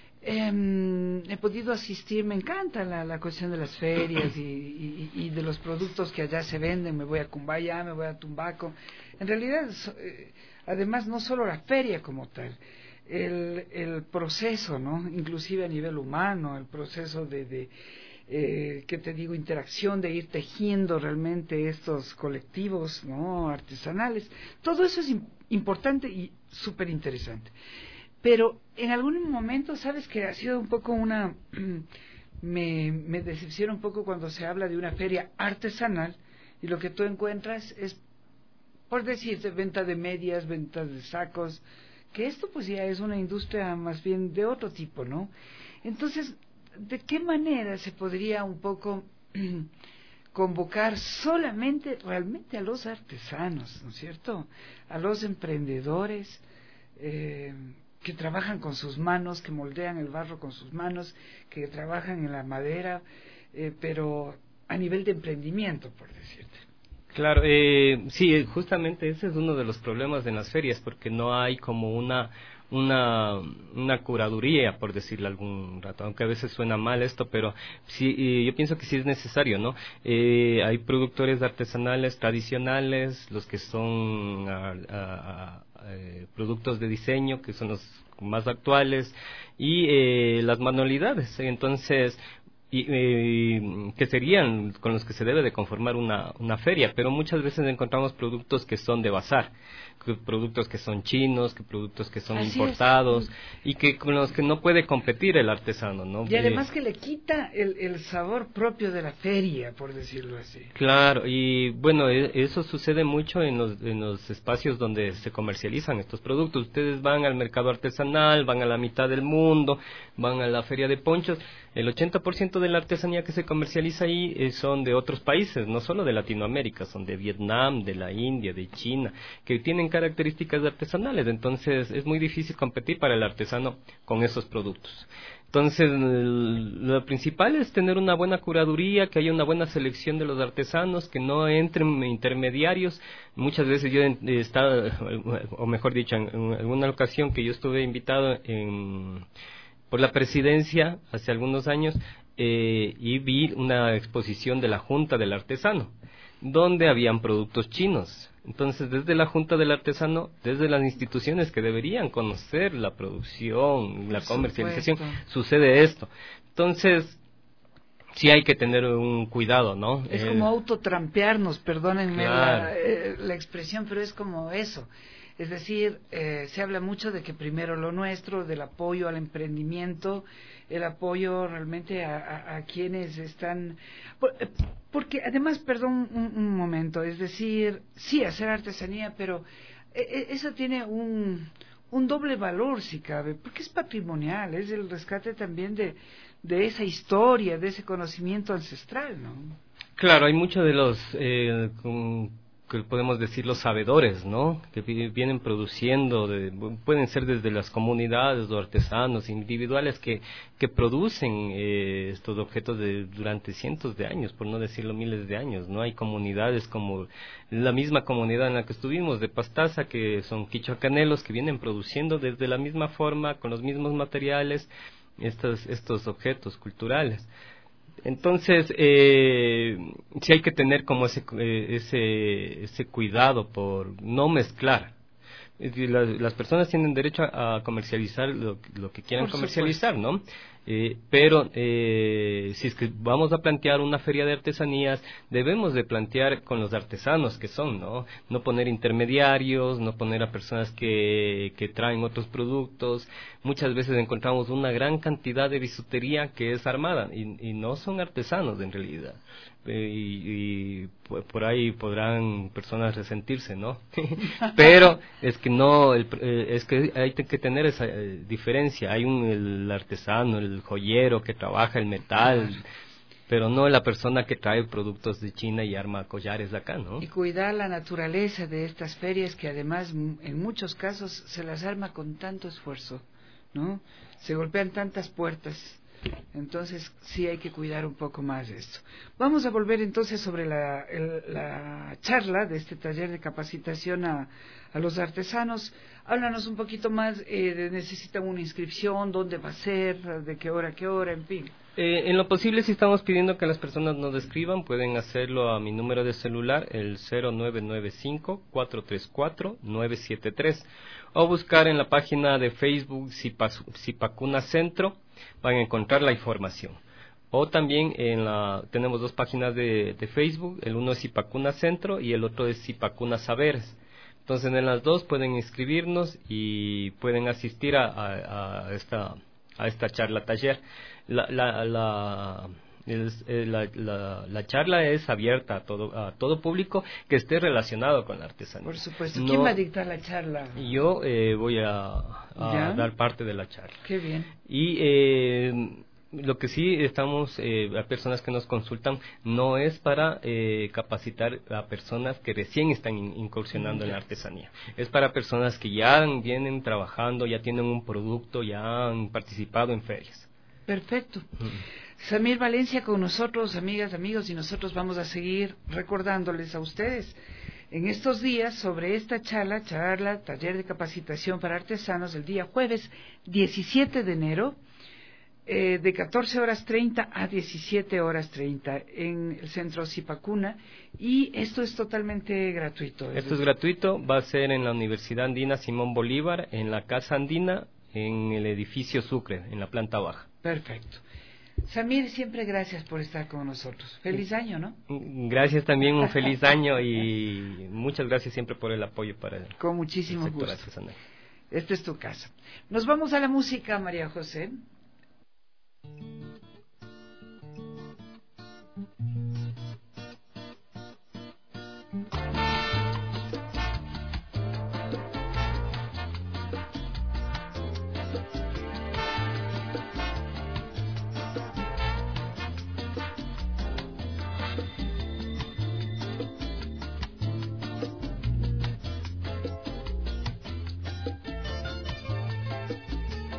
eh, he podido asistir, me encanta la, la cuestión de las ferias y, y, y de los productos que allá se venden. Me voy a Cumbaya, me voy a Tumbaco. En realidad, eh, además, no solo la feria como tal, el, el proceso, ¿no? Inclusive a nivel humano, el proceso de, de eh, ¿qué te digo?, interacción, de ir tejiendo realmente estos colectivos, ¿no?, artesanales. Todo eso es im- importante y súper interesante. Pero en algún momento, sabes que ha sido un poco una... me, me decepciona un poco cuando se habla de una feria artesanal y lo que tú encuentras es, por decirte, venta de medias, ventas de sacos, que esto pues ya es una industria más bien de otro tipo, ¿no? Entonces, ¿de qué manera se podría un poco convocar solamente, realmente a los artesanos, ¿no es cierto?, a los emprendedores, eh, que trabajan con sus manos, que moldean el barro con sus manos, que trabajan en la madera, eh, pero a nivel de emprendimiento, por decirte. Claro, eh, sí, justamente ese es uno de los problemas en las ferias, porque no hay como una una una curaduría, por decirlo algún rato, aunque a veces suena mal esto, pero sí, eh, yo pienso que sí es necesario, ¿no? Eh, hay productores artesanales tradicionales, los que son a, a, a, eh, productos de diseño, que son los más actuales, y eh, las manualidades. Entonces, y eh, que serían con los que se debe de conformar una, una feria, pero muchas veces encontramos productos que son de bazar, que productos que son chinos, que productos que son Así importados, es. y que con los que no puede competir el artesano, ¿no? Y además Eh, que le quita el, el sabor propio de la feria, por decirlo así. Claro, y bueno, e- eso sucede mucho en los, en los espacios donde se comercializan estos productos. Ustedes van al mercado artesanal, van a la mitad del mundo, van a la feria de ponchos. El ochenta por ciento de la artesanía que se comercializa ahí eh, son de otros países, no solo de Latinoamérica, son de Vietnam, de la India, de China, que tienen características artesanales. Entonces es muy difícil competir para el artesano con esos productos. Entonces, lo principal es tener una buena curaduría, que haya una buena selección de los artesanos, que no entren intermediarios. Muchas veces yo he estado, o mejor dicho, en alguna ocasión que yo estuve invitado en, por la presidencia hace algunos años, eh, y vi una exposición de la Junta del Artesano, donde habían productos chinos. Entonces, desde la Junta del Artesano, desde las instituciones que deberían conocer la producción, la Por comercialización, supuesto. sucede esto. Entonces, sí hay que tener un cuidado, ¿no? Es Eh, como autotrampearnos, perdónenme Claro. la, eh, la expresión, pero es como eso. Es decir, eh, se habla mucho de que primero lo nuestro, del apoyo al emprendimiento, el apoyo realmente a, a, a quienes están... por- eh, porque además, perdón un, un momento, es decir, sí, hacer artesanía, pero eh, eh, eso tiene un, un doble valor, si cabe, porque es patrimonial, es el rescate también de, de esa historia, de ese conocimiento ancestral, ¿no? Claro, hay muchos de los, eh, con- que podemos decir los sabedores, ¿no? Que vi- vienen produciendo, de- pueden ser desde las comunidades o artesanos individuales que, que producen eh, estos objetos de, durante cientos de años, por no decirlo miles de años, ¿no? Hay comunidades como la misma comunidad en la que estuvimos, de Pastaza, que son quichuacanelos, que vienen produciendo desde la misma forma, con los mismos materiales, estos, estos objetos culturales. Entonces, eh, sí hay que tener como ese, eh, ese, ese cuidado por no mezclar. Es decir, las, las personas tienen derecho a, a comercializar lo, lo que quieran Por comercializar, ¿no? Eh, pero eh, si es que vamos a plantear una feria de artesanías, debemos de plantear con los artesanos que son, ¿no? No poner intermediarios, no poner a personas que, que traen otros productos. Muchas veces encontramos una gran cantidad de bisutería que es armada y, y no son artesanos en realidad. Eh, y, y por por ahí podrán personas resentirse, ¿no? Pero es que no, el, eh, es que hay que tener esa eh, diferencia. Hay un el artesano, el joyero que trabaja el metal, pero no la persona que trae productos de China y arma collares de acá, ¿no? Y cuidar la naturaleza de estas ferias que además m- en muchos casos se las arma con tanto esfuerzo, ¿no? Se golpean tantas puertas Entonces sí hay que cuidar un poco más de esto. Vamos a volver entonces sobre la, el, la charla de este taller de capacitación a, a los artesanos. Háblanos un poquito más, eh, de, ¿necesitan una inscripción? ¿Dónde va a ser? ¿De qué hora a qué hora? En fin. Eh, en lo posible, si estamos pidiendo que las personas nos escriban, pueden hacerlo a mi número de celular, el cero nueve nueve cinco, cuatro tres cuatro, nueve siete tres, o buscar en la página de Facebook Zipacuna Centro, van a encontrar la información. O también en la tenemos dos páginas de, de Facebook, el uno es Zipacuna Centro y el otro es Zipacuna Saberes. Entonces en las dos pueden inscribirnos y pueden asistir a, a, a esta a esta charla taller. La la la, el, la la la charla es abierta a todo a todo público que esté relacionado con la artesanía. Por supuesto. No, ¿Quién va a dictar la charla? Yo eh, voy a, a dar parte de la charla. Qué bien. Y eh, lo que sí estamos, eh, a personas que nos consultan, no es para eh, capacitar a personas que recién están in, incursionando en la artesanía. Es para personas que ya vienen trabajando, ya tienen un producto, ya han participado en ferias. Perfecto. Samir Valencia con nosotros, amigas, amigos, y nosotros vamos a seguir recordándoles a ustedes en estos días sobre esta charla, charla, taller de capacitación para artesanos, el día jueves diecisiete de enero, eh, de catorce horas treinta a diecisiete horas treinta en el centro Zipacuna, y esto es totalmente gratuito. Esto es gratuito, va a ser en la Universidad Andina Simón Bolívar, en la Casa Andina, en el edificio Sucre, en la planta baja. Perfecto. Samir, siempre gracias por estar con nosotros. Feliz año, ¿no? Gracias también, un feliz año y muchas gracias siempre por el apoyo para el, con muchísimo el sector gusto. artesanal. Esta es tu casa. Nos vamos a la música, María José.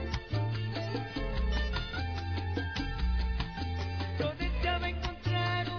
Yo deseaba encontrar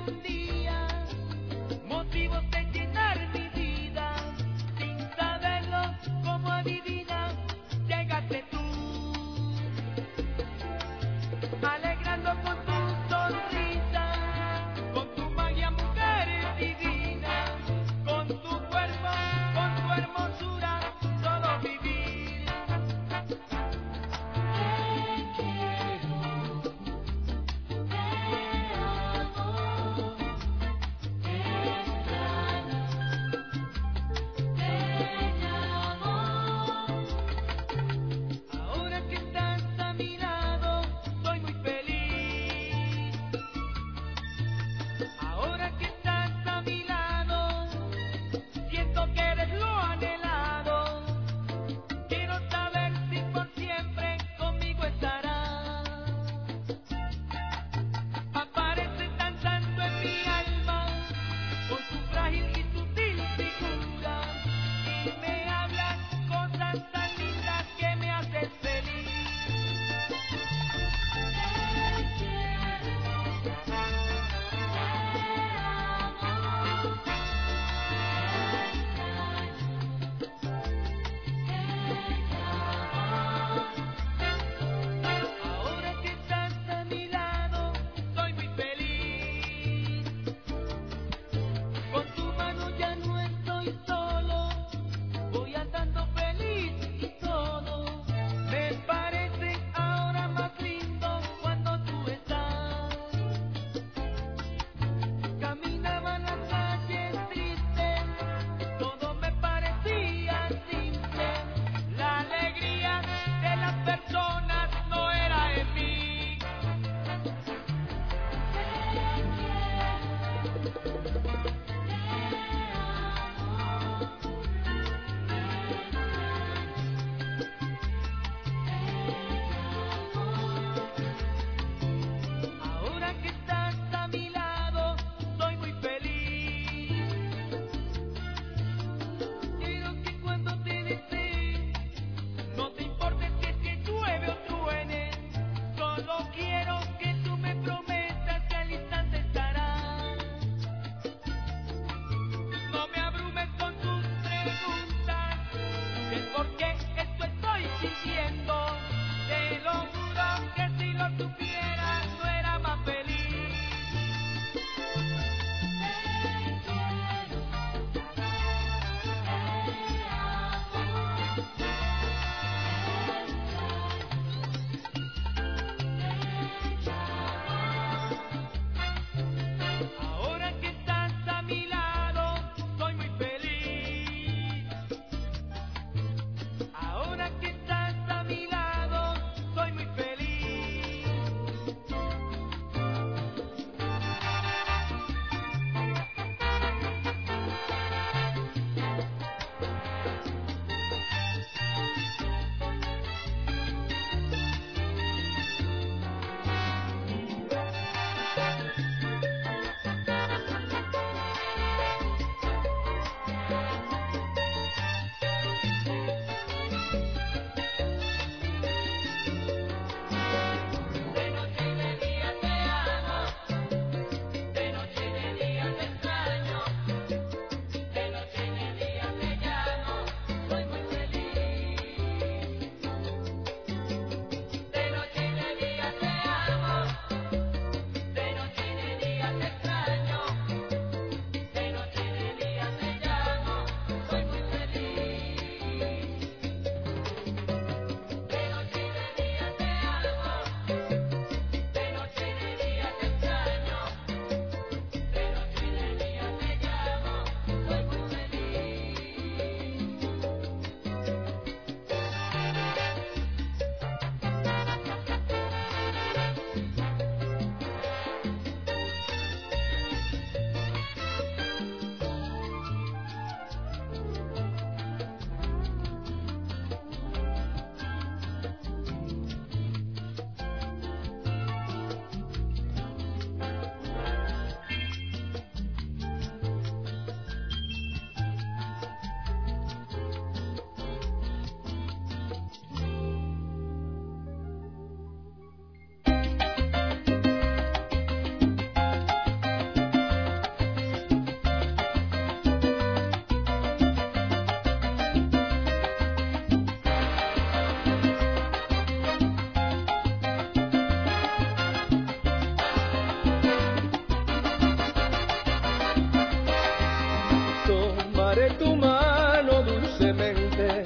Tomaré tu mano dulcemente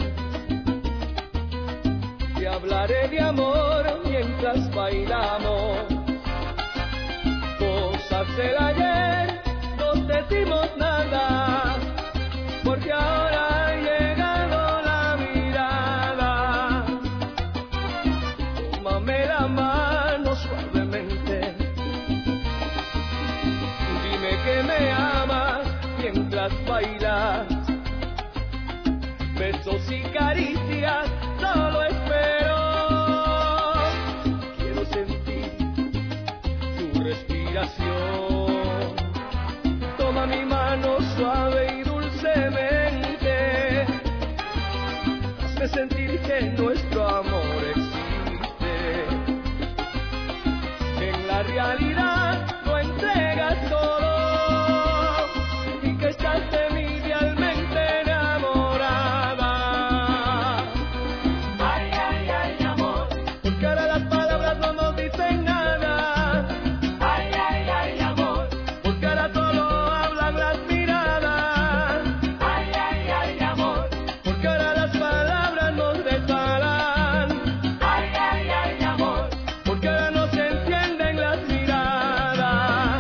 y hablaré de amor mientras bailamos. Cosas del ayer no decimos nada, porque ahora ha llegado la mirada. Tómame la mano suavemente, dime que me amas mientras bailas. Besos y caricias solo espero. Quiero sentir tu respiración. Toma mi mano suave y dulcemente. Hazme sentir que nuestro amor existe. En la realidad lo entregas todo. De mí idealmente enamorada. Ay, ay, ay, amor, porque ahora las palabras no nos dicen nada. Ay, ay, ay, amor, porque ahora solo hablan las miradas. Ay, ay, ay, amor, porque ahora las palabras nos desalan. Ay, ay, ay, amor, porque ahora nos encienden las miradas.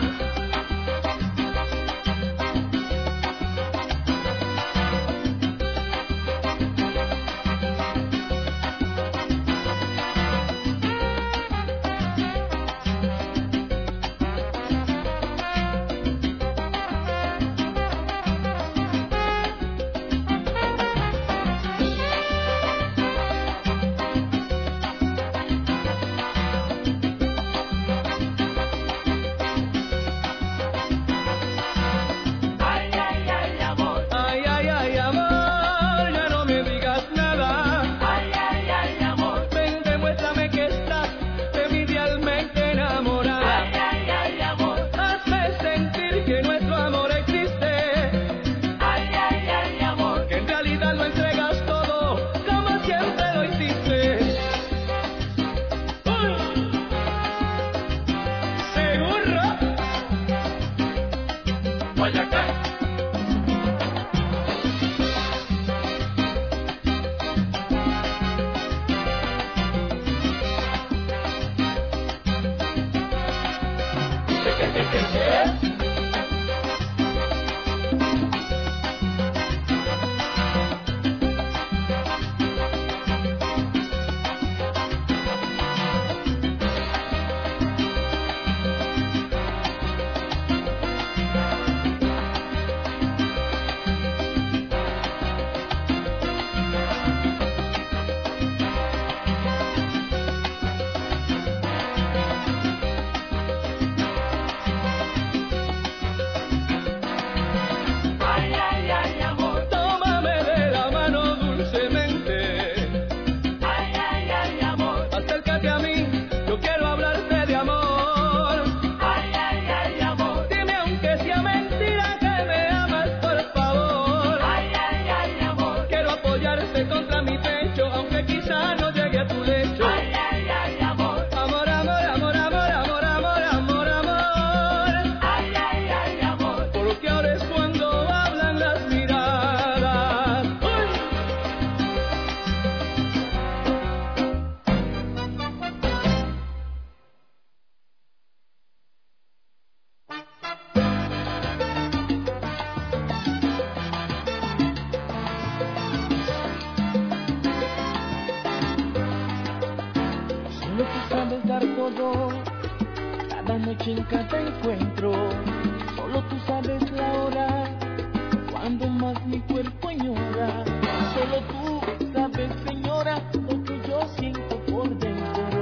Cada noche en cada encuentro, solo tú sabes la hora, cuando más mi cuerpo añora. Solo tú sabes, señora, lo que yo siento por dentro.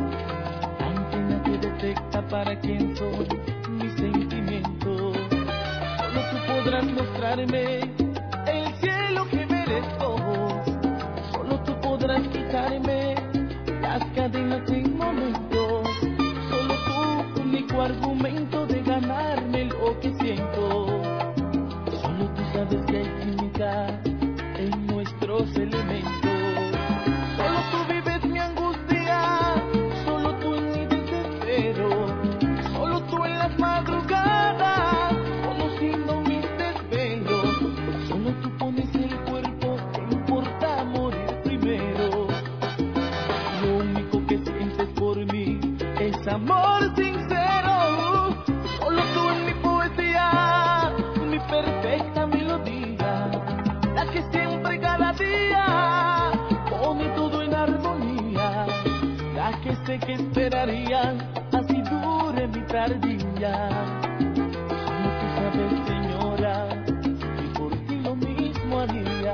Antena que detecta para quién soy mis sentimientos. Solo tú podrás mostrarme el cielo que merezco. Solo tú podrás quitarme las cadenas en momentos. Solo tú, único argumento de ganarme lo que siento. Solo tú sabes que hay química en nuestros elementos. Solo tú vives mi angustia, solo tú en mi desespero. Solo tú en las madrugadas, conociendo mis desvelos. sé que esperarían, así dure mi tardía. Solo tú sabes, señora, y por ti lo mismo haría.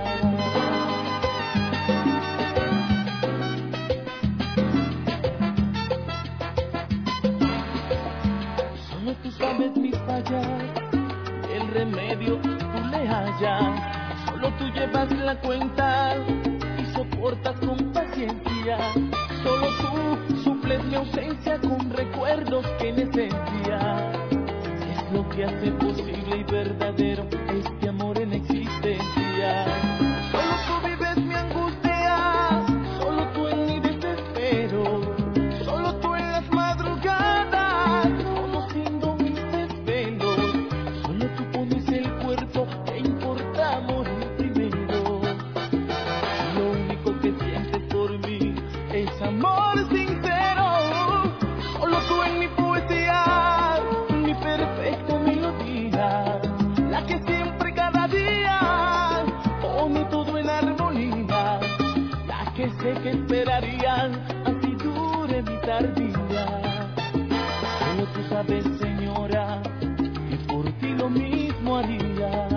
Solo tú sabes mis fallas, el remedio tú le hallas. Solo tú llevas la cuenta y soportas con paciencia. Solo tú suples mi ausencia con recuerdos que en esencia es lo que hace posible y verdadero este amor en existencia. Solo tú vives mi angustia, solo tú en mi desespero, solo tú en las madrugadas, conociendo mis desvelos. Solo tú pones el cuerpo, te importa morir primero. Lo único que sientes por mí es amor sincero. Solo tú en mi poesía, mi perfecta melodía, la que siempre cada día pone todo en armonía, la que sé que esperarían, así dure mi tardía. Solo tú sabes, señora, que por ti lo mismo haría.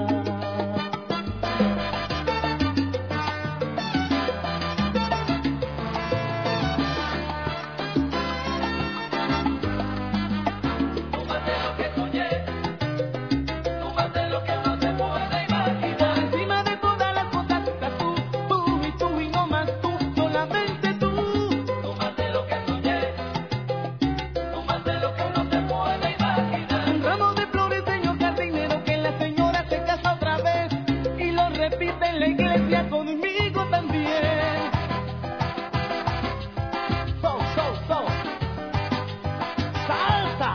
Repite en la iglesia conmigo también. So, so, so. Salsa.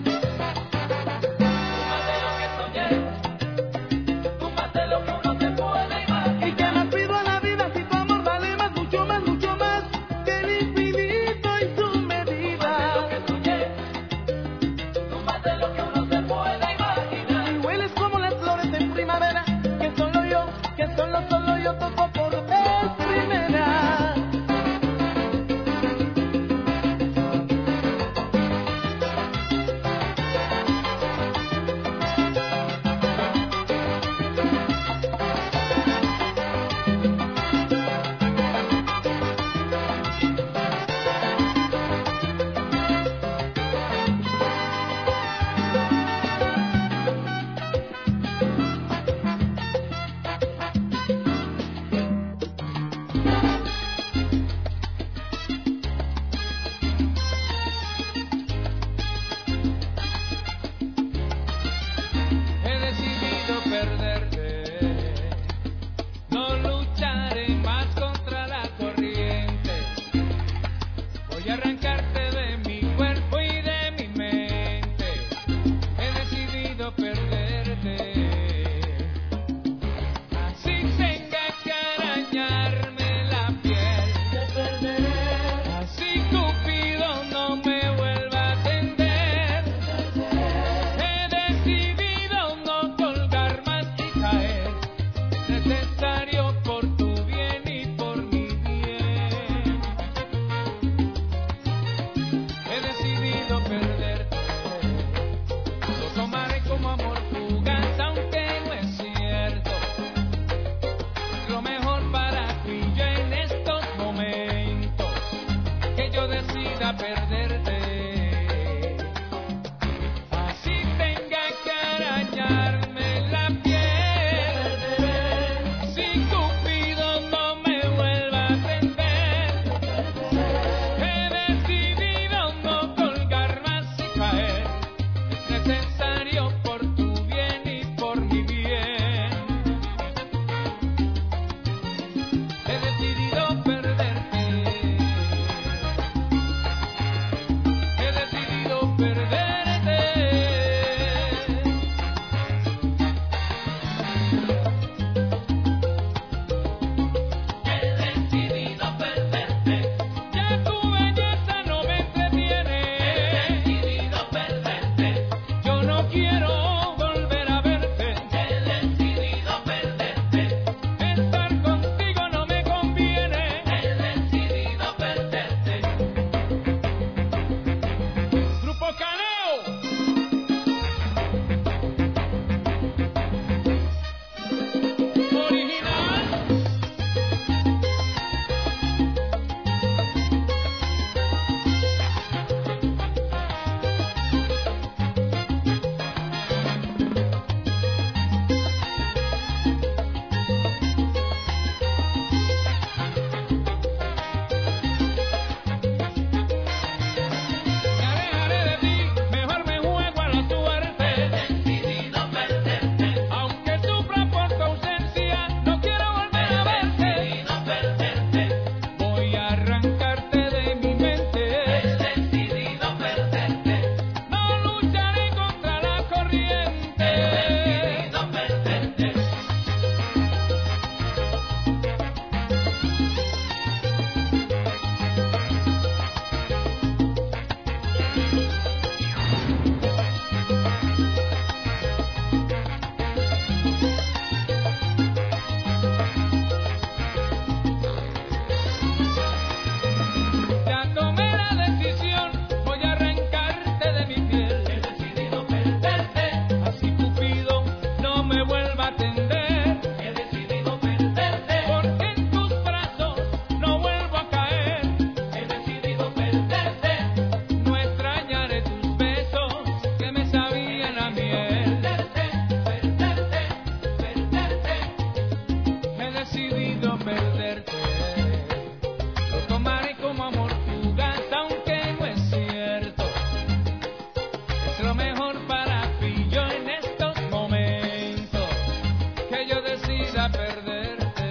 Tú más de lo que vuelva a atender. He decidido perderte, porque en tus brazos no vuelvo a caer. He decidido perderte, no extrañaré tus besos que me sabían a miel. Perderte, perderte, perderte. He decidido perderte. Lo tomaré como amor fugaz, aunque no es cierto. Es lo mejor para ti yo en estos momentos, que yo decida perderte.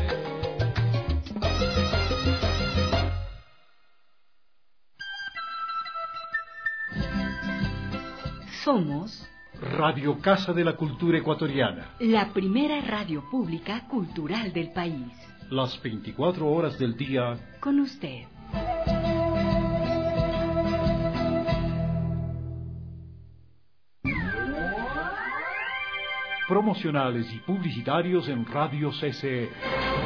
Somos Radio Casa de la Cultura Ecuatoriana. la primera radio pública cultural del país. Las veinticuatro horas del día. Con usted. Promocionales y publicitarios en Radio C C E.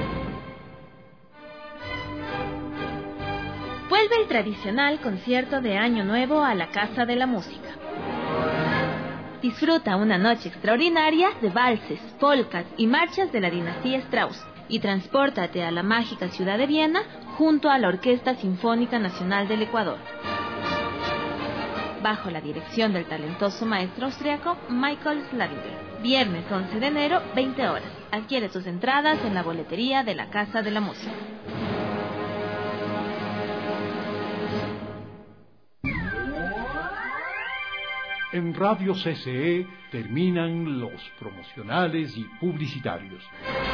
Vuelve el tradicional concierto de Año Nuevo a la Casa de la Música. Disfruta una noche extraordinaria de valses, polcas y marchas de la dinastía Strauss y transpórtate a la mágica ciudad de Viena junto a la Orquesta Sinfónica Nacional del Ecuador. Bajo la dirección del talentoso maestro austriaco Michael Slavinger. Viernes once de enero, veinte horas. Adquiere tus entradas en la boletería de la Casa de la Música. En Radio C C E terminan los promocionales y publicitarios.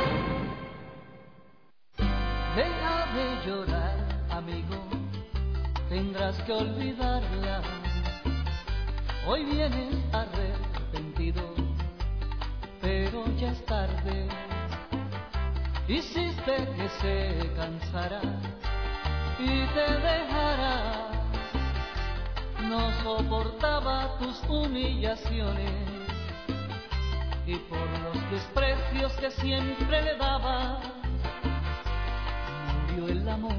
Deja de llorar, amigo, tendrás que olvidarla. Hoy vienes arrepentido, pero ya es tarde. Hiciste que se cansara y te dejara. No soportaba tus humillaciones y por los desprecios que siempre le daba, murió el amor.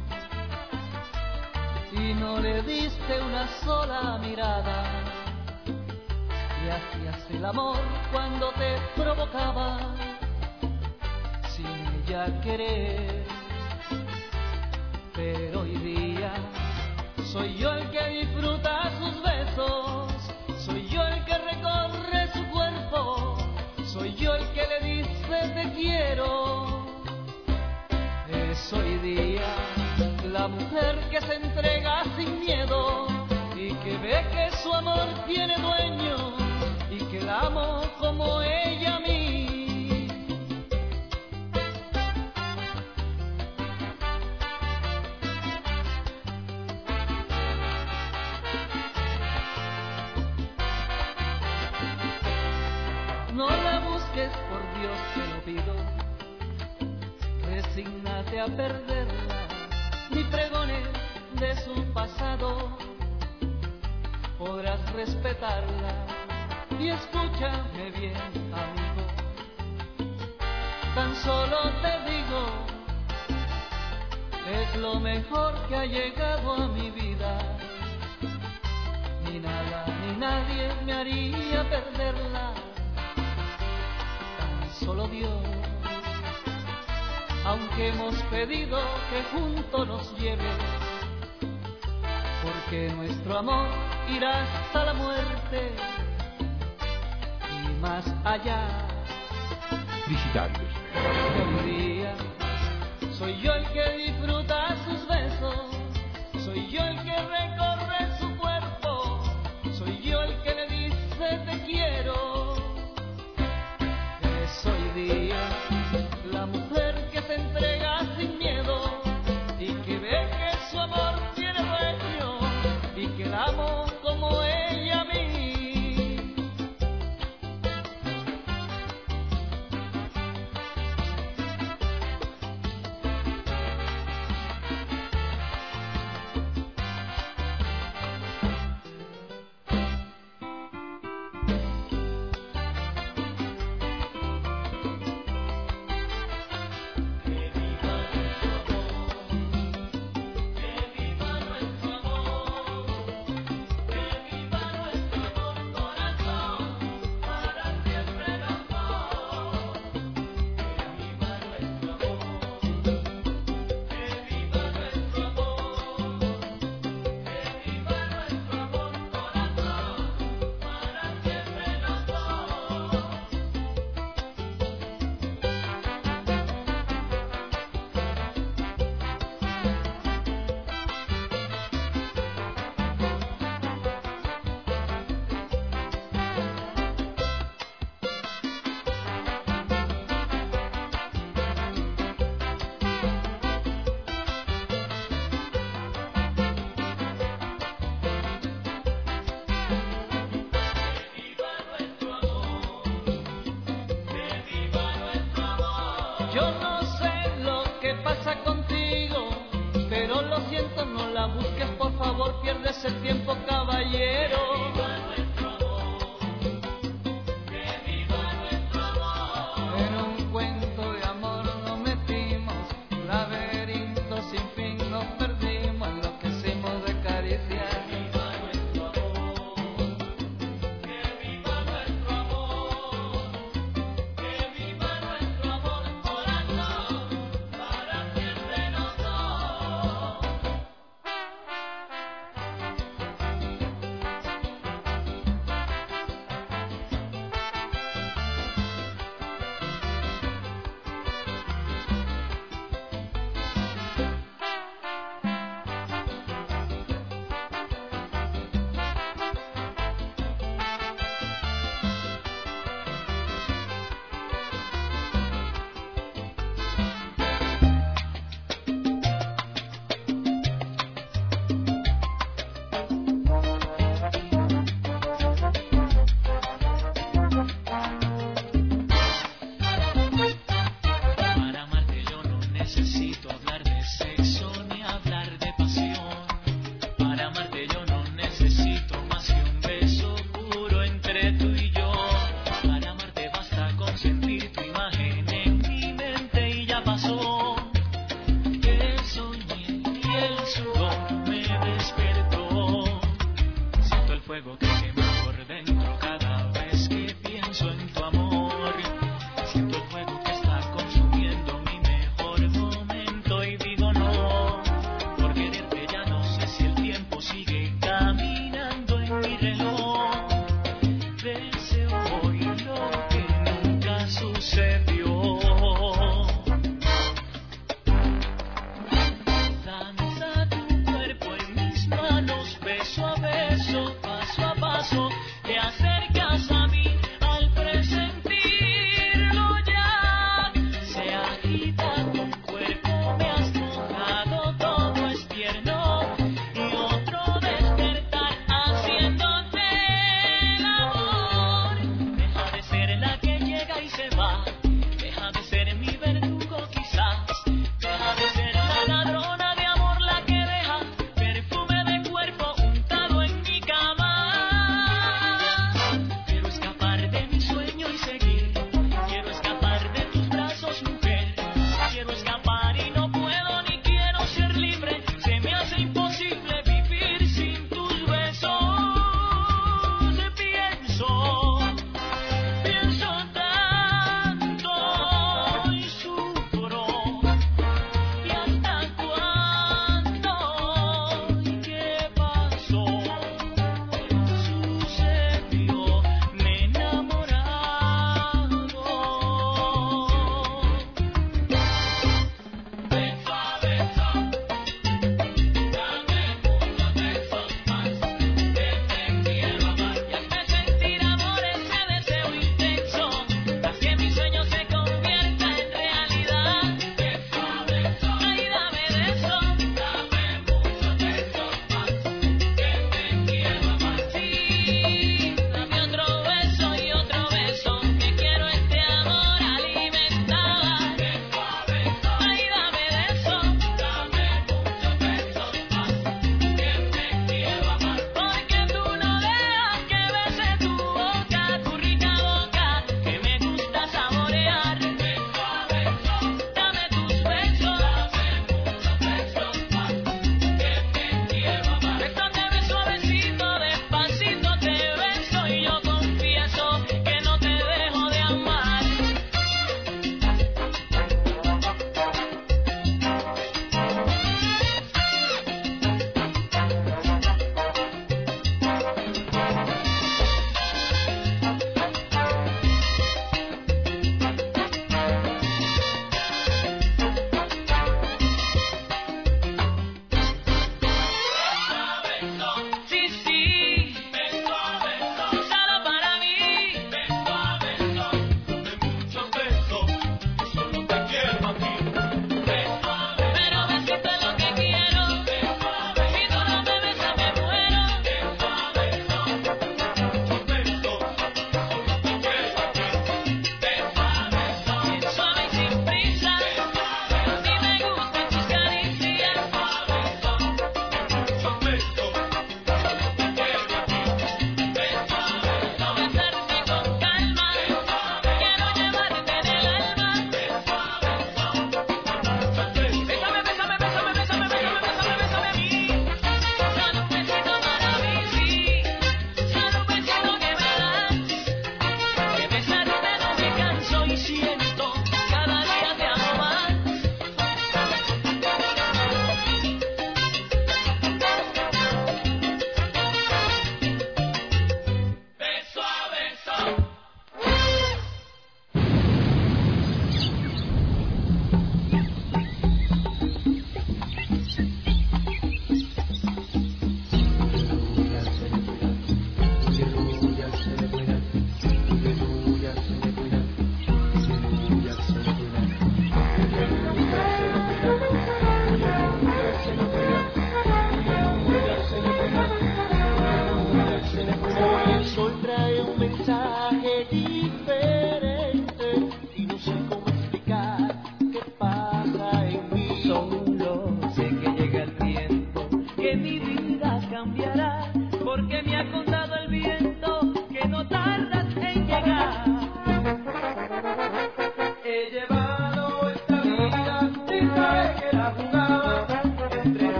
Y no le diste una sola mirada, le hacías el amor cuando te provocaba, sin ella querer. Pero hoy día soy yo el que disfruta sus besos, soy yo el que recorre su cuerpo, soy yo el que le dice te quiero. Es hoy día la mujer que se entrega sin miedo y que ve que su amor tiene dueño y que la amo como ella a mí. No la busques, por Dios te lo pido, resígnate a perderla, ni pregones de su pasado, podrás respetarla. Y escúchame bien, amigo, tan solo te digo, es lo mejor que ha llegado a mi vida. Ni nada ni nadie me haría perderla, solo Dios, aunque hemos pedido que junto nos lleve, porque nuestro amor irá hasta la muerte y más allá. Publicitarios. Hoy día soy yo el que disfruta sus besos, soy yo el que recorre su cuerpo, soy yo el que le dice te quiero. Hoy día la mujer que se entrega sin miedo y que ve que su amor tiene dueño y que la amo como ella a mí. favor pierdes el tiempo, caballero. En un cuento de amor nos metimos, laberinto sin fin nos perdimos, enloquecimos de caricias.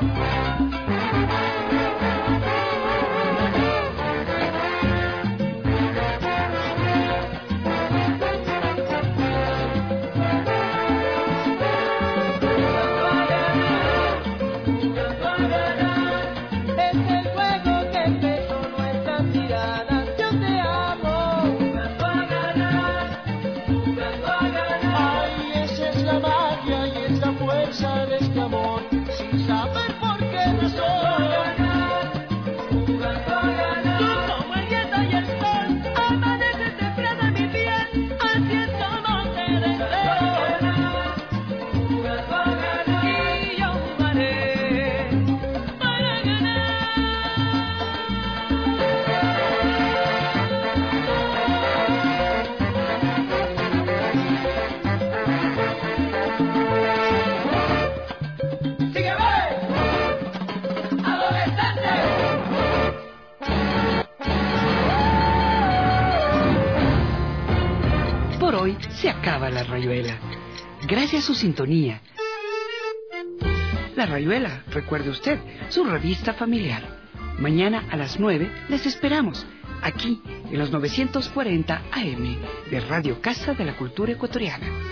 Se acaba la rayuela. Gracias a su sintonía. La Rayuela, recuerde usted, su revista familiar. Mañana a las nueve les esperamos, aquí en los novecientos cuarenta A M de Radio Casa de la Cultura Ecuatoriana.